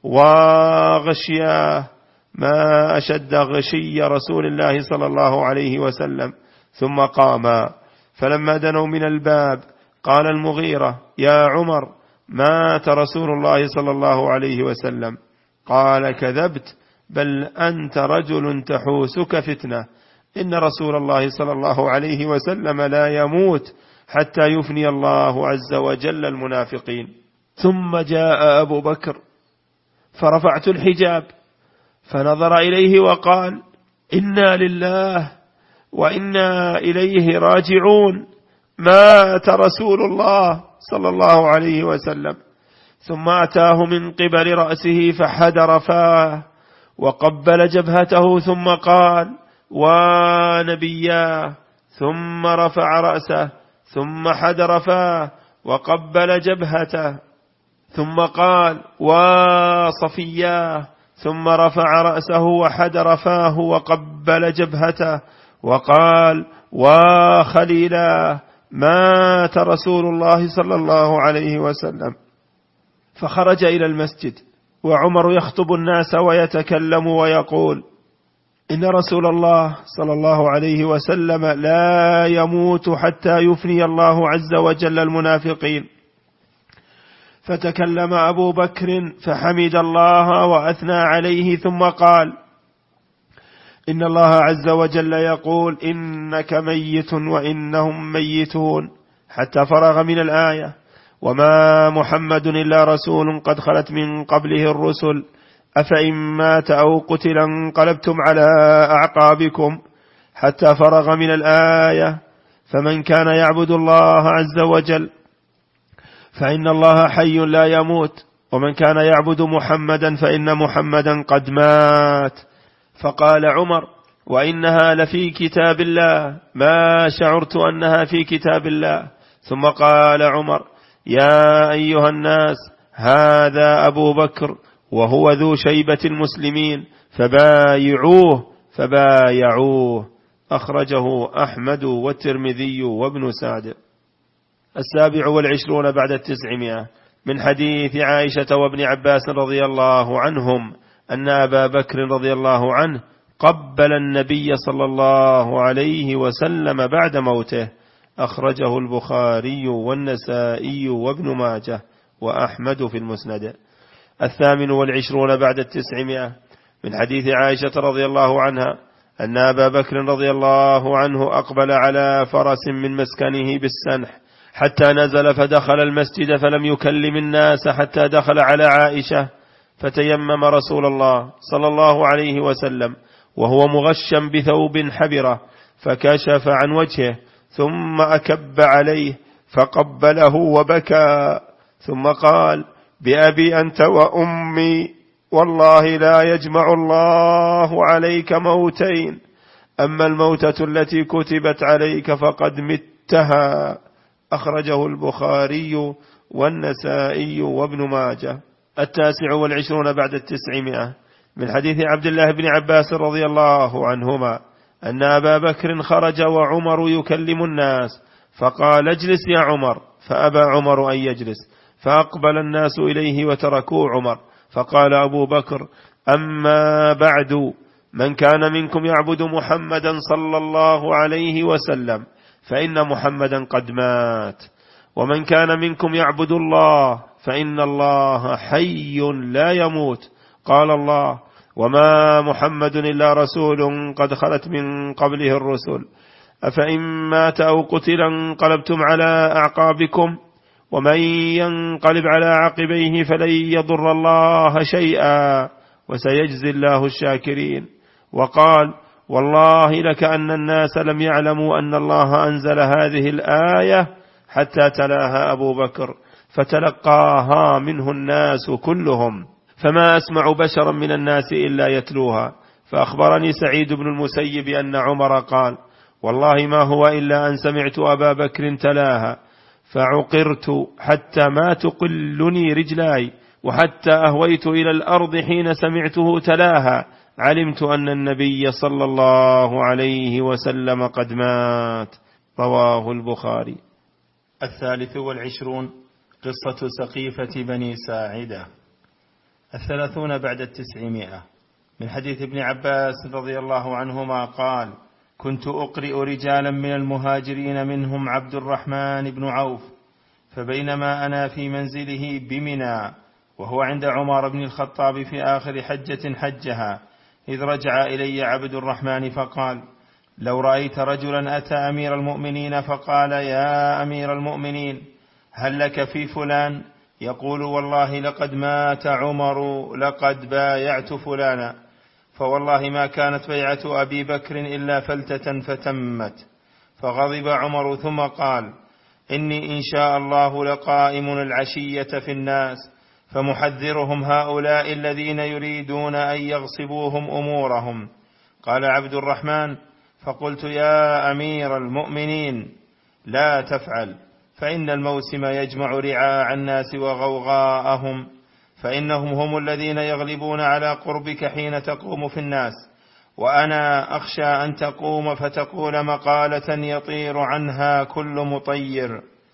وغشياه، ما أشد غشي رسول الله صلى الله عليه وسلم. ثم قاما، فلما دنوا من الباب قال المغيرة: يا عمر، مات رسول الله صلى الله عليه وسلم. قال: كذبت، بل أنت رجل تحوسك فتنة، إن رسول الله صلى الله عليه وسلم لا يموت حتى يفني الله عز وجل المنافقين. ثم جاء أبو بكر فرفعت الحجاب فنظر إليه وقال: إنا لله وإنا إليه راجعون، مات رسول الله صلى الله عليه وسلم. ثم أتاه من قبل رأسه فحدر فاه وقبل جبهته ثم قال: ونبياه. ثم رفع رأسه ثم حدر فاه وقبل جبهته ثم قال: وصفياه. ثم رفع رأسه وحدر فاه وقبل جبهته وقال: وخليلاه، مات رسول الله صلى الله عليه وسلم. فخرج إلى المسجد وعمر يخطب الناس ويتكلم ويقول: إن رسول الله صلى الله عليه وسلم لا يموت حتى يفني الله عز وجل المنافقين. فتكلم أبو بكر فحمد الله وأثنى عليه ثم قال: إن الله عز وجل يقول: إنك ميت وإنهم ميتون، حتى فرغ من الآية: وما محمد إلا رسول قد خلت من قبله الرسل أفإن مات أو قتل انقلبتم على أعقابكم، حتى فرغ من الآية: فمن كان يعبد الله عز وجل فإن الله حي لا يموت، ومن كان يعبد محمدا فإن محمدا قد مات. فقال عمر: وإنها لفي كتاب الله، ما شعرت أنها في كتاب الله. ثم قال عمر: يا أيها الناس، هذا أبو بكر وهو ذو شيبة المسلمين، فبايعوه. أخرجه أحمد والترمذي وابن سعد. 27 بعد 900 من حديث عائشة وابن عباس رضي الله عنهم أن أبا بكر رضي الله عنه قبل النبي صلى الله عليه وسلم بعد موته. أخرجه البخاري والنسائي وابن ماجه وأحمد في المسند. 28 بعد 900 من حديث عائشة رضي الله عنها أن أبا بكر رضي الله عنه أقبل على فرس من مسكنه بالسنح حتى نزل فدخل المسجد فلم يكلم الناس حتى دخل على عائشة، فتيمم رسول الله صلى الله عليه وسلم وهو مغشا بثوب حبرة، فكشف عن وجهه ثم أكب عليه فقبله وبكى، ثم قال: بأبي أنت وأمي، والله لا يجمع الله عليك موتين، أما الموتة التي كتبت عليك فقد متها. أخرجه البخاري والنسائي وابن ماجه. 29 بعد 900 من حديث عبد الله بن عباس رضي الله عنهما أن أبا بكر خرج وعمر يكلم الناس، فقال: اجلس يا عمر، فأبى عمر أن يجلس، فأقبل الناس إليه وتركوا عمر، فقال أبو بكر: أما بعد، من كان منكم يعبد محمدا صلى الله عليه وسلم فإن محمدا قد مات، ومن كان منكم يعبد الله فإن الله حي لا يموت. قال الله: وما محمد إلا رسول قد خلت من قبله الرسل أفإن مات أو قتل انقلبتم على أعقابكم، ومن ينقلب على عقبيه فلن يضر الله شيئا وسيجزي الله الشاكرين. وقال: والله لكأن الناس لم يعلموا أن الله أنزل هذه الآية حتى تلاها أبو بكر، فتلقاها منه الناس كلهم، فما أسمع بشرا من الناس إلا يتلوها. فأخبرني سعيد بن المسيب أن عمر قال: والله ما هو إلا أن سمعت أبا بكر تلاها فعقرت حتى ما تقلني رجلاي، وحتى أهويت إلى الأرض حين سمعته تلاها، علمت أن النبي صلى الله عليه وسلم قد مات. رواه البخاري. 23 قصة سقيفة بني ساعدة. 30 بعد 900 من حديث ابن عباس رضي الله عنهما قال: كنت أقرئ رجالا من المهاجرين منهم عبد الرحمن بن عوف، فبينما أنا في منزله بمنى وهو عند عمر بن الخطاب في آخر حجة حجها، إذ رجع إلي عبد الرحمن فقال: لو رأيت رجلا أتى أمير المؤمنين فقال: يا أمير المؤمنين، هل لك في فلان؟ يقول: والله لقد مات عمر، لقد بايعت فلانا. فوالله ما كانت بيعة أبي بكر إلا فلتة فتمت. فغضب عمر ثم قال: إني إن شاء الله لقائم العشية في الناس فمحذرهم هؤلاء الذين يريدون أن يغصبوهم أمورهم. قال عبد الرحمن: فقلت: يا أمير المؤمنين لا تفعل، فإن الموسم يجمع رعاع الناس وغوغاءهم، فإنهم هم الذين يغلبون على قربك حين تقوم في الناس، وأنا أخشى أن تقوم فتقول مقالة يطير عنها كل مطير،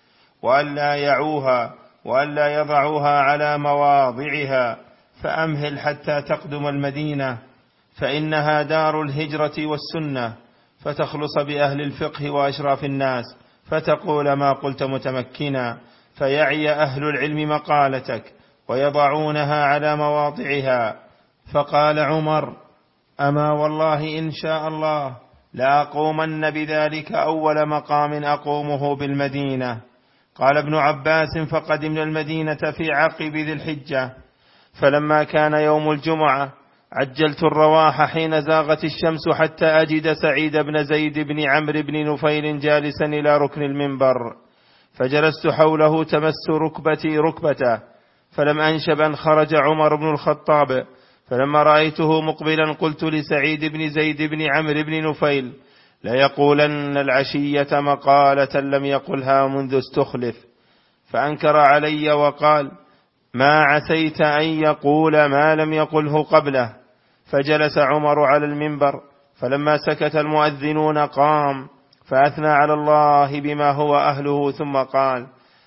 وألا يعوها وألا يضعوها على مواضعها، فأمهل حتى تقدم المدينة، فإنها دار الهجرة والسنة، فتخلص بأهل الفقه وأشراف الناس، فتقول ما قلت متمكنا، فيعي أهل العلم مقالتك ويضعونها على مواضعها. فقال عمر: أما والله إن شاء الله لأقومن بذلك أول مقام أقومه بالمدينة. قال ابن عباس: فقدمنا المدينة في عقب ذي الحجة، فلما كان يوم الجمعة عجلت الرواح حين زاغت الشمس حتى أجد سعيد بن زيد بن عمرو بن نفيل جالسا إلى ركن المنبر، فجلست حوله تمس ركبتي ركبته، فلم أنشب أن خرج عمر بن الخطاب، فلما رأيته مقبلا قلت لسعيد بن زيد بن عمرو بن نفيل: ليقولن العشية مقالة لم يقلها منذ استخلف. فأنكر علي وقال: ما عسيت أن يقول ما لم يقله قبله. فجلس عمر على المنبر، فلما سكت المؤذنون قام فأثنى على الله بما هو أهله، ثم قال: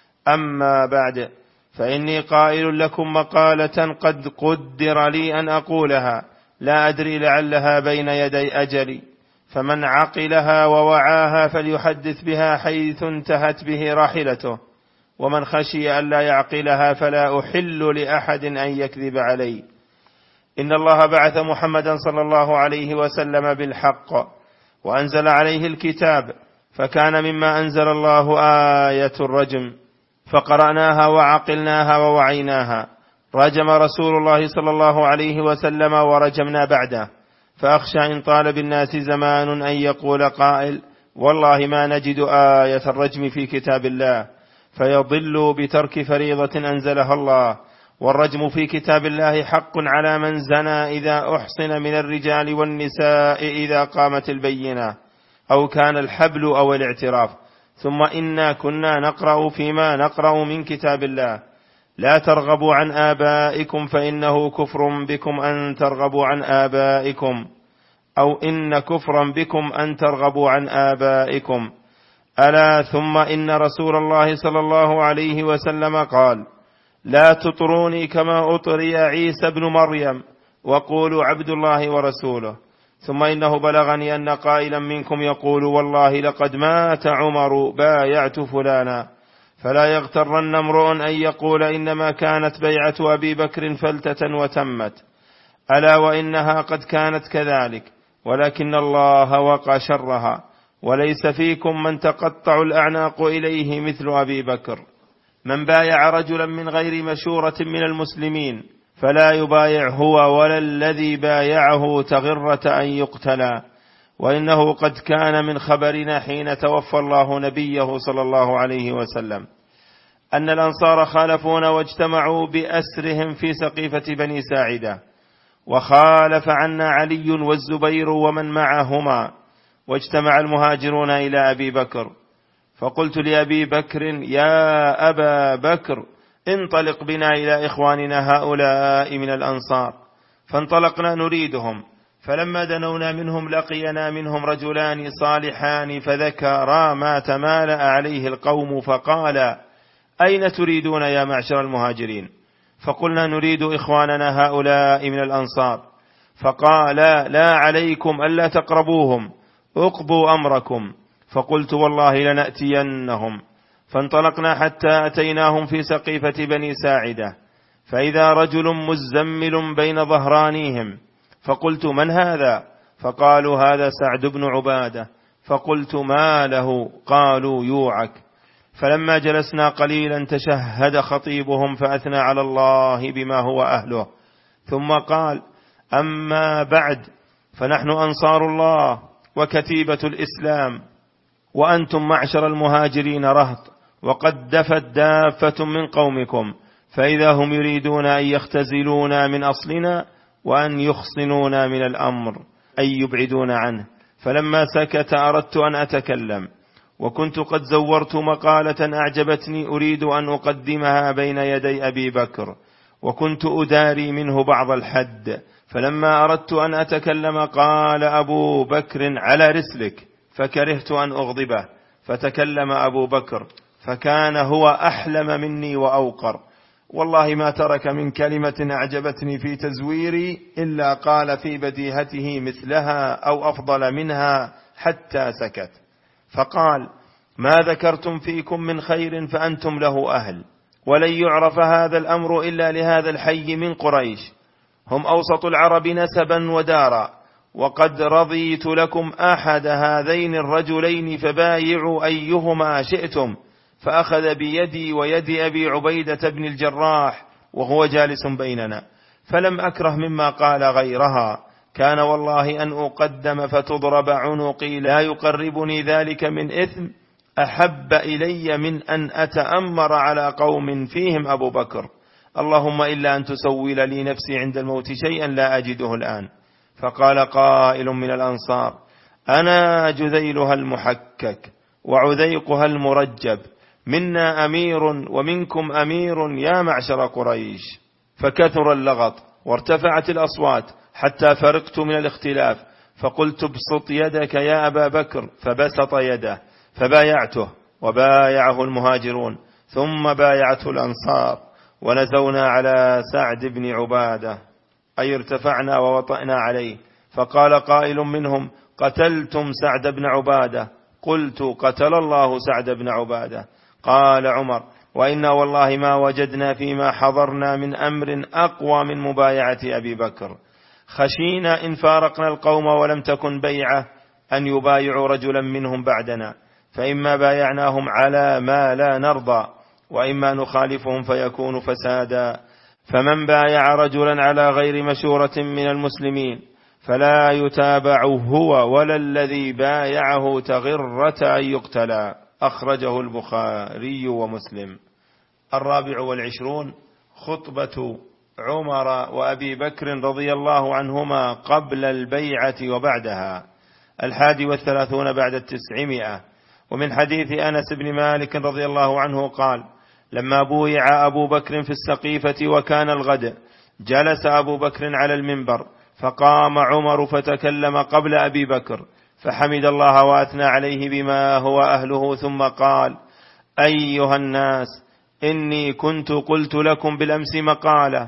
أما بعد، فإني قائل لكم مقالة قد قدر لي أن أقولها، لا أدري لعلها بين يدي أجلي، فمن عقلها ووعاها فليحدث بها حيث انتهت به راحلته، ومن خشي أن لا يعقلها فلا أحل لأحد أن يكذب علي. إن الله بعث محمدا صلى الله عليه وسلم بالحق وأنزل عليه الكتاب، فكان مما أنزل الله آية الرجم، فقرأناها وعقلناها ووعيناها. رجم رسول الله صلى الله عليه وسلم ورجمنا بعده، فأخشى إن طال بالناس زمان أن يقول قائل: والله ما نجد آية الرجم في كتاب الله، فيضل بترك فريضة أنزلها الله. والرجم في كتاب الله حق على من زنى إذا أحصن من الرجال والنساء إذا قامت البينة أو كان الحبل أو الاعتراف. ثم إنا كنا نقرأ فيما نقرأ من كتاب الله: لا ترغبوا عن آبائكم فإنه كفر بكم أن ترغبوا عن آبائكم، أو إن كفرا بكم أن ترغبوا عن آبائكم. ألا ثم إن رسول الله صلى الله عليه وسلم قال: لا تطروني كما أطري عيسى بن مريم، وقولوا عبد الله ورسوله. ثم إنه بلغني أن قائلا منكم يقول: والله لقد مات عمر بايعت فلانا. فلا يغترن امرؤ أن يقول إنما كانت بيعة أبي بكر فلتة وتمت، ألا وإنها قد كانت كذلك، ولكن الله وقى شرها، وليس فيكم من تقطع الأعناق إليه مثل أبي بكر. من بايع رجلا من غير مشورة من المسلمين فلا يبايع هو ولا الذي بايعه تغرة أن يقتلا. وإنه قد كان من خبرنا حين توفى الله نبيه صلى الله عليه وسلم أن الأنصار خالفون واجتمعوا بأسرهم في سقيفة بني ساعدة، وخالف عنا علي والزبير ومن معهما، واجتمع المهاجرون إلى أبي بكر. فقلت لأبي بكر: يا أبا بكر، انطلق بنا إلى إخواننا هؤلاء من الأنصار. فانطلقنا نريدهم، فلما دنونا منهم لقينا منهم رجلان صالحان، فذكرا ما تمالأ عليه القوم، فقال: أين تريدون يا معشر المهاجرين؟ فقلنا: نريد إخواننا هؤلاء من الأنصار. فقال: لا عليكم ألا تقربوهم، اقضوا أمركم. فقلت: والله لنأتينهم. فانطلقنا حتى أتيناهم في سقيفة بني ساعدة، فإذا رجل مزمل بين ظهرانيهم، فقلت: من هذا؟ فقالوا: هذا سعد بن عبادة. فقلت: ما له؟ قالوا: يوعك. فلما جلسنا قليلا تشهد خطيبهم فأثنى على الله بما هو أهله، ثم قال: أما بعد، فنحن أنصار الله وكتيبة الإسلام، وأنتم معشر المهاجرين رهط، وقد دفت دافة من قومكم، فإذا هم يريدون أن يختزلونا من أصلنا وأن يخصنونا من الأمر، أي يبعدون عنه. فلما سكت أردت أن أتكلم، وكنت قد زورت مقالة أعجبتني أريد أن أقدمها بين يدي أبي بكر، وكنت أداري منه بعض الحد. فلما أردت أن أتكلم قال أبو بكر على رسلك، فكرهت أن أغضبه، فتكلم أبو بكر، فكان هو أحلم مني وأوقر. والله ما ترك من كلمة أعجبتني في تزويري إلا قال في بديهته مثلها أو أفضل منها حتى سكت. فقال: ما ذكرتم فيكم من خير فأنتم له أهل، ولن يعرف هذا الأمر إلا لهذا الحي من قريش، هم أوسط العرب نسبا ودارا، وقد رضيت لكم أحد هذين الرجلين فبايعوا أيهما شئتم. فأخذ بيدي ويد أبي عبيدة بن الجراح وهو جالس بيننا، فلم أكره مما قال غيرها، كان والله أن أقدم فتضرب عنقي لا يقربني ذلك من إثم أحب إلي من أن أتأمر على قوم فيهم أبو بكر، اللهم إلا أن تسول لي نفسي عند الموت شيئا لا أجده الآن. فقال قائل من الأنصار: أنا جذيلها المحكك وعذيقها المرجب، منا أمير ومنكم أمير يا معشر قريش. فكثر اللغط وارتفعت الأصوات حتى فرقت من الاختلاف، فقلت: ابسط يدك يا أبا بكر، فبسط يده، فبايعته وبايعه المهاجرون، ثم بايعته الأنصار، ونزونا على سعد بن عبادة، أي ارتفعنا ووطئنا عليه. فقال قائل منهم: قتلتم سعد بن عبادة. قلت: قتل الله سعد بن عبادة. قال عمر: وإنا والله ما وجدنا فيما حضرنا من أمر أقوى من مبايعة أبي بكر، خشينا إن فارقنا القوم ولم تكن بيعة أن يبايعوا رجلا منهم بعدنا، فإما بايعناهم على ما لا نرضى، وإما نخالفهم فيكون فسادا. فمن بايع رجلا على غير مشورة من المسلمين فلا يتابع هو ولا الذي بايعه تغرة أن يقتلا. أخرجه البخاري ومسلم. 24 خطبة عمر وأبي بكر رضي الله عنهما قبل البيعة وبعدها. 31 بعد 900. ومن حديث أنس بن مالك رضي الله عنه قال: لما بويع أبو بكر في السقيفة وكان الغد، جلس أبو بكر على المنبر، فقام عمر فتكلم قبل أبي بكر، فحمد الله وأثنى عليه بما هو أهله، ثم قال: أيها الناس، إني كنت قلت لكم بالأمس مقالة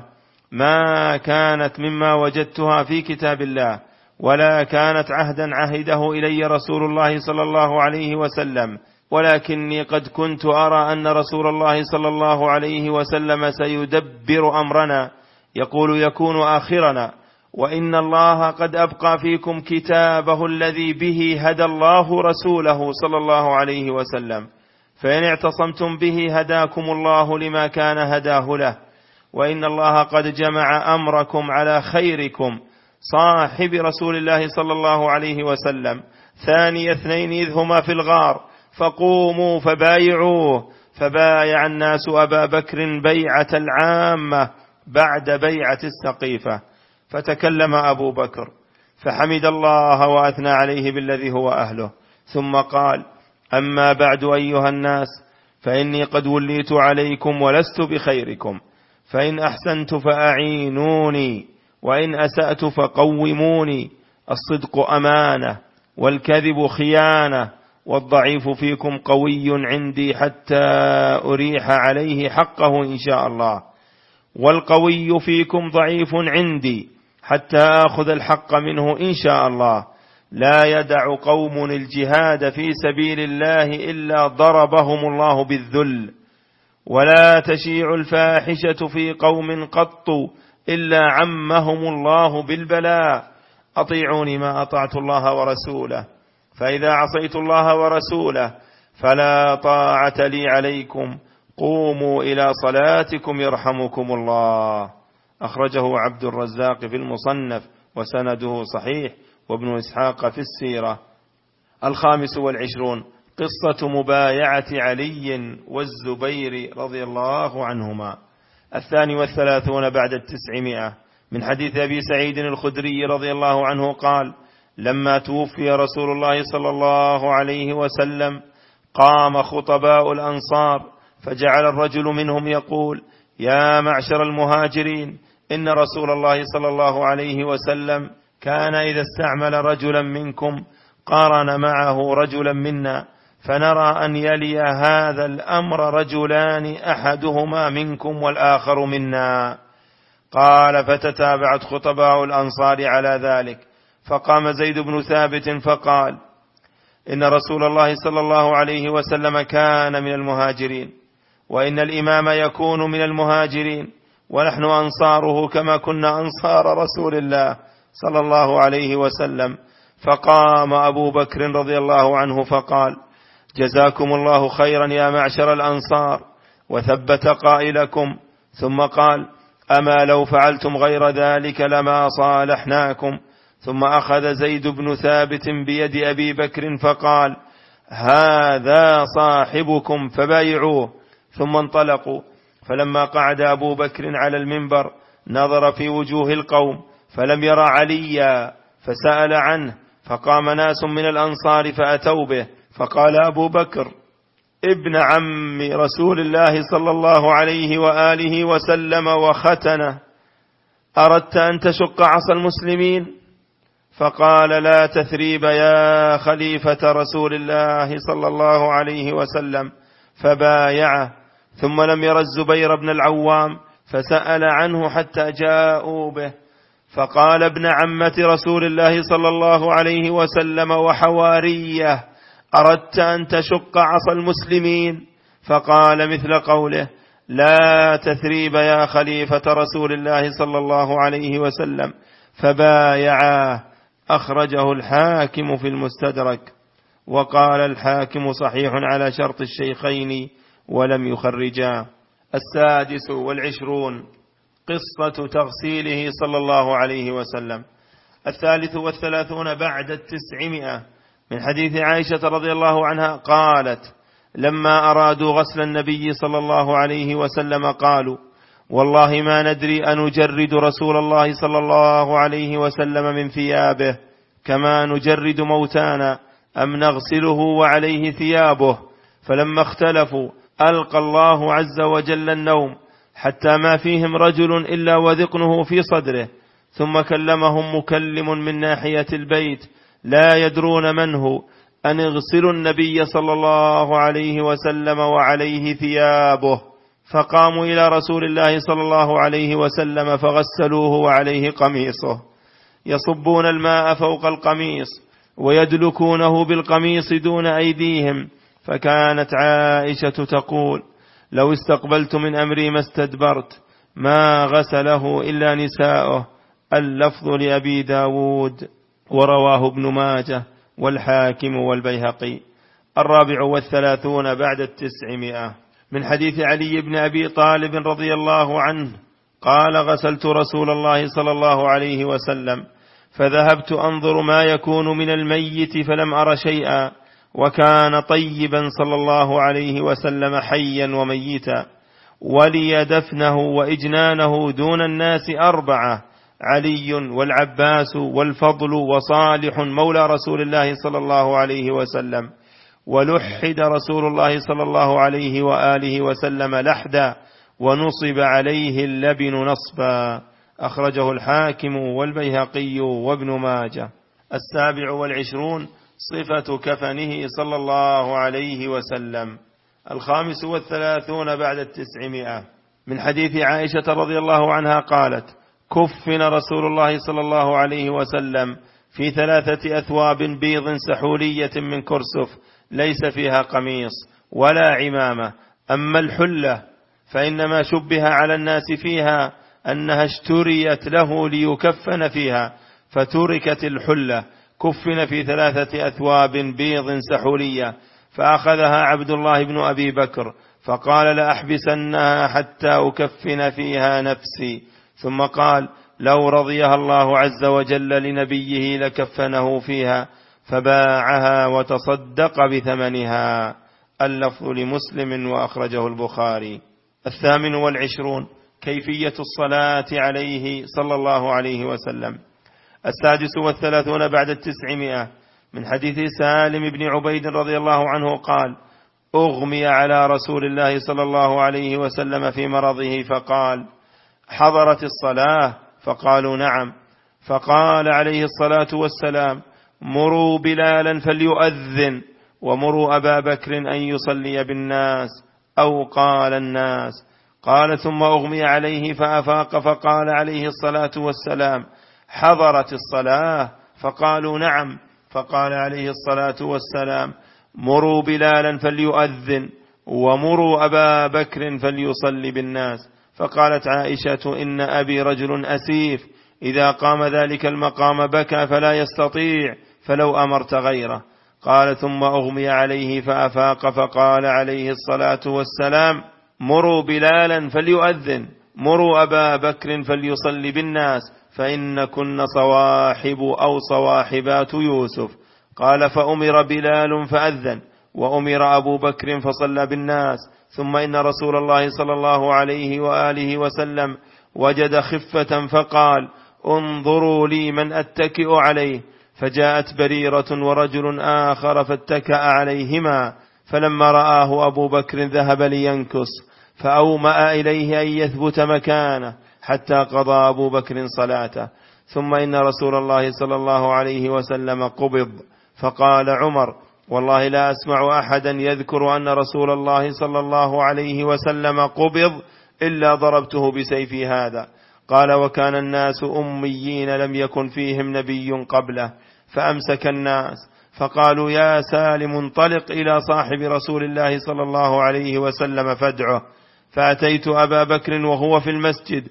ما كانت مما وجدتها في كتاب الله، ولا كانت عهدا عهده إلي رسول الله صلى الله عليه وسلم، ولكني قد كنت أرى أن رسول الله صلى الله عليه وسلم سيدبر أمرنا، يقول يكون آخرنا، وإن الله قد أبقى فيكم كتابه الذي به هدى الله رسوله صلى الله عليه وسلم، فإن اعتصمتم به هداكم الله لما كان هداه له، وإن الله قد جمع أمركم على خيركم صاحب رسول الله صلى الله عليه وسلم، ثاني اثنين إذ هما في الغار، فقوموا فبايعوه. فبايع الناس أبا بكر بيعة العامة بعد بيعة السقيفة. فتكلم أبو بكر فحمد الله وأثنى عليه بالذي هو أهله، ثم قال: أما بعد أيها الناس، فإني قد وليت عليكم ولست بخيركم، فإن أحسنت فأعينوني، وإن أسأت فقوموني، الصدق أمانة، والكذب خيانة، والضعيف فيكم قوي عندي حتى أريح عليه حقه إن شاء الله، والقوي فيكم ضعيف عندي حتى أخذ الحق منه إن شاء الله. لا يدع قوم الجهاد في سبيل الله إلا ضربهم الله بالذل، ولا تشيع الفاحشة في قوم قط إلا عمهم الله بالبلاء. أطيعوني ما أطعت الله ورسوله، فإذا عصيت الله ورسوله فلا طاعة لي عليكم، قوموا إلى صلاتكم يرحمكم الله. أخرجه عبد الرزاق في المصنف وسنده صحيح، وابن إسحاق في السيرة. 25 قصة مبايعة علي والزبير رضي الله عنهما. 32 بعد 900 من حديث أبي سعيد الخدري رضي الله عنه قال: لما توفي رسول الله صلى الله عليه وسلم قام خطباء الأنصار، فجعل الرجل منهم يقول: يا معشر المهاجرين، إن رسول الله صلى الله عليه وسلم كان إذا استعمل رجلا منكم قارن معه رجلا منا، فنرى أن يلي هذا الأمر رجلان أحدهما منكم والآخر منا. قال: فتتابعت خطباء الأنصار على ذلك، فقام زيد بن ثابت فقال: إن رسول الله صلى الله عليه وسلم كان من المهاجرين، وإن الإمام يكون من المهاجرين، ونحن أنصاره كما كنا أنصار رسول الله صلى الله عليه وسلم. فقام أبو بكر رضي الله عنه فقال: جزاكم الله خيرا يا معشر الأنصار، وثبت قائلكم. ثم قال: أما لو فعلتم غير ذلك لما صالحناكم. ثم أخذ زيد بن ثابت بيد أبي بكر فقال: هذا صاحبكم فبايعوه. ثم انطلقوا. فلما قعد أبو بكر على المنبر نظر في وجوه القوم فلم يرى عليا، فسأل عنه، فقام ناس من الأنصار فأتوا به، فقال أبو بكر: ابن عم رسول الله صلى الله عليه وآله وسلم وختنه، أردت أن تشق عصا المسلمين؟ فقال: لا تثريب يا خليفة رسول الله صلى الله عليه وسلم، فبايعه. ثم لم ير الزبير بن العوام فسأل عنه حتى جاءوا به، فقال: ابن عمة رسول الله صلى الله عليه وسلم وحواريه، أردت أن تشق عصا المسلمين؟ فقال مثل قوله: لا تثريب يا خليفة رسول الله صلى الله عليه وسلم، فبايعاه. أخرجه الحاكم في المستدرك، وقال الحاكم صحيح على شرط الشيخين ولم يخرجاه. 26 قصة تغسيله صلى الله عليه وسلم. 33 بعد 900 من حديث عائشة رضي الله عنها قالت: لما أرادوا غسل النبي صلى الله عليه وسلم قالوا: والله ما ندري أن نجرد رسول الله صلى الله عليه وسلم من ثيابه كما نجرد موتانا، أم نغسله وعليه ثيابه. فلما اختلفوا ألقى الله عز وجل النوم، حتى ما فيهم رجل إلا وذقنه في صدره، ثم كلمهم مكلم من ناحية البيت لا يدرون من هو، أن اغسلوا النبي صلى الله عليه وسلم وعليه ثيابه. فقاموا إلى رسول الله صلى الله عليه وسلم فغسلوه وعليه قميصه، يصبون الماء فوق القميص ويدلكونه بالقميص دون أيديهم. فكانت عائشة تقول: لو استقبلت من أمري ما استدبرت، ما غسله إلا نساؤه. اللفظ لأبي داود، ورواه ابن ماجه والحاكم والبيهقي. 34 بعد 900 من حديث علي بن أبي طالب رضي الله عنه قال: غسلت رسول الله صلى الله عليه وسلم، فذهبت أنظر ما يكون من الميت فلم أر شيئا، وكان طيبا صلى الله عليه وسلم حيا وميتا، ولي دفنه وإجنانه دون الناس 4: علي والعباس والفضل وصالح مولى رسول الله صلى الله عليه وسلم. ولحد رسول الله صلى الله عليه وآله وسلم لحدا، ونصب عليه اللبن نصبا. أخرجه الحاكم والبيهقي وابن ماجه. 27 صفة كفنه صلى الله عليه وسلم. 35 بعد 900 من حديث عائشة رضي الله عنها قالت: كفن رسول الله صلى الله عليه وسلم في 3 أثواب بيض سحولية من كرسف، ليس فيها قميص ولا عمامة. أما الحلة فإنما شبه على الناس فيها أنها اشتريت له ليكفن فيها، فتركت الحلة. كفن في 3 أثواب بيض سحولية، فأخذها عبد الله بن أبي بكر فقال: لأحبسنها حتى أكفن فيها نفسي. ثم قال: لو رضيها الله عز وجل لنبيه لكفنه فيها، فباعها وتصدق بثمنها. اللفظ لمسلم وأخرجه البخاري. 28 كيفية الصلاة عليه صلى الله عليه وسلم. 36 بعد 900 من حديث سالم بن عبيد رضي الله عنه قال: أغمي على رسول الله صلى الله عليه وسلم في مرضه فقال: حضرت الصلاة؟ فقالوا: نعم. فقال عليه الصلاة والسلام: مروا بلالا فليؤذن، ومروا أبا بكر أن يصلي بالناس، أو قال الناس. قال: ثم أغمي عليه فأفاق، فقال عليه الصلاة والسلام: حضرت الصلاة؟ فقالوا: نعم. فقال عليه الصلاة والسلام: مروا بلالا فليؤذن، ومروا أبا بكر فليصلي بالناس. فقالت عائشة: إن أبي رجل أسيف، إذا قام ذلك المقام بكى فلا يستطيع، فلو أمرت غيره. قال: ثم أغمي عليه فأفاق، فقال عليه الصلاة والسلام: مروا بلالا فليؤذن، مروا أبا بكر فليصلي بالناس، فإن كن صواحب أو صواحبات يوسف. قال: فأمر بلال فأذن، وأمر أبو بكر فصلى بالناس. ثم إن رسول الله صلى الله عليه وآله وسلم وجد خفة فقال: انظروا لي من أتكئ عليه. فجاءت بريرة ورجل آخر فاتكأ عليهما، فلما رآه أبو بكر ذهب لينكص، فأومأ إليه أن يثبت مكانه حتى قضى أبو بكر صلاته. ثم إن رسول الله صلى الله عليه وسلم قبض، فقال عمر: والله لا أسمع أحدا يذكر أن رسول الله صلى الله عليه وسلم قبض إلا ضربته بسيفي هذا. قال: وكان الناس أميين لم يكن فيهم نبي قبله، فأمسك الناس فقالوا: يا سالم انطلق إلى صاحب رسول الله صلى الله عليه وسلم فادعه. فأتيت أبا بكر وهو في المسجد،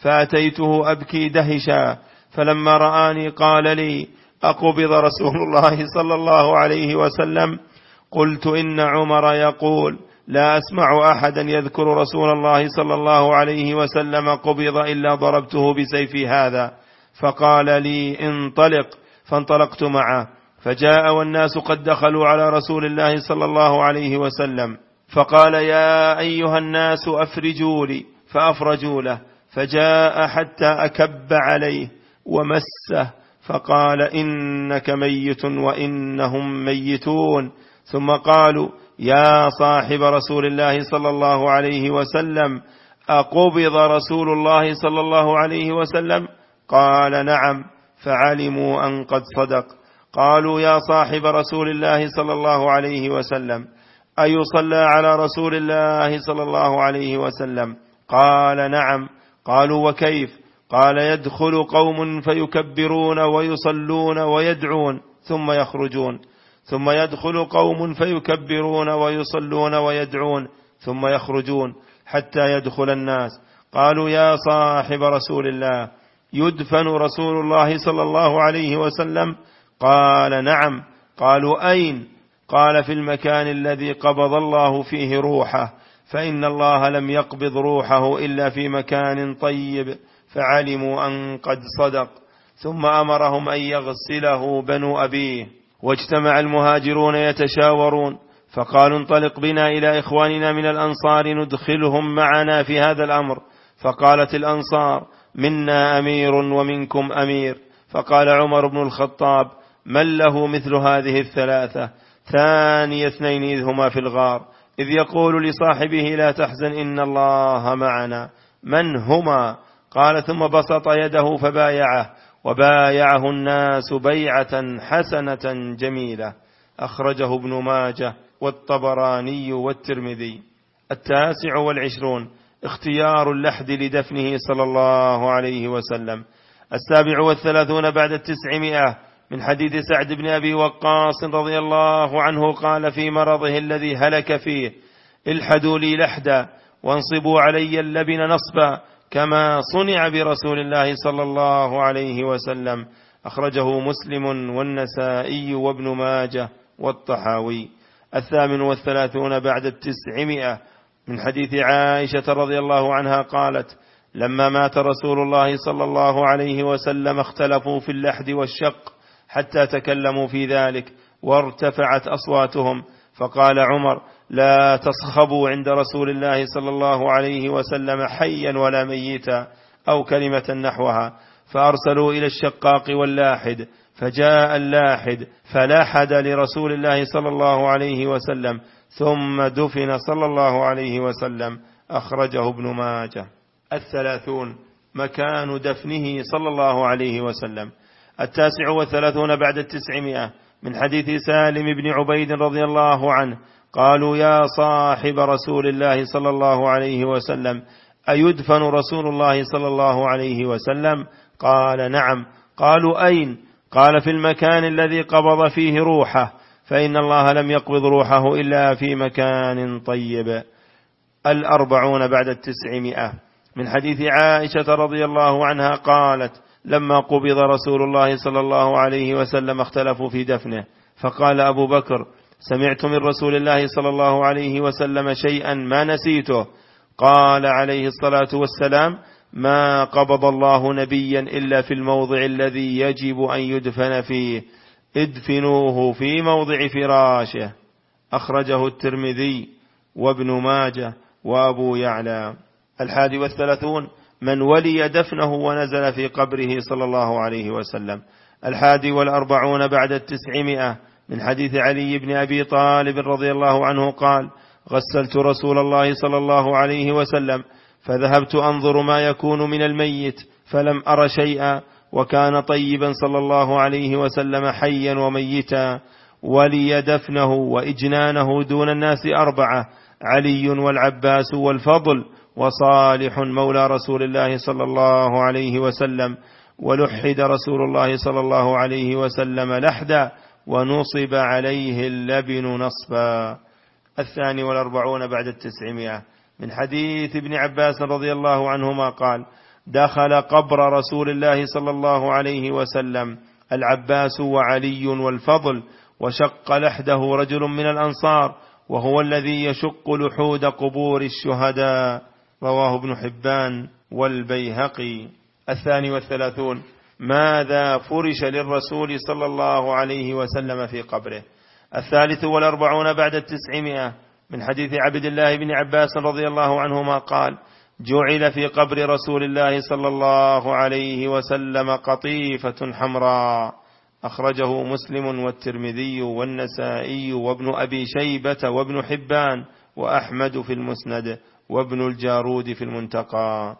فأتيته أبكي دهشا، فلما رآني قال لي: أقبض رسول الله صلى الله عليه وسلم؟ قلت: إن عمر يقول: لا أسمع أحدا يذكر رسول الله صلى الله عليه وسلم قبض إلا ضربته بسيفي هذا. فقال لي: انطلق. فانطلقت معه، فجاء والناس قد دخلوا على رسول الله صلى الله عليه وسلم، فقال: يا أيها الناس أفرجوا لي، فأفرجوا له، فجاء حتى أكب عليه ومسه، فقال: إنك ميت وإنهم ميتون. ثم قالوا: يا صاحب رسول الله صلى الله عليه وسلم، أقبض رسول الله صلى الله عليه وسلم؟ قال: نعم. فعلموا أن قد صدق. قالوا: يا صاحب رسول الله صلى الله عليه وسلم، أيصلى على رسول الله صلى الله عليه وسلم؟ قال: نعم. قالوا: وكيف؟ قال: يدخل قوم فيكبرون ويصلون ويدعون ثم يخرجون، ثم يدخل قوم فيكبرون ويصلون ويدعون ثم يخرجون حتى يدخل الناس. قالوا: يا صاحب رسول الله، يدفن رسول الله صلى الله عليه وسلم؟ قال: نعم. قالوا: أين؟ قال: في المكان الذي قبض الله فيه روحه، فإن الله لم يقبض روحه إلا في مكان طيب. فعلموا أن قد صدق. ثم أمرهم أن يغسله بنو أبيه. واجتمع المهاجرون يتشاورون، فقالوا: انطلق بنا إلى إخواننا من الأنصار ندخلهم معنا في هذا الأمر. فقالت الأنصار: منا أمير ومنكم أمير. فقال عمر بن الخطاب: من له مثل هذه الثلاثة؟ ثاني اثنين إذ هما في الغار، إذ يقول لصاحبه: لا تحزن إن الله معنا. من هما؟ قال: ثم بسط يده فبايعه، وبايعه الناس بيعة حسنة جميلة. أخرجه ابن ماجه والطبراني والترمذي. 29 اختيار اللحد لدفنه صلى الله عليه وسلم. 37 بعد 900 من حديث سعد بن أبي وقاص رضي الله عنه قال في مرضه الذي هلك فيه: الحدوا لي لحدا وانصبوا علي اللبن نصبا، كما صنع برسول الله صلى الله عليه وسلم. أخرجه مسلم والنسائي وابن ماجه والطحاوي. 38 بعد 900 من حديث عائشة رضي الله عنها قالت: لما مات رسول الله صلى الله عليه وسلم اختلفوا في اللحد والشق حتى تكلموا في ذلك وارتفعت أصواتهم، فقال عمر: لا تصخبوا عند رسول الله صلى الله عليه وسلم حيا ولا ميتا، أو كلمة نحوها. فأرسلوا إلى الشقاق واللاحد، فجاء اللاحد فلاحد لرسول الله صلى الله عليه وسلم، ثم دفن صلى الله عليه وسلم. أخرجه ابن ماجه. 30 مكان دفنه صلى الله عليه وسلم. 39 بعد 900 من حديث سالم بن عبيد رضي الله عنه قالوا: يا صاحب رسول الله صلى الله عليه وسلم، أيدفن رسول الله صلى الله عليه وسلم؟ قال: نعم. قالوا: أين؟ قال: في المكان الذي قبض فيه روحه، فإن الله لم يقبض روحه إلا في مكان طيب. 40 بعد 900 من حديث عائشة رضي الله عنها قالت: لما قبض رسول الله صلى الله عليه وسلم اختلفوا في دفنه، فقال أبو بكر: سمعت من رسول الله صلى الله عليه وسلم شيئا ما نسيته. قال عليه الصلاة والسلام: ما قبض الله نبيا إلا في الموضع الذي يجب أن يدفن فيه، ادفنوه في موضع فراشه. أخرجه الترمذي وابن ماجه وأبو يعلى. 31 من ولي دفنه ونزل في قبره صلى الله عليه وسلم. 41 بعد 900 من حديث علي بن أبي طالب رضي الله عنه قال: غسلت رسول الله صلى الله عليه وسلم، فذهبت أنظر ما يكون من الميت، فلم أر شيئا، وكان طيبا صلى الله عليه وسلم حيا وميتا. ولي دفنه وإجنانه دون الناس 4: علي والعباس والفضل وصالح مولى رسول الله صلى الله عليه وسلم. ولحد رسول الله صلى الله عليه وسلم لحدا، ونصب عليه اللبن نصبا. 42 بعد 900 من حديث ابن عباس رضي الله عنهما قال: دخل قبر رسول الله صلى الله عليه وسلم العباس وعلي والفضل، وشق لحده رجل من الأنصار، وهو الذي يشق لحود قبور الشهداء. رواه ابن حبان والبيهقي. 32 ماذا فرش للرسول صلى الله عليه وسلم في قبره. 43 بعد 900 من حديث عبد الله بن عباس رضي الله عنهما قال: جعل في قبر رسول الله صلى الله عليه وسلم قطيفة حمراء. أخرجه مسلم والترمذي والنسائي وابن أبي شيبة وابن حبان وأحمد في المسند وابن الجارود في المنتقى.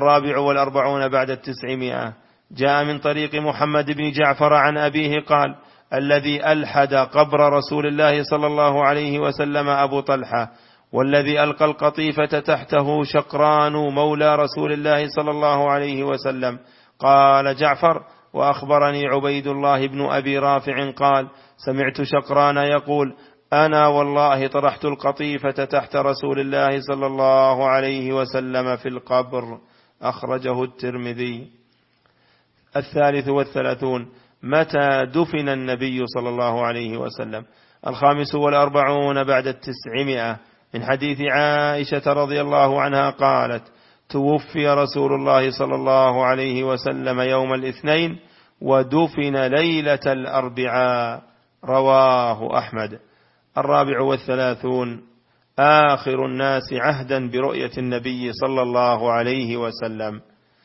44 بعد 900 جاء من طريق محمد بن جعفر عن أبيه قال: الذي ألحد قبر رسول الله صلى الله عليه وسلم أبو طلحة، والذي ألقى القطيفة تحته شقران مولى رسول الله صلى الله عليه وسلم. قال جعفر: وأخبرني عبيد الله بن أبي رافع قال: سمعت شقران يقول: أنا والله طرحت القطيفة تحت رسول الله صلى الله عليه وسلم في القبر. أخرجه الترمذي. 33 متى دفن النبي صلى الله عليه وسلم. 45 بعد 900 من حديث عائشة رضي الله عنها قالت: توفي رسول الله صلى الله عليه وسلم يوم الاثنين، ودفن ليلة الأربعاء. رواه أحمد. 34 آخر الناس عهدا برؤية النبي صلى الله عليه وسلم.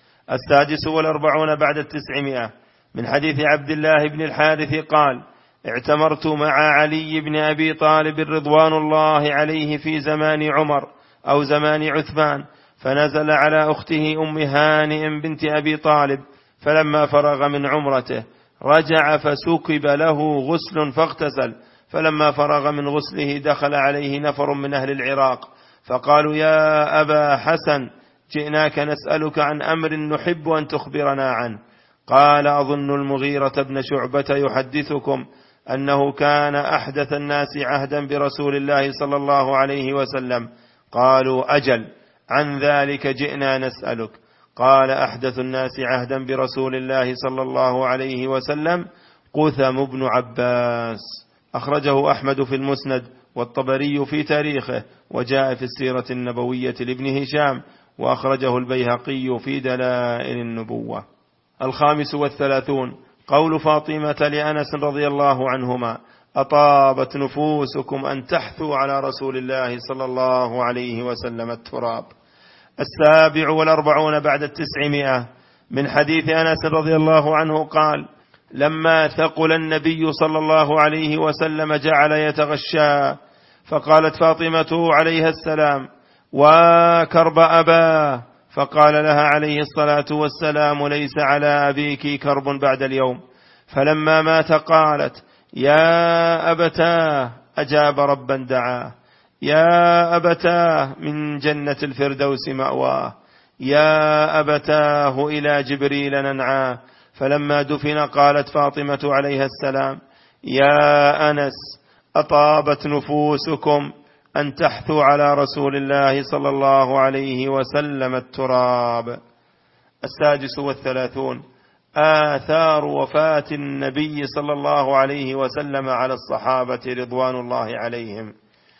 46 بعد 900 من حديث عبد الله بن الحارث قال: اعتمرت مع علي بن أبي طالب رضوان الله عليه في زمان عمر أو زمان عثمان، فنزل على أخته أم هانئ بنت أبي طالب، فلما فرغ من عمرته رجع فسكب له غسل فاغتسل، فلما فرغ من غسله دخل عليه نفر من أهل العراق فقالوا: يا أبا حسن، جئناك نسألك عن أمر نحب أن تخبرنا عنه. قال: أظن المغيرة بن شعبة يحدثكم أنه كان أحدث الناس عهدا برسول الله صلى الله عليه وسلم. قالوا: أجل، عن ذلك جئنا نسألك. قال: أحدث الناس عهدا برسول الله صلى الله عليه وسلم قثم بن عباس. أخرجه أحمد في المسند والطبري في تاريخه، وجاء في السيرة النبوية لابن هشام، وأخرجه البيهقي في دلائل النبوة. 35 قول فاطمة لأنس رضي الله عنهما: أطابت نفوسكم أن تحثوا على رسول الله صلى الله عليه وسلم التراب. 47 بعد 900 من حديث أنس رضي الله عنه قال: لما ثقل النبي صلى الله عليه وسلم جعل يتغشى، فقالت فاطمة عليها السلام: وكرب أباه، فقال لها عليه الصلاة والسلام: ليس على أبيك كرب بعد اليوم. فلما مات قالت: يا أبتاه، أجاب ربا دعاه، يا أبتاه من جنة الفردوس مأواه، يا أبتاه إلى جبريل ننعاه. فلما دفن قالت فاطمة عليها السلام: يا أنس، أطابت نفوسكم أن تحثوا على رسول الله صلى الله عليه وسلم التراب. 36 آثار وفاة النبي صلى الله عليه وسلم على الصحابة رضوان الله عليهم.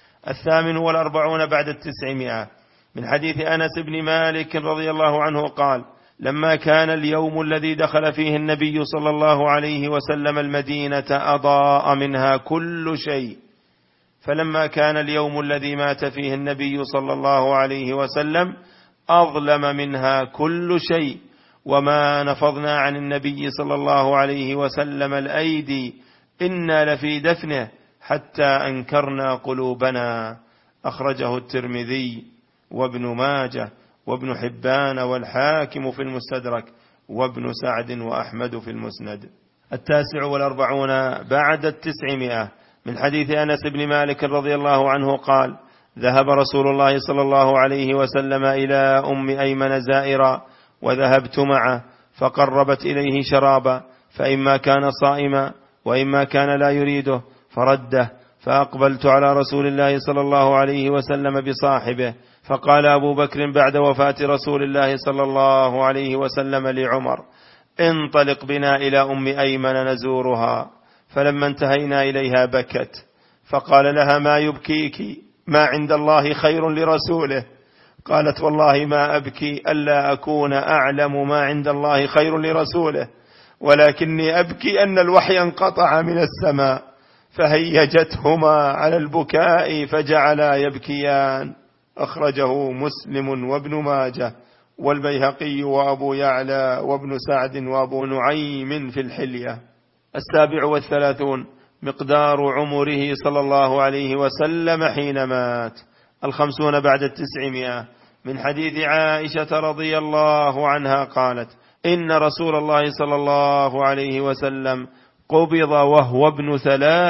48 بعد 900 من حديث أنس بن مالك رضي الله عنه قال: لما كان اليوم الذي دخل فيه النبي صلى الله عليه وسلم المدينة أضاء منها كل شيء، فلما كان اليوم الذي مات فيه النبي صلى الله عليه وسلم أظلم منها كل شيء، وما نفضنا عن النبي صلى الله عليه وسلم الأيدي إنا لفي دفنه حتى أنكرنا قلوبنا. أخرجه الترمذي وابن ماجه وابن حبان والحاكم في المستدرك وابن سعد وأحمد في المسند. 49 بعد 900 من حديث أنس بن مالك رضي الله عنه قال: ذهب رسول الله صلى الله عليه وسلم إلى أم أيمن زائرا، وذهبت معه، فقربت إليه شرابا، فإما كان صائما وإما كان لا يريده فرده، فأقبلت على رسول الله صلى الله عليه وسلم بصاحبه، فقال أبو بكر بعد وفاة رسول الله صلى الله عليه وسلم لعمر: انطلق بنا إلى أم أيمن نزورها. فلما انتهينا إليها بكت، فقال لها: ما يبكيك؟ ما عند الله خير لرسوله. قالت: والله ما أبكي ألا أكون أعلم ما عند الله خير لرسوله، ولكني أبكي أن الوحي انقطع من السماء. فهيجتهما على البكاء فجعلا يبكيان. أخرجه مسلم وابن ماجه والبيهقي وأبو يعلى وابن سعد وأبو نعيم في الحلية. 37 مقدار عمره صلى الله عليه وسلم حين مات. 50 بعد 900 من حديث عائشة رضي الله عنها قالت: إن رسول الله صلى الله عليه وسلم قبض وهو ابن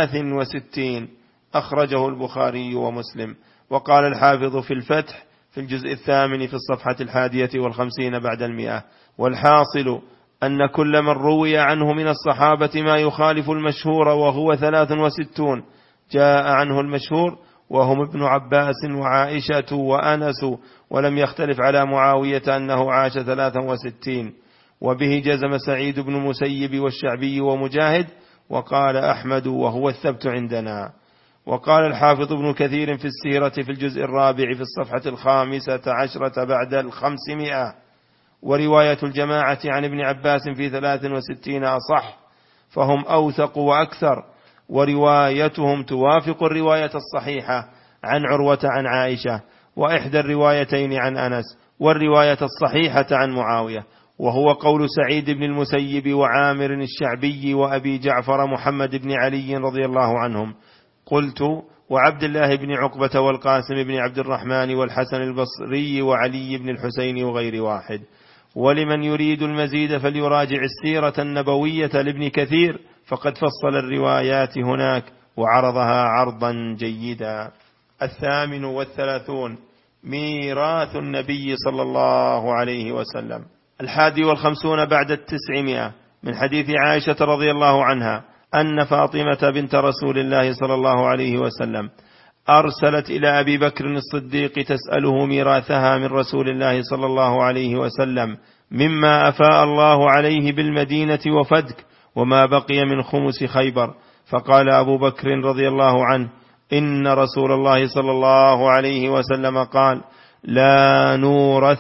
63. أخرجه البخاري ومسلم. وقال الحافظ في الفتح في الجزء 8 في الصفحة 51 بعد 100: والحاصل أن كل من روي عنه من الصحابة ما يخالف المشهور وهو 63 جاء عنه المشهور، وهم ابن عباس وعائشة وأنس، ولم يختلف على معاوية أنه عاش 63. وبه جزم سعيد بن مسيب والشعبي ومجاهد، وقال أحمد وهو الثبت عندنا. وقال الحافظ ابن كثير في السيرة في الجزء 4 في الصفحة 15 بعد 500: ورواية الجماعة عن ابن عباس في 63 أصح، فهم أوثق وأكثر، وروايتهم توافق الرواية الصحيحة عن عروة عن عائشة، وإحدى الروايتين عن أنس، والرواية الصحيحة عن معاوية، وهو قول سعيد بن المسيب وعامر الشعبي وأبي جعفر محمد بن علي رضي الله عنهم. قلت: وعبد الله بن عقبة والقاسم بن عبد الرحمن والحسن البصري وعلي بن الحسين وغير واحد. ولمن يريد المزيد فليراجع السيرة النبوية لابن كثير، فقد فصل الروايات هناك وعرضها عرضا جيدا. 38 ميراث النبي صلى الله عليه وسلم. 51 بعد 900 من حديث عائشة رضي الله عنها أن فاطمة بنت رسول الله صلى الله عليه وسلم أرسلت إلى أبي بكر الصديق تسأله ميراثها من رسول الله صلى الله عليه وسلم مما أفاء الله عليه بالمدينة وفدك، وما بقي من خمس خيبر. فقال أبو بكر رضي الله عنه: إن رسول الله صلى الله عليه وسلم قال: لا نورث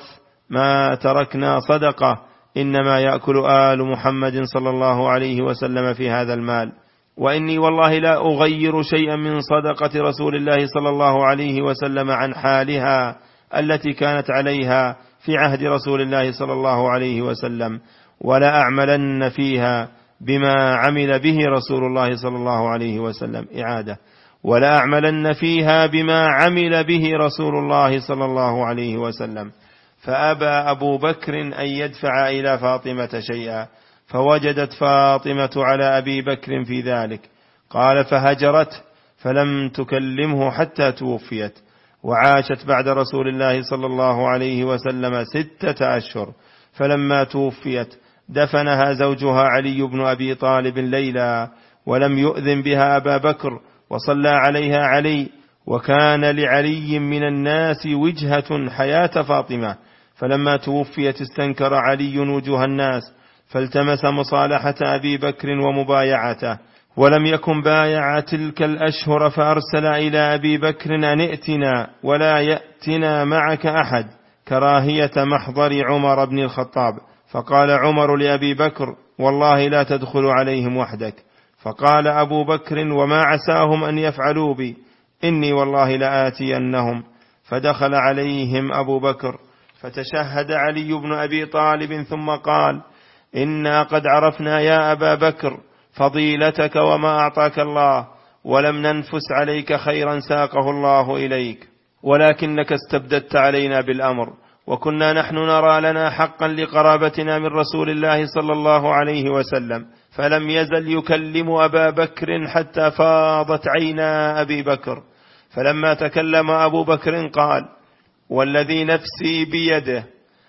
ما تركنا صدقة، إنما يأكل آل محمد صلى الله عليه وسلم في هذا المال، وإني والله لا أغير شيئا من صدقة رسول الله صلى الله عليه وسلم عن حالها التي كانت عليها في عهد رسول الله صلى الله عليه وسلم، ولا أعملن فيها بما عمل به رسول الله صلى الله عليه وسلم. إعادة: ولا أعملن فيها بما عمل به رسول الله صلى الله عليه وسلم. فأبى أبو بكر أن يدفع إلى فاطمة شيئا، فوجدت فاطمة على أبي بكر في ذلك. قال: فهجرته فلم تكلمه حتى توفيت، وعاشت بعد رسول الله صلى الله عليه وسلم 6 أشهر، فلما توفيت دفنها زوجها علي بن أبي طالب ليلا، ولم يؤذن بها أبا بكر، وصلى عليها علي، وكان لعلي من الناس وجهة حياة فاطمة، فلما توفيت استنكر علي وجوه الناس، فالتمس مصالحة أبي بكر ومبايعته، ولم يكن بايع تلك الأشهر، فأرسل إلى أبي بكر أن ائتنا ولا يأتنا معك أحد، كراهية محضر عمر بن الخطاب. فقال عمر لأبي بكر: والله لا تدخل عليهم وحدك. فقال أبو بكر: وما عساهم أن يفعلوا بي، إني والله لآتينهم. فدخل عليهم أبو بكر، فتشهد علي بن أبي طالب، ثم قال: إنا قد عرفنا يا أبا بكر فضيلتك وما أعطاك الله، ولم ننفس عليك خيرا ساقه الله إليك، ولكنك استبددت علينا بالأمر، وكنا نحن نرى لنا حقا لقرابتنا من رسول الله صلى الله عليه وسلم. فلم يزل يكلم أبا بكر حتى فاضت عينا أبي بكر. فلما تكلم أبو بكر قال: والذي نفسي بيده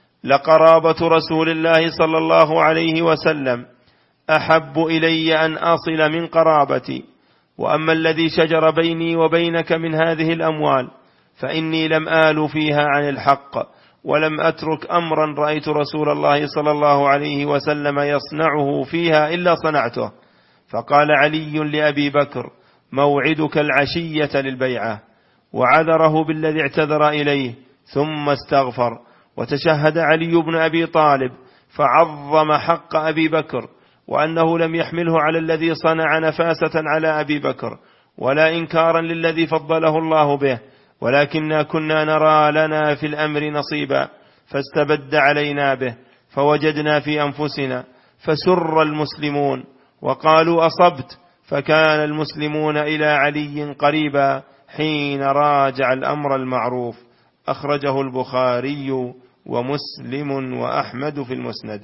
لقرابة رسول الله صلى الله عليه وسلم أحب إلي أن أصل من قرابتي، وأما الذي شجر بيني وبينك من هذه الأموال فإني لم آل فيها عن الحق، ولم أترك أمرا رأيت رسول الله صلى الله عليه وسلم يصنعه فيها إلا صنعته. فقال علي لأبي بكر: موعدك العشية للبيعة، وعذره بالذي اعتذر إليه، ثم استغفر. وتشهد علي بن أبي طالب، فعظم حق أبي بكر، وأنه لم يحمله على الذي صنع نفاسة على أبي بكر، ولا إنكارا للذي فضله الله به، ولكننا كنا نرى لنا في الأمر نصيبا، فاستبد علينا به، فوجدنا في أنفسنا، فسر المسلمون وقالوا أصبت، فكان المسلمون إلى علي قريبا حين راجع الأمر المعروف. أخرجه البخاري ومسلم وأحمد في المسند.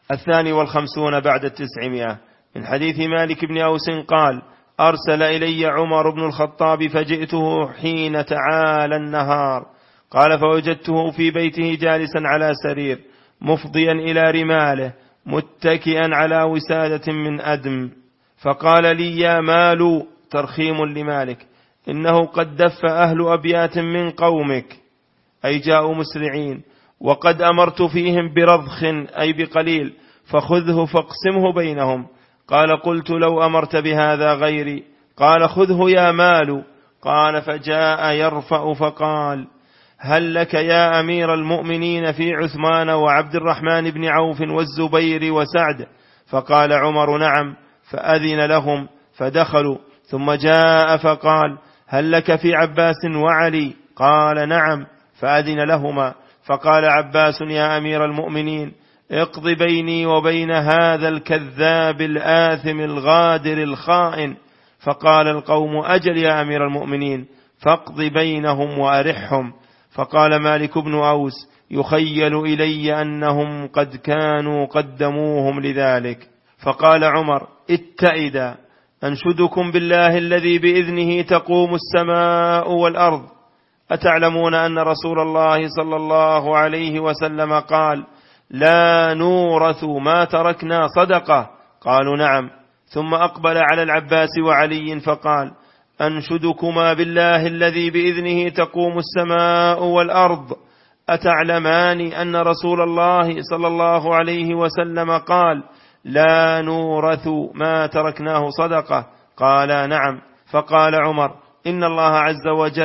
52 بعد 900 من حديث مالك بن أوس قال: أرسل إلي عمر بن الخطاب فجئته حين تعالى النهار، قال: فوجدته في بيته جالسا على سرير مفضيا إلى رماله متكئا على وسادة من أدم، فقال لي: يا مال، ترخيم لمالك، إنه قد دف أهل أبيات من قومك، أي جاءوا مسرعين، وقد أمرت فيهم برضخ أي بقليل، فخذه فاقسمه بينهم. قال: قلت: لو أمرت بهذا غيري. قال: خذه يا مال. قال: فجاء يرفع فقال: هل لك يا أمير المؤمنين في عثمان وعبد الرحمن بن عوف والزبير وسعد؟ فقال عمر: نعم. فأذن لهم فدخلوا، ثم جاء فقال: هل لك في عباس وعلي؟ قال: نعم. فأذن لهما، فقال عباس: يا أمير المؤمنين، اقض بيني وبين هذا الكذاب الآثم الغادر الخائن. فقال القوم: أجل يا أمير المؤمنين، فاقض بينهم وأرحهم. فقال مالك بن أوس: يخيل إلي أنهم قد كانوا قدموهم لذلك. فقال عمر: اتئدا، أنشدكم بالله الذي بإذنه تقوم السماء والأرض، أتعلمون أن رسول الله صلى الله عليه وسلم قال: لا نورث ما تركنا صدقة؟ قالوا: نعم. ثم أقبل على العباس وعلي فقال: أنشدكما بالله الذي بإذنه تقوم السماء والأرض، أتعلمان أن رسول الله صلى الله عليه وسلم قال: لا نورث ما تركناه صدقة؟ قالا: نعم. فقال عمر: إن الله عز وجل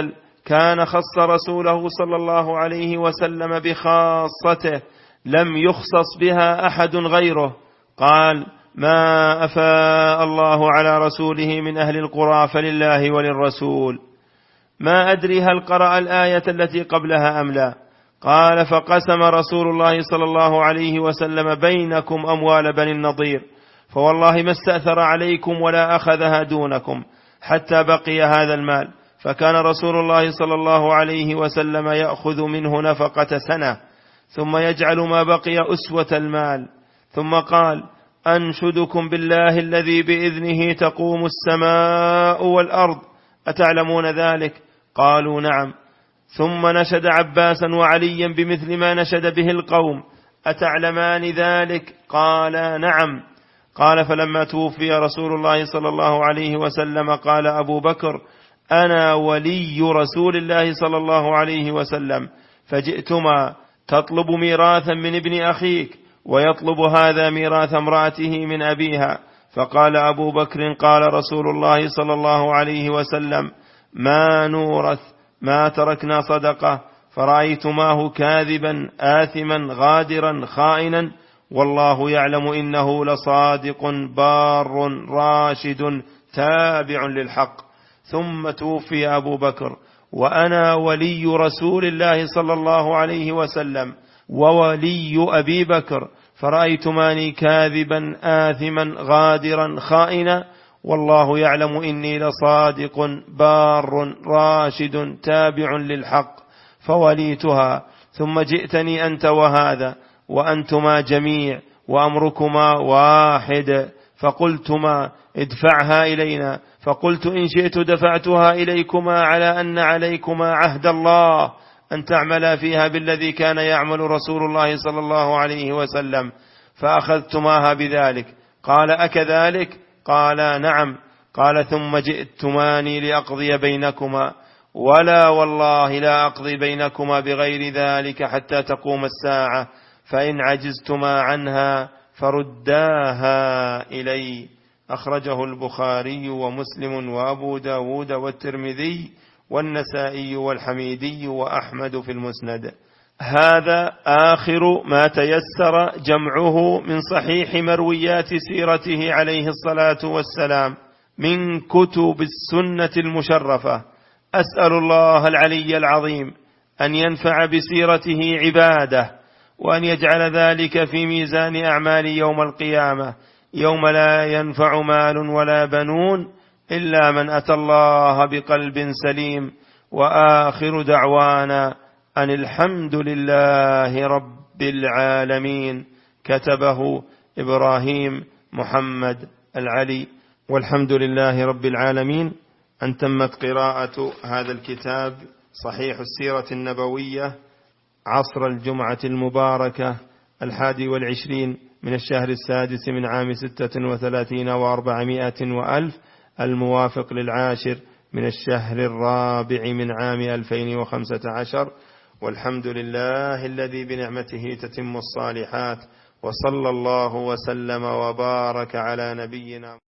كان خص رسوله صلى الله عليه وسلم بخاصته لم يخصص بها أحد غيره. قال: ما أفاء الله على رسوله من أهل القرى فلله وللرسول. ما أدري هل قرأ الآية التي قبلها أم لا. قال: فقسم رسول الله صلى الله عليه وسلم بينكم أموال بني النضير، فوالله ما استأثر عليكم ولا أخذها دونكم حتى بقي هذا المال، فكان رسول الله صلى الله عليه وسلم يأخذ منه نفقة سنة ثم يجعل ما بقي أسوة المال. ثم قال: أنشدكم بالله الذي بإذنه تقوم السماء والأرض، أتعلمون ذلك؟ قالوا: نعم. ثم نشد عباسا وعليا بمثل ما نشد به القوم، أتعلمان ذلك؟ قال: نعم. قال: فلما توفي رسول الله صلى الله عليه وسلم قال أبو بكر: أنا ولي رسول الله صلى الله عليه وسلم، فجئتما تطلب ميراثا من ابن أخيك ويطلب هذا ميراث امرأته من أبيها. فقال أبو بكر: قال رسول الله صلى الله عليه وسلم: ما نورث ما تركنا صدقة، فرأيتماه كاذبا آثما غادرا خائنا، والله يعلم إنه لصادق بار راشد تابع للحق. ثم توفي أبو بكر وأنا ولي رسول الله صلى الله عليه وسلم وولي أبي بكر، فرأيتماني كاذبا آثما غادرا خائنا، والله يعلم إني لصادق بار راشد تابع للحق، فوليتها. ثم جئتني أنت وهذا وأنتما جميع وأمركما واحد، فقلتما ادفعها إلينا، فقلت إن شئت دفعتها إليكما على أن عليكما عهد الله أن تعملا فيها بالذي كان يعمل رسول الله صلى الله عليه وسلم، فأخذتماها بذلك. قال: أكذلك؟ قال: نعم. قال: ثم جئتماني لأقضي بينكما، ولا والله لا أقضي بينكما بغير ذلك حتى تقوم الساعة، فإن عجزتما عنها فرداها إلي. أخرجه البخاري ومسلم وأبو داود والترمذي والنسائي والحميدي وأحمد في المسند. هذا آخر ما تيسر جمعه من صحيح مرويات سيرته عليه الصلاة والسلام من كتب السنة المشرفة. أسأل الله العلي العظيم أن ينفع بسيرته عباده، وأن يجعل ذلك في ميزان أعمال يوم القيامة، يوم لا ينفع مال ولا بنون إلا من أتى الله بقلب سليم. وآخر دعوانا أن الحمد لله رب العالمين. كتبه إبراهيم محمد العلي. والحمد لله رب العالمين أن تمت قراءة هذا الكتاب صحيح السيرة النبوية عصر الجمعة المباركة 21 من الشهر السادس من عام 36 و400 وألف، الموافق 10 من الشهر الرابع من عام 2015. والحمد لله الذي بنعمته تتم الصالحات، وصلى الله وسلم وبارك على نبينا